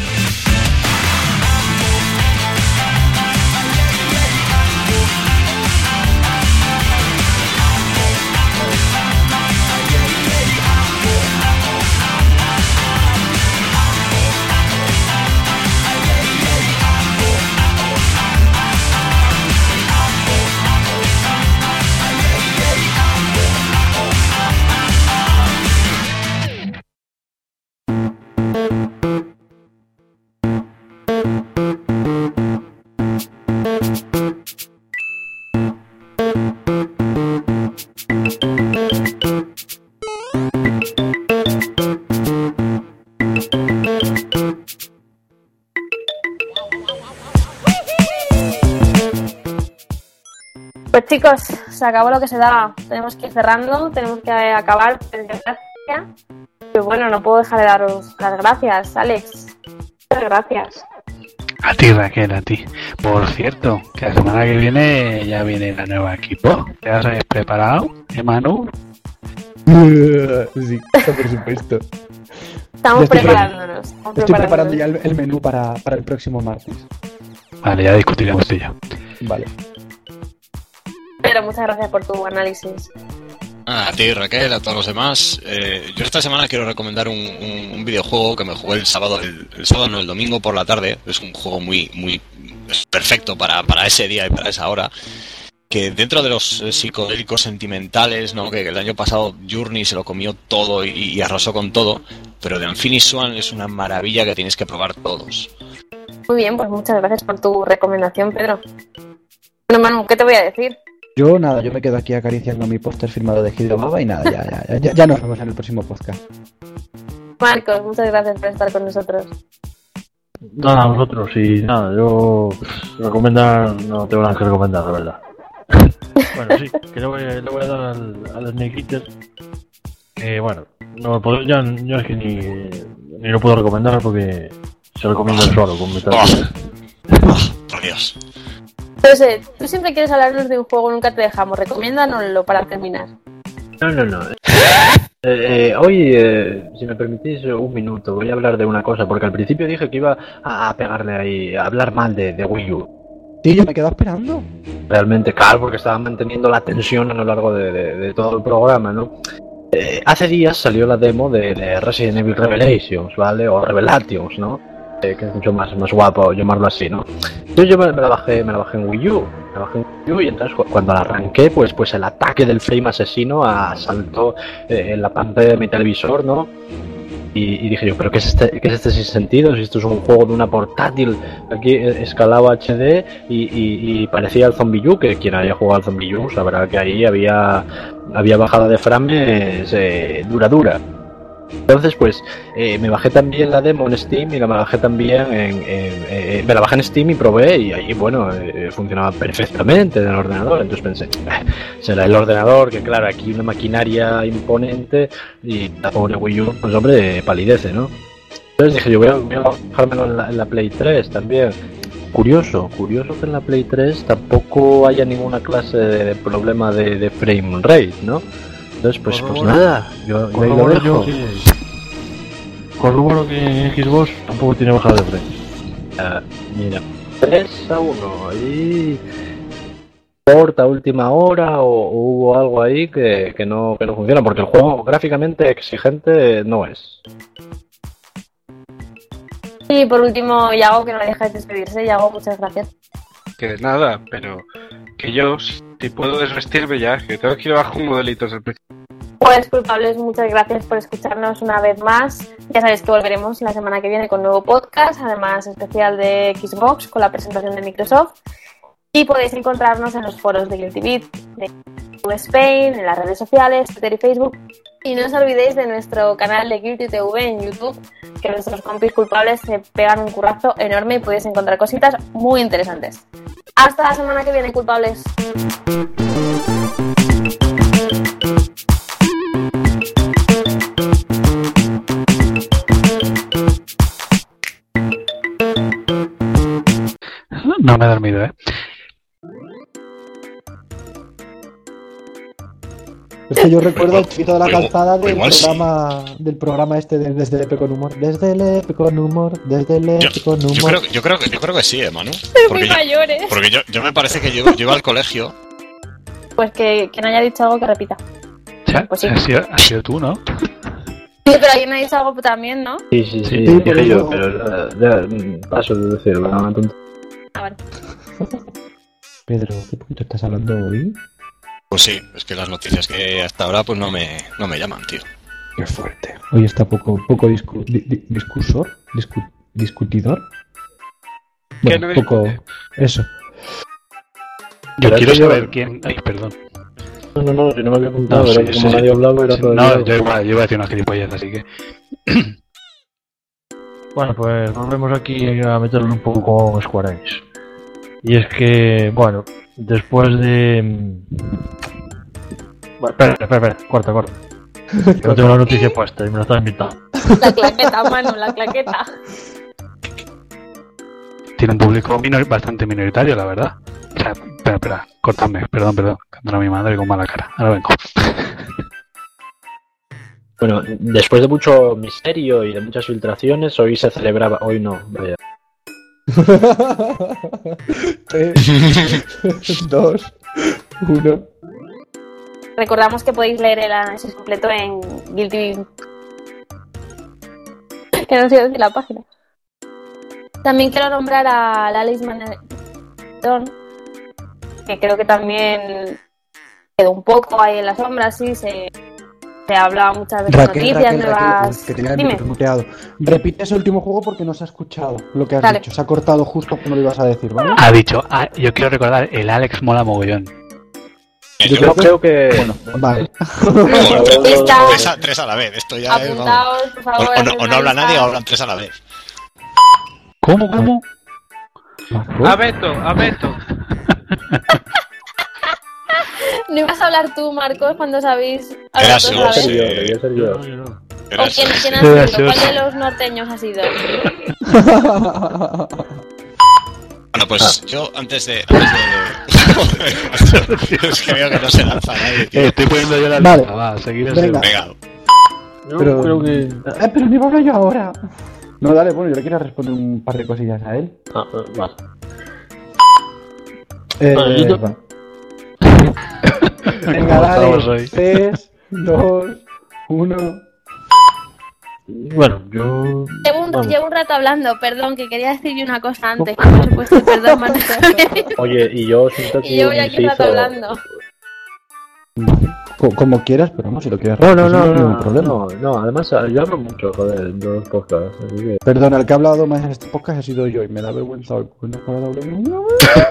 Pues chicos, se acabó lo que se daba. Tenemos que ir cerrando, tenemos que acabar. Pero bueno, no puedo dejar de daros las gracias, Alex. Muchas gracias. A ti, Raquel, a ti. Por cierto, que la semana que viene ya viene la nueva equipo. ¿Te has preparado, eh, Manu? Sí, por supuesto. Estamos estoy preparándonos. Estamos Estoy preparando preparándonos. ya el, el menú para, para el próximo martes. Vale, ya discutiremos de ello. Vale. Pero muchas gracias por tu análisis. Ah, a ti, Raquel, a todos los demás. Eh, yo esta semana quiero recomendar un, un, un videojuego que me jugué el sábado, el, el sábado no, el domingo por la tarde. Es un juego muy, muy perfecto para, para ese día y para esa hora. Que dentro de los psicodélicos sentimentales, ¿no? Que el año pasado Journey se lo comió todo y, y arrasó con todo, pero The Unfinished Swan es una maravilla que tienes que probar todos. Muy bien, pues muchas gracias por tu recomendación, Pedro. Bueno, Manu, ¿qué te voy a decir? Yo nada, yo me quedo aquí acariciando mi póster firmado de Hideo Baba y nada, ya, ya, ya, ya nos vemos en el próximo podcast. Marcos, muchas gracias por estar con nosotros. Nada, vosotros, y nada, yo recomendar, no tengo nada que recomendar, la verdad. Bueno, sí, que le voy, le voy a dar al, al Snake Eater, que bueno, no puedo, ya, ya es que ni, ni lo puedo recomendar porque se recomienda el solo con Metal Gear. Oh, por Dios. No sé, tú siempre quieres hablarnos de un juego, nunca te dejamos. Recomiéndanoslo para terminar. No, no, no. Eh, eh, hoy, eh, si me permitís un minuto, voy a hablar de una cosa, porque al principio dije que iba a, a pegarle ahí, a hablar mal de, de Wii U. Sí, yo me quedo esperando. Realmente, claro, porque estaba manteniendo la tensión a lo largo de, de, de todo el programa, ¿no? Eh, hace días salió la demo de, de Resident Evil Revelations, ¿vale? O Revelations, ¿no? Eh, que es mucho más, más guapo llamarlo así, ¿no? Entonces yo me, me la bajé, me la bajé en Wii U, me la bajé en Wii U y entonces cuando la arranqué, pues, pues el ataque del frame asesino asaltó eh, en la pantalla de mi televisor, ¿no? Y, y dije yo, ¿pero qué es este, qué es este sin sentido? Si esto es un juego de una portátil, aquí escalado H D y, y, y parecía el Zombie U, que quien haya jugado al Zombie U sabrá que ahí había, había bajada de frames eh, dura dura. Entonces pues eh, me bajé también la demo en Steam y la bajé también en, en eh, me la bajé en Steam y probé y ahí bueno eh, funcionaba perfectamente en el ordenador. Entonces pensé, eh, será el ordenador, que claro, aquí una maquinaria imponente y la pobre Wii U, pues hombre, palidece, ¿no? Entonces dije yo voy a, voy a bajármelo en la, en la Play tres también. Curioso, curioso que en la Play tres tampoco haya ninguna clase de problema de, de frame rate, ¿no? Entonces, pues, pues nada, yo, yo ahí lo dejo. Que, corroboro que en Xbox tampoco tiene bajada de frames. Uh, mira, tres a uno, y corta última hora o, o hubo algo ahí que, que, no, que no funciona, porque el juego gráficamente exigente no es. Y por último, Yago, que no deja de despedirse. Yago, muchas gracias. Que nada, pero que yo, si puedo desvestirme ya, que tengo que ir abajo un modelito desde el principio. Pues culpables, muchas gracias por escucharnos una vez más. Ya sabéis que volveremos la semana que viene con nuevo podcast, además especial de Xbox con la presentación de Microsoft. Y podéis encontrarnos en los foros de Guilty Beat, de Spain, en las redes sociales, Twitter y Facebook. Y no os olvidéis de nuestro canal de Guilty T V en YouTube, que nuestros compis culpables se pegan un currazo enorme y podéis encontrar cositas muy interesantes. Hasta la semana que viene, culpables. No me he dormido, ¿eh? Es que yo recuerdo el chiquito de la Igual- calzada del igual sí. programa, del programa este de Desde el Epe con Humor. Desde el Epe con Humor, desde el Yo, Epe con yo Humor. creo, yo, creo que, yo creo que sí, eh, Manu. Muy Porque, yo, mayores. porque yo, yo me parece que yo, yo iba al colegio. Pues que quien haya dicho algo que repita. O sea, Pues sí. ha, sido, ha sido tú, ¿no? Sí, pero alguien ha dicho algo también, ¿no? Sí, sí, sí, Sí, dije pero yo, yo- pero ya, ya, paso de decirlo, una tontería. Ah, vale. Pedro, ¿qué poquito estás hablando hoy? Pues sí, es que las noticias que hasta ahora pues no me, no me llaman, tío. Qué fuerte. Hoy está poco, poco discu di- di- discursor, discu discutidor. ¿Qué Bueno, no poco. discute? Eso. Yo Pero quiero es que yo- saber quién... Ay, perdón. No, no, no, si no me había apuntado, No, era sí, que sí, como sí. nadie hablaba era Sí, todo no, el yo iba, yo iba a decir una gilipollas, así que... Bueno, pues volvemos aquí a meterlo un poco con Square Enix. Y es que, bueno, después de... Bueno, espera, espera, espera, corta, corta. Que no tengo la noticia puesta y me la estaba invitando. La claqueta, mano, la claqueta. Tiene un público minor, bastante minoritario, la verdad. O sea, espera, espera, cortadme, perdón, perdón. Canto a mi madre con mala cara. Ahora vengo. Bueno, después de mucho misterio y de muchas filtraciones, hoy se celebraba, hoy no, vaya, tres, dos, uno. Recordamos que podéis leer el análisis completo en Guilty. Que no sé decir la página. También quiero nombrar a Alice Manetón, que creo que también quedó un poco ahí en las sombras, sí, se, se hablaba muchas veces de Raquel, noticias Raquel, nuevas. Raquel, que tenía el Dime. micro muteado. Repite ese último juego porque no se ha escuchado lo que has Vale. dicho. Se ha cortado justo cuando lo ibas a decir, ¿vale? Ha dicho, ah, yo quiero recordar, el Alex mola mogollón. Yo Yo creo que. Bueno, vale. Bueno, tres, Está- tres a, tres a la vez, esto ya es... vamos. Apuntaos, por O, favor. o no, haced o no una habla lista. nadie o hablan tres a la vez. ¿Cómo, cómo? Marco. A Beto, a Beto. ¿No ibas a hablar tú, Marcos, cuando sabéis Era hablar todos a la yo, vez? sí. Debería ser yo. No, yo no. Era ¿O quién, eso. quién ha Sí, sido? sí, ¿Cuál sí. de los norteños ha sido? Bueno, pues yo antes de... Antes de... es que veo que no se lanza nadie, tío. Eh, estoy poniendo yo la Vale. lista, va, seguir así. Venga. Venga, Yo Pero- creo que. Eh, pero ni va a hablar yo ahora. No, dale, bueno, yo le quiero responder un par de cosillas a él. Ah, vas. Eh, Vale, yo te- va. Venga, ¿Cómo estamos dale. hoy? tres, dos, uno. Bueno, yo. Llevo un, Vamos. llevo un rato hablando, perdón, que quería decir yo una cosa antes, que por supuesto, perdón, Marta. Oye, y yo siento Y llevo ya aquí un rato hablando. Co- Como quieras, pero vamos, si lo quieres No, no, responder, no, ningún no, problema. no, no, además eh, yo hablo mucho, joder, en todos los podcasts, así que... Perdona, el que ha hablado más en este podcast ha sido yo y me da vergüenza hoy, porque no he hablado.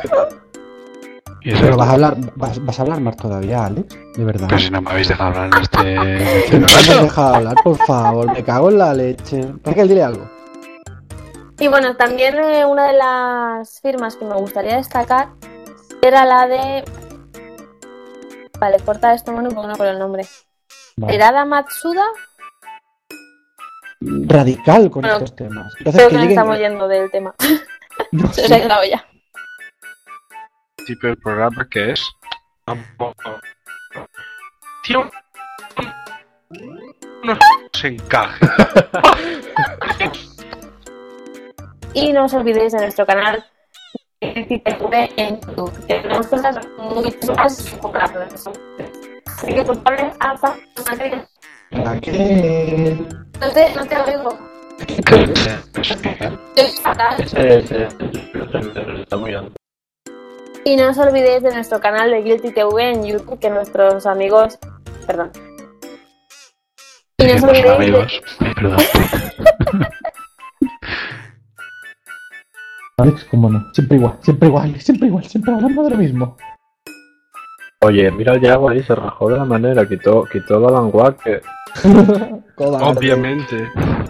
Y eso Pero es- vas a hablar, vas, vas a hablar más todavía, Alex, de verdad. Pero si no me habéis dejado hablar en este... Que no me has dejado hablar, por favor, me cago en la leche. Raquel, dile algo. Y bueno, también eh, una de las firmas que me gustaría destacar era la de... Vale, corta esto, bueno, porque no por el nombre. Vale. Terada Matsuda. Radical con Bueno, estos temas. Entonces, Creo que que nos lleguen... estamos yendo del tema. No, Se sí. os ha quedado ya. Tipo de programa que es. Tío. No se encaje. Y no os olvidéis de nuestro canal en YouTube. Tenemos cosas muy chulas y populares. Así que culpables, alfa, Madrid. Raquel. No te, no te oigo. Estoy fatal. Ese, ese, está muy alto. Y no os olvidéis de nuestro canal de Guilty T V en YouTube, que nuestros amigos... Perdón. Y no os Nuestros olvidéis de... amigos. Ay, perdón. Alex, cómo no. Siempre igual, siempre igual, siempre igual, siempre hablando de lo mismo. Oye, mira el Yago ahí, se rajó de la manera, quitó, quitó la vanguard que... Cobarde. Obviamente.